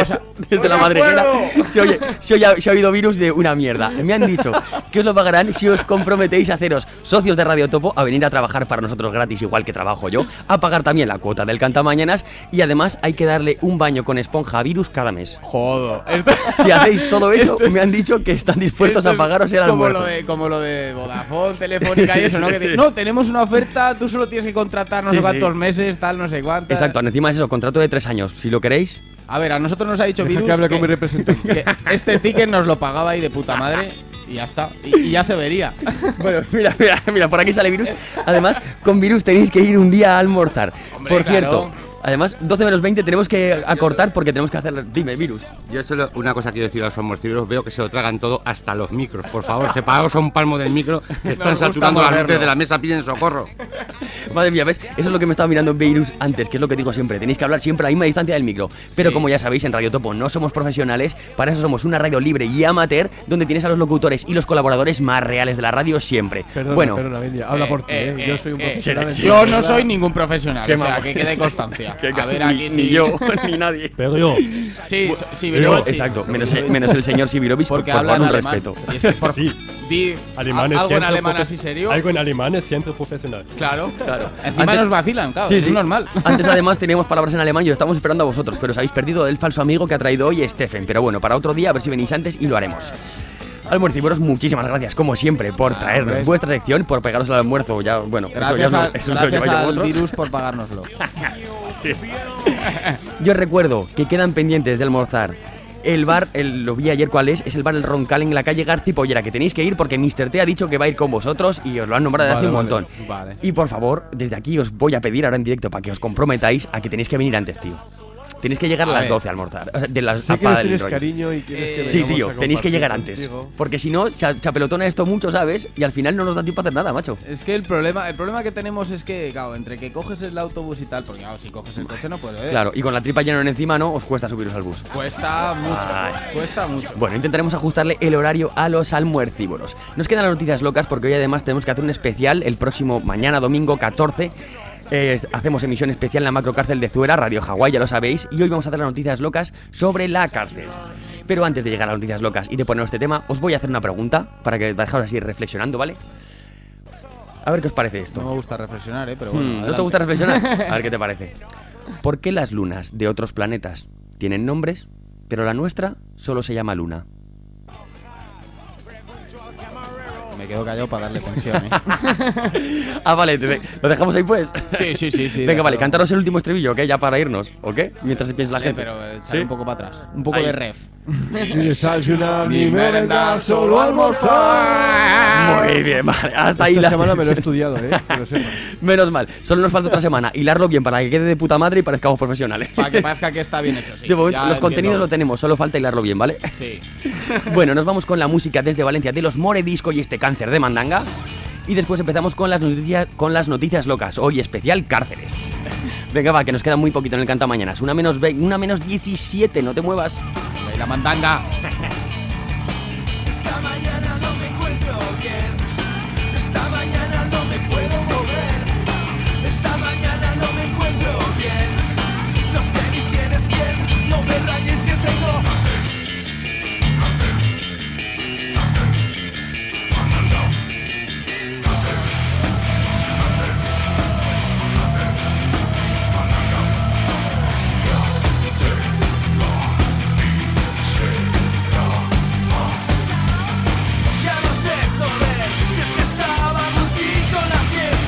la madriguera se ha oído virus de una mierda. Me han dicho que os lo pagarán si os comprometéis a haceros socios de Radio Topo, a venir a trabajar para nosotros gratis, igual que trabajo yo, a pagar también la cuota del Cantamañanas, y además hay que darle un baño con esponja a virus cada mes. Joder. Si hacéis todo eso, me han dicho que están dispuestos a pagaros el almuerzo. Como lo de Vodafone, Telefónica y eso, ¿no? No, tenemos una oferta, tú solo tienes que contratar no sé cuántos meses, tal, no sé cuánto. Exacto, encima es eso, contrato de 3 años, si lo queréis. A ver, a nosotros nos ha dicho Deja Virus que hable con mi representante. que este ticket nos lo pagaba ahí de puta madre y ya está, y ya se vería. Bueno, mira, por aquí sale Virus. Además, con Virus tenéis que ir un día a almorzar. Hombre, por claro. cierto, además, 12 menos 20 tenemos que acortar porque tenemos que hacer... Dime, Virus. Yo solo una cosa quiero decir a los almuercívoros, veo que se lo tragan todo, hasta los micros. Por favor, separaos a un palmo del micro, que están saturando las luces de la mesa, piden socorro. Madre mía, ¿ves? Eso es lo que me estaba mirando en Virus antes, que es lo que digo siempre. Tenéis que hablar siempre a la misma distancia del micro. Pero como ya sabéis, en Radio Topo no somos profesionales, para eso somos una radio libre y amateur, donde tienes a los locutores y los colaboradores más reales de la radio siempre. Perdona, Bendia, habla por ti, yo soy un profesional. Yo no soy ningún profesional, o sea, que quede constancia. A ver, aquí ni yo, ni nadie. Pero yo. Sí, Sibirovich. Exacto, menos el señor Sibirovich, porque por habla en un alemán. respeto. Y es que di algo en alemán así serio. Algo en alemán es siempre profesional. Claro. Encima nos vacilan, claro, es normal. Antes además teníamos palabras en alemán y os estamos esperando a vosotros, pero os habéis perdido el falso amigo que ha traído hoy Stephen. Pero bueno, para otro día, a ver si venís antes y lo haremos. Almuercívoros, muchísimas gracias, como siempre, por traernos vuestra sección, por pegaros al almuerzo. Ya, bueno, gracias gracias al Virus por pagárnoslo. Sí. Yo recuerdo que quedan pendientes de almorzar. El bar, lo vi ayer cuál es el bar El Roncal en la calle Garci Pollera, que tenéis que ir porque Mr. T ha dicho que va a ir con vosotros y os lo han nombrado hace un montón. Vale. Y por favor, desde aquí os voy a pedir ahora en directo para que os comprometáis a que tenéis que venir antes, tío. Tenéis que llegar a las 12 a almorzar. O sea, de las sé que les tienes cariño y quieres que sí, tío, tenéis que llegar antes. Contigo. Porque si no, se apelotona esto mucho, ¿sabes? Y al final no nos da tiempo a hacer nada, macho. Es que el problema que tenemos es que, claro, entre que coges el autobús y tal, porque claro, si coges el coche no puedes. Claro, y con la tripa llena encima, ¿no? Os cuesta subiros al bus. Cuesta mucho. Bueno, intentaremos ajustarle el horario a los almuercívoros. Nos quedan las noticias locas porque hoy además tenemos que hacer un especial el próximo mañana, domingo 14. Hacemos emisión especial en la macrocárcel de Zuera, Radio Hawái, ya lo sabéis, y hoy vamos a hacer las noticias locas sobre la cárcel. Pero antes de llegar a las noticias locas y de poner este tema, os voy a hacer una pregunta para que dejaros así reflexionando, ¿vale? A ver qué os parece esto. No me gusta reflexionar, pero bueno. ¿No te gusta reflexionar? A ver qué te parece. ¿Por qué las lunas de otros planetas tienen nombres, pero la nuestra solo se llama Luna? Me quedo callado para darle tensión, ¿eh? Ah, vale, ¿lo dejamos ahí pues? Sí. Venga, déjalo. vale, cantaros el último estribillo, ¿ok? Ya para irnos, ¿ok? Mientras se piensa la gente. Pero echarle un poco para atrás. Un poco Ahí. de ref. Ni desayunar ni merendar, solo almorzar. Muy bien, vale. Hasta ahí Esta la semana me lo he estudiado, que lo sepas. Menos mal. Solo nos falta otra semana. Hilarlo bien para que quede de puta madre y parezcamos profesionales. Para que parezca que está bien hecho, sí. De momento, Ya los contenidos entiendo. lo tenemos, solo falta hilarlo bien, ¿vale? Sí. Bueno, nos vamos con la música desde Valencia de los More Disco y este Cáncer de Mandanga. Y después empezamos con las noticias locas. Hoy especial cárceles. Venga, va, que nos queda muy poquito en el Cantamañanas. Una menos 17, no te muevas. Y la mandanga. Esta mañana no me encuentro bien. Esta mañana no me puedo mover. Esta mañana no me encuentro bien. No sé ni quién es quién. No me rayes que tengo. Ya no sé, joder, si es que estábamos aquí con la fiesta.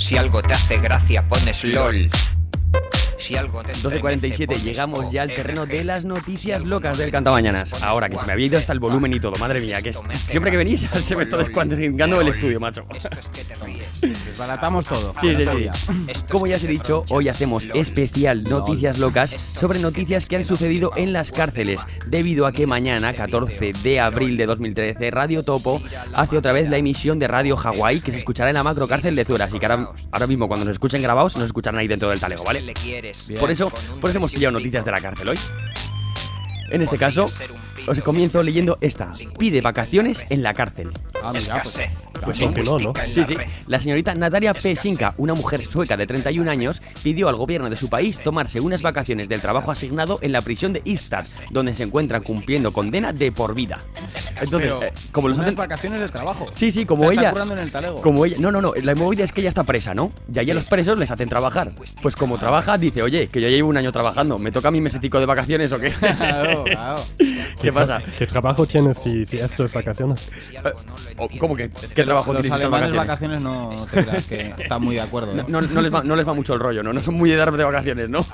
Si algo te hace gracia, pones LOL. Si algo te 12:47, llegamos ya al terreno de las noticias locas del Cantamañanas. Ahora que se me había ido hasta el volumen y todo, madre mía, que siempre que venís se me está descuadringando el estudio, macho. Desbaratamos todo. Sí. Como ya os he dicho, hoy hacemos especial noticias locas sobre noticias que han sucedido en las cárceles, debido a que mañana, 14 de abril de 2013, Radio Topo hace otra vez la emisión de Radio Hawái, que se escuchará en la macrocárcel de Zuera. Así que ahora mismo, cuando nos escuchen grabados, nos escucharán ahí dentro del talego, ¿vale? Por eso hemos pillado noticias de la cárcel hoy. En este caso, os comienzo leyendo esta. Pide vacaciones en la cárcel. Pues sí, ¿no? Sí. La señorita Natalia Pesinka, una mujer sueca de 31 años, pidió al gobierno de su país tomarse unas vacaciones del trabajo asignado en la prisión de Ystad, donde se encuentra cumpliendo condena de por vida. Entonces, como los hacen vacaciones del trabajo. Sí, como ella. Está currando en el talego. Como ella. No. La movida es que ella está presa, ¿no? Y allí a los presos les hacen trabajar. Pues como trabaja, dice, oye, que yo llevo un año trabajando, ¿me toca a mí mesecico de vacaciones o qué? Claro. ¿Qué pasa? ¿Qué trabajo tienes si esto es vacaciones? ¿Cómo que? ¿Qué trabajo tienes? Los alemanes vacaciones no te creas que están muy de acuerdo, ¿no? No les va mucho el rollo, ¿no? No son muy de dar de vacaciones, ¿no?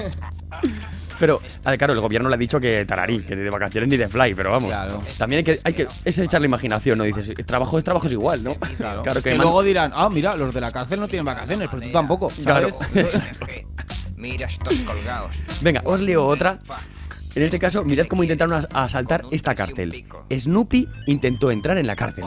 Pero, claro, el gobierno le ha dicho que tararí, que de vacaciones ni de fly, pero vamos. Claro. También hay que es echar la imaginación, ¿no? Dices, trabajo es igual, ¿no? Claro que luego dirán, mira, los de la cárcel no tienen vacaciones, pero tú tampoco, ¿sabes? Claro. Mira estos colgados. Venga, os leo otra. En este caso, mirad cómo intentaron asaltar esta cárcel. Snoopy intentó entrar en la cárcel.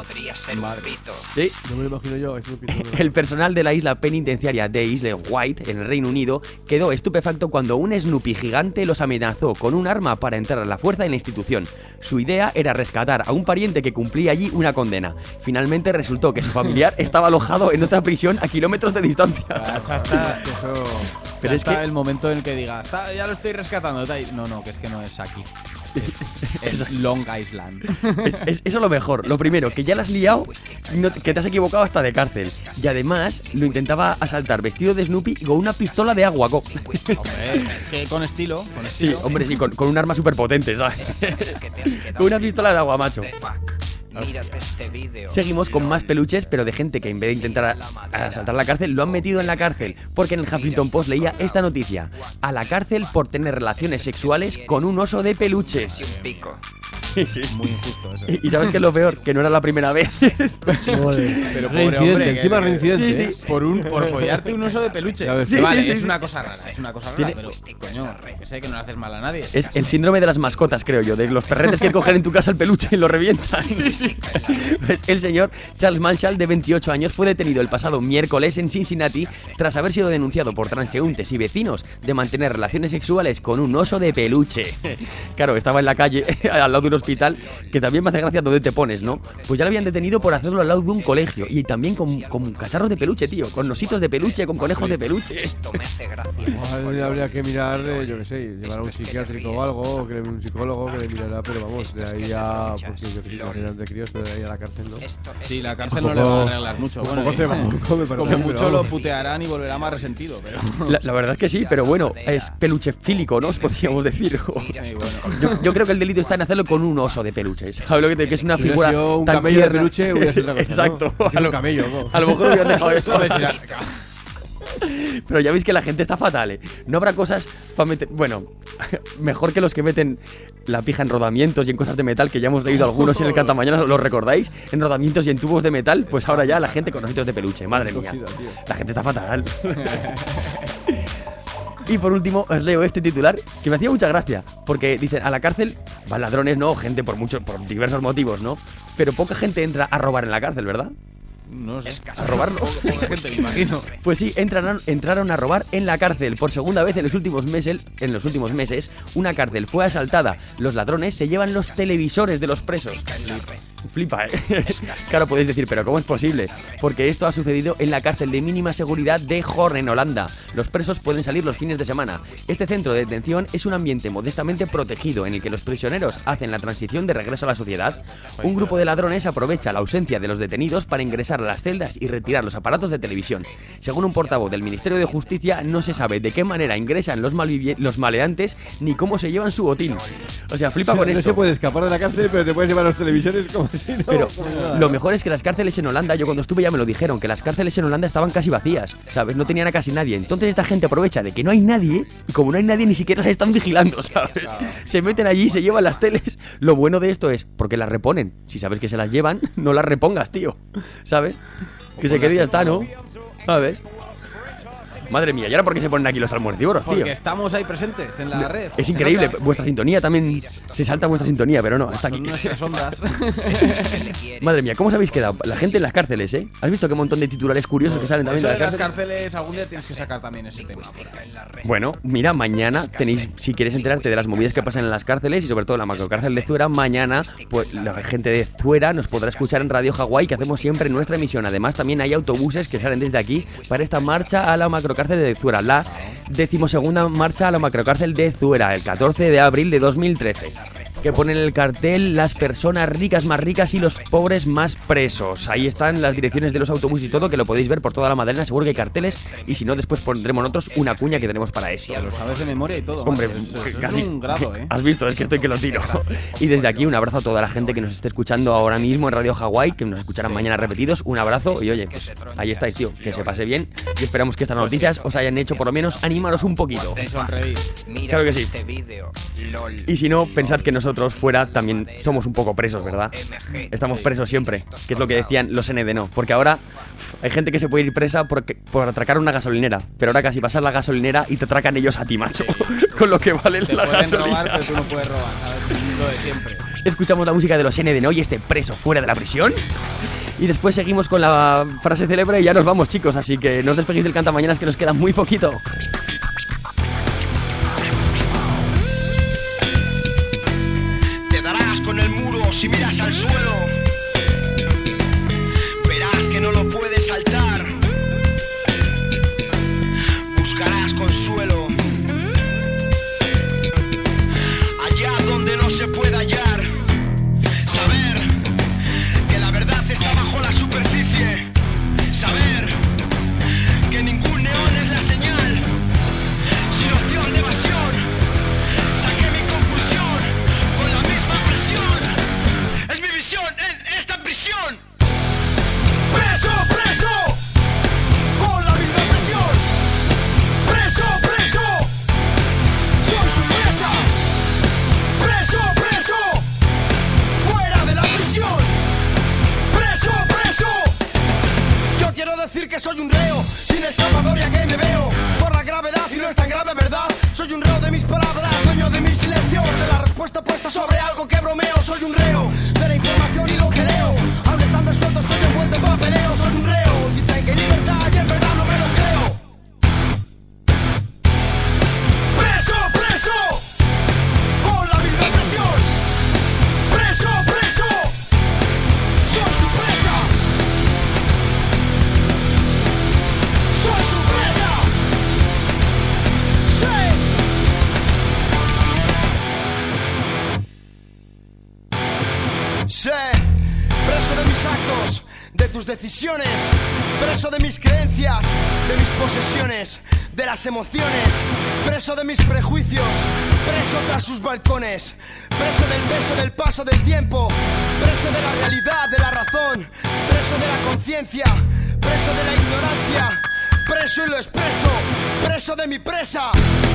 Sí. No me lo imagino yo, Snoopy. El personal de la isla penitenciaria de Isle White, en el Reino Unido, quedó estupefacto cuando un Snoopy gigante los amenazó con un arma para entrar a la fuerza en la institución. Su idea era rescatar a un pariente que cumplía allí una condena. Finalmente resultó que su familiar estaba alojado en otra prisión a kilómetros de distancia. Pero es que el momento en el que diga, ya lo estoy rescatando. No, que es que no es aquí. Es Long Island. Eso es lo mejor. Lo primero, que ya la has liado, que te has equivocado hasta de cárcel. Y además lo intentaba asaltar vestido de Snoopy y con una pistola de agua. Hombre, es que con estilo. Sí, hombre, sí, con un arma súper potente, ¿sabes? Con una pistola de agua, macho. Seguimos con más peluches, pero de gente que en vez de intentar asaltar la cárcel, lo han metido en la cárcel. Porque en el Huffington Post leía esta noticia: a la cárcel por tener relaciones sexuales con un oso de peluche. Sí. Muy injusto eso. Y ¿sabes qué es lo peor? Que no era la primera vez. Pero pobre hombre, encima reincidente. Sí. Por follarte un oso de peluche. Vale, es una cosa rara, pero coño, que sé que no le haces mal a nadie. Es el síndrome de las mascotas, creo yo, de los perretes que cogen en tu casa el peluche y lo revientan. Sí. Pues el señor Charles Marshall, de 28 años, fue detenido el pasado miércoles en Cincinnati tras haber sido denunciado por transeúntes y vecinos de mantener relaciones sexuales con un oso de peluche. Claro, estaba en la calle, al lado de un hospital, que también me hace gracia donde te pones, ¿no? Pues ya lo habían detenido por hacerlo al lado de un colegio y también con cacharros de peluche, tío, con ositos de peluche, con conejos de peluche. Esto me hace gracia. Igual habría que mirar, yo qué sé, llevar a un psiquiátrico o algo, o que le un psicólogo que le mirará, pero vamos, de ahí a, porque yo que sé, de críos, pero de ahí a la cárcel, ¿no? Sí, la cárcel no le va a arreglar mucho. Bueno, como mucho lo putearán y volverá más resentido, pero... La verdad es que sí, pero bueno, es peluche fílico, ¿no? Os podríamos decir. Sí, bueno. Yo creo que el delito está en hacerlo con un oso de peluche. ¿Sabes lo que te que es una figura un tan camello de peluche hubiera sido otra cosa? Exacto. ¿no? Un camello, ¿no? A lo mejor hubieran dejado eso. Pero ya veis que la gente está fatal, ¿eh? No habrá cosas para meter... Bueno, mejor que los que meten la pija en rodamientos y en cosas de metal, que ya hemos leído algunos en el Cantamañana, ¿lo recordáis? En rodamientos y en tubos de metal, pues ahora ya la gente con ositos de peluche, madre mía. La gente está fatal. Y por último os leo este titular que me hacía mucha gracia, porque dicen, a la cárcel van ladrones, no, gente por diversos motivos, ¿no? Pero poca gente entra a robar en la cárcel, ¿verdad? No sé. A robarlo. Poca gente, me imagino. Pues sí, entraron a robar en la cárcel. Por segunda vez en los últimos meses, una cárcel fue asaltada. Los ladrones se llevan los televisores de los presos. Flipa, ¿eh? Claro, podéis decir, pero ¿cómo es posible? Porque esto ha sucedido en la cárcel de mínima seguridad de Hoorn, en Holanda. Los presos pueden salir los fines de semana. Este centro de detención es un ambiente modestamente protegido en el que los prisioneros hacen la transición de regreso a la sociedad. Un grupo de ladrones aprovecha la ausencia de los detenidos para ingresar a las celdas y retirar los aparatos de televisión. Según un portavoz del Ministerio de Justicia, no se sabe de qué manera ingresan los maleantes ni cómo se llevan su botín. O sea, flipa con esto. No se puede escapar de la cárcel, pero te puedes llevar los televisores como... Pero lo mejor es que las cárceles en Holanda, yo cuando estuve ya me lo dijeron, que las cárceles en Holanda estaban casi vacías, ¿sabes? No tenían a casi nadie. Entonces esta gente aprovecha de que no hay nadie, y como no hay nadie ni siquiera las están vigilando, ¿sabes? Se meten allí, se llevan las teles. Lo bueno de esto es, porque las reponen. Si sabes que se las llevan, no las repongas, tío, ¿sabes? Que se quede y ya está, ¿no? ¿Sabes? Madre mía, ¿y ahora por qué se ponen aquí los almuercívoros, tío? Porque estamos ahí presentes en la red. Es increíble, vuestra sintonía también se salta vuestra sintonía, pero no, está aquí. Nuestras ondas. Madre mía, ¿cómo os habéis quedado? La gente en las cárceles, ¿eh? ¿Has visto qué montón de titulares curiosos que salen también Eso de las de las cárceles? cárceles, algún día tienes que sacar también ese tema. Bueno, mira, mañana tenéis, si quieres enterarte de las movidas que pasan en las cárceles y sobre todo en la macrocárcel de Zuera, mañana pues la gente de Zuera nos podrá escuchar en Radio Hawái, que hacemos siempre nuestra emisión. Además, también hay autobuses que salen desde aquí para esta marcha a la macrocárcel de Zuera, la 12ª marcha a la macrocárcel de Zuera, el 14 de abril de 2013. Que pone en el cartel las personas ricas más ricas y los pobres más presos. Ahí están las direcciones de los autobuses y todo, que lo podéis ver por toda la Madalena. Seguro que hay carteles, y si no, después pondremos nosotros una cuña que tenemos para esto. Ya lo sabes de memoria y todo. Hombre, eso casi es un grado, ¿eh? Has visto, es que estoy que lo tiro. Y desde aquí un abrazo a toda la gente que nos esté escuchando ahora mismo en Radio Hawái, que nos escucharán mañana repetidos. Un abrazo y oye, pues ahí estáis, tío, que se pase bien, y esperamos que estas noticias os hayan hecho por lo menos animaros un poquito. Claro que sí. Y si no, pensad que nosotros fuera también somos un poco presos, ¿verdad? Estamos presos siempre, que es lo que decían los ND no. Porque ahora hay gente que se puede ir presa por atracar una gasolinera, pero ahora casi pasas la gasolinera y te atracan ellos a ti, macho. Con lo que vale la gasolina. Robar, pero tú no puedes robar, ¿sabes? Lo de siempre. Escuchamos la música de los ND no y este preso fuera de la prisión. Y después seguimos con la frase célebre y ya nos vamos, chicos. Así que no os despeguéis del Cantamañanas, que nos queda muy poquito. Con el muro si miras al suelo, verás que no lo puedes saltar, buscarás consuelo allá donde no se pueda hallar, saber que la verdad está bajo la superficie, saber que ningún neón es la señal, sin opción de evasión, saqué mi conclusión con la misma presión. Es mi visión en esta prisión. Preso, preso, con la misma presión. Preso, preso, soy su presa. Preso, preso, fuera de la prisión. Preso, preso. Yo quiero decir que soy un reo, sin escapatoria que me veo. Por la gravedad y no es tan grave, ¿verdad? Soy un reo de mis palabras, dueño de mis silencios, de la respuesta puesta sobre algo que bromeo. Soy un reo de la información y lo que leo. Aunque estando suelto estoy envuelto en papeleo. Soy un reo, dicen que hay libertad y en verdad no me lo creo. Preso, preso, con la misma presión. Preso, preso, soy su presa. Soy su presa. Sí, preso de mis actos, de tus decisiones, preso de mis creencias, de mis posesiones, de las emociones, preso de mis prejuicios, preso tras sus balcones, preso del peso del paso del tiempo, preso de la realidad, de la razón, preso de la conciencia, preso de la ignorancia, preso y lo expreso, preso de mi presa.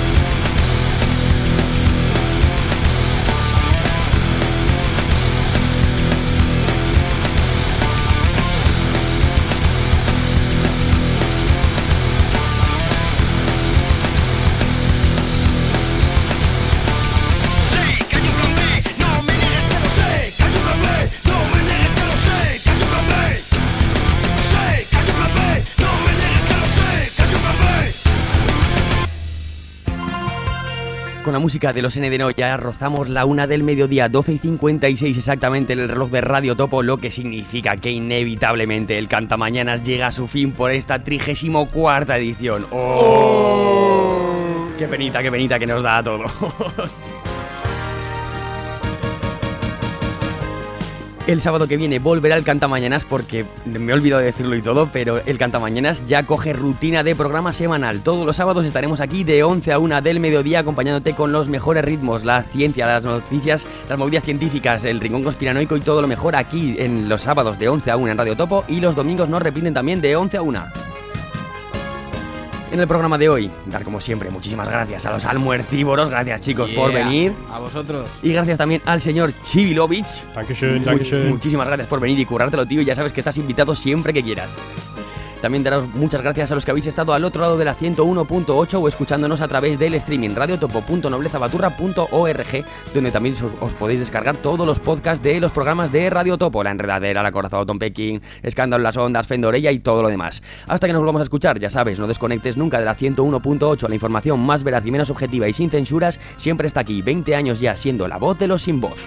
Con la música de los ND no ya rozamos la 1 del mediodía, 12:56 exactamente en el reloj de Radio Topo, lo que significa que inevitablemente el Cantamañanas llega a su fin por esta 34ª edición. ¡Oh! ¡Qué penita que nos da a todos! El sábado que viene volverá el Cantamañanas porque me he olvidado de decirlo y todo, pero el Cantamañanas ya coge rutina de programa semanal. Todos los sábados estaremos aquí de 11 a 1 del mediodía acompañándote con los mejores ritmos, la ciencia, las noticias, las movidas científicas, el rincón conspiranoico y todo lo mejor aquí en los sábados de 11 a 1 en Radio Topo, y los domingos nos repiten también de 11 a 1. En el programa de hoy, dar como siempre muchísimas gracias a los almuercívoros, gracias chicos por venir. A vosotros. Y gracias también al señor Chivilovich. Dankeschön. Muchísimas gracias por venir y currártelo, tío, y ya sabes que estás invitado siempre que quieras. También daros muchas gracias a los que habéis estado al otro lado de la 101.8 o escuchándonos a través del streaming radiotopo.noblezabaturra.org, donde también os podéis descargar todos los podcasts de los programas de Radio Topo, La Enredadera, La Corazón, Tom Pekín, Escándalo en las Ondas, Fendorella y todo lo demás. Hasta que nos volvamos a escuchar, ya sabes, no desconectes nunca de la 101.8, la información más veraz y menos objetiva y sin censuras siempre está aquí, 20 años ya siendo la voz de los sin voz.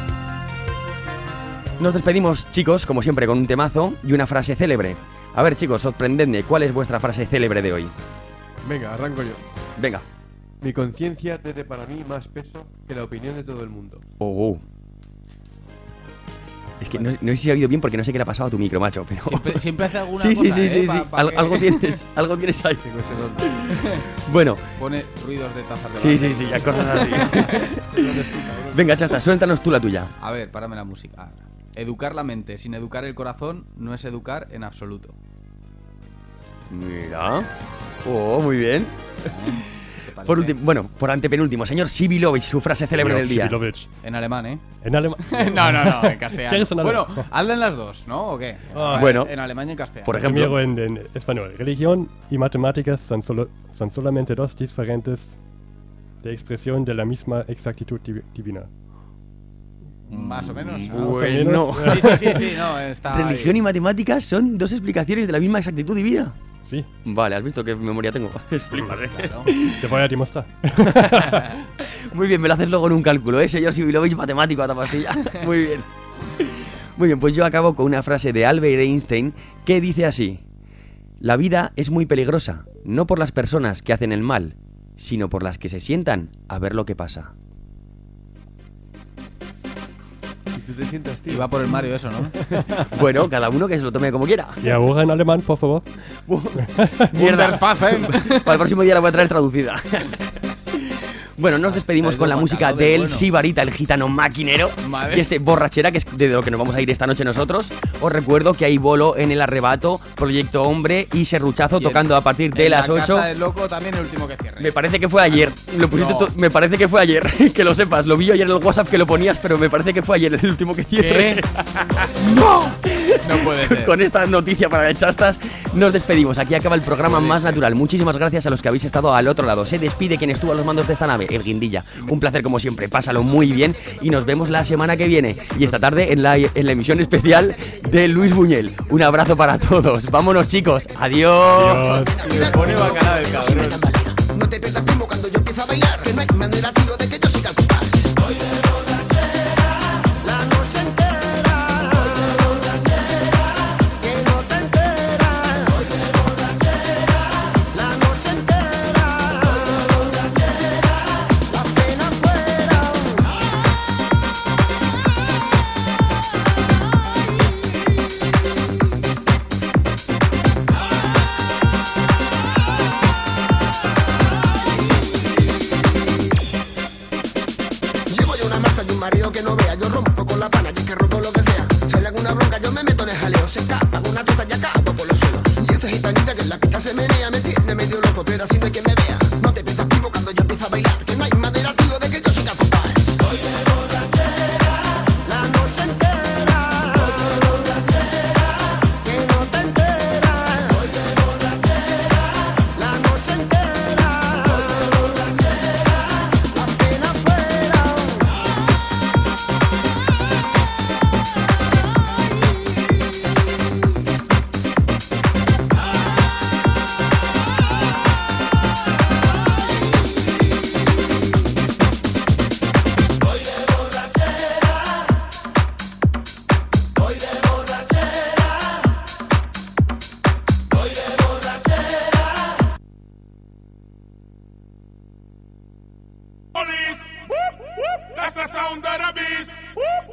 Nos despedimos, chicos, como siempre, con un temazo y una frase célebre. A ver, chicos, sorprendedme, ¿cuál es vuestra frase célebre de hoy? Venga, arranco yo. Venga. Mi conciencia tiene para mí más peso que la opinión de todo el mundo. Es que no sé si ha oído bien porque no sé qué le ha pasado a tu micro, macho, pero... Siempre hace alguna sí, cosa, sí. Algo tienes ahí. Bueno. Pone ruidos de tazas de Sí, cosas así. Venga, Chasta, suéltanos tú la tuya. A ver, párame la música. Educar la mente sin educar el corazón no es educar en absoluto. Mira. Muy bien. Por antepenúltimo, señor Chivilovich, su frase célebre del día. En alemán, ¿eh? En alemán. No, en castellano. Bueno, hazlen las dos, ¿no? ¿O qué? Bueno. En alemán y en castellano. Por ejemplo. Primero en español. Religión y matemáticas son solamente dos diferentes de expresión de la misma exactitud divina. Más o menos. Bueno. Sí, no, está Religión ahí. y matemáticas son dos explicaciones de la misma exactitud divina. Sí. Vale, ¿has visto qué memoria tengo? Flipas, Claro. Te voy a demostrar. Muy bien, me lo haces luego en un cálculo, señor Chivilovich, matemático a ta pastilla. Muy bien. Muy bien, pues yo acabo con una frase de Albert Einstein que dice así: la vida es muy peligrosa, no por las personas que hacen el mal, sino por las que se sientan a ver lo que pasa. Tú te sientas, tío. Y va por el Mario eso, ¿no? Bueno, cada uno que se lo tome como quiera. Y ahora en alemán, por favor. Mierda. Para el próximo día la voy a traer traducida. Bueno, nos despedimos con la música del Sibarita, el gitano maquinero. Y este borrachera, que es de lo que nos vamos a ir esta noche nosotros. Os recuerdo que hay bolo en el Arrebato, Proyecto Hombre y Serruchazo tocando a partir de las 8. Casa del Loco también el último que cierre. Me parece que fue ayer. Lo pusiste me parece que fue ayer. Que lo sepas. Lo vi yo ayer en el WhatsApp que lo ponías, pero me parece que fue ayer el último que cierre. ¿Qué? ¡No! No puede ser. Con esta noticia para el Chastas nos despedimos. Aquí acaba el programa más natural. Muchísimas gracias a los que habéis estado al otro lado. Se despide quien estuvo a los mandos de esta nave, el Guindilla. Un placer como siempre. Pásalo muy bien y nos vemos la semana que viene. Y esta tarde en la emisión especial de Luis Buñuel. Un abrazo para todos. Vámonos, chicos. Adiós. Se pone bacalao el cabrón. No te pierdas tiempo cuando yo empiezo a bailar, que no hay manera, tío, de que yo siga el compás. Hoy de borrachera, la noche entera. Hoy de borrachera, que no te enteras. Hoy de borrachera, la noche entera. Hoy de borrachera, las penas fuera. Y un marido que no vea, yo rompo con la pana y que rompo lo que sea. Si hay alguna bronca yo me meto en el jaleo. Se escapa con una tota y acabo por los suelos. Y esa gitanita que en la pista se menea me tiene medio loco, pero así no hay quien me vea. No te pierdas tiempo cuando yo empiezo a bailar, que no hay manera, tío, de que yo siga compás. Hoy de borrachera, la noche entera. Hoy de borrachera, que no te enteras. Hoy de borrachera, la noche entera. Hoy de borrachera, las penas fuera. Police, whoop, whoop, that's the sound of the beast.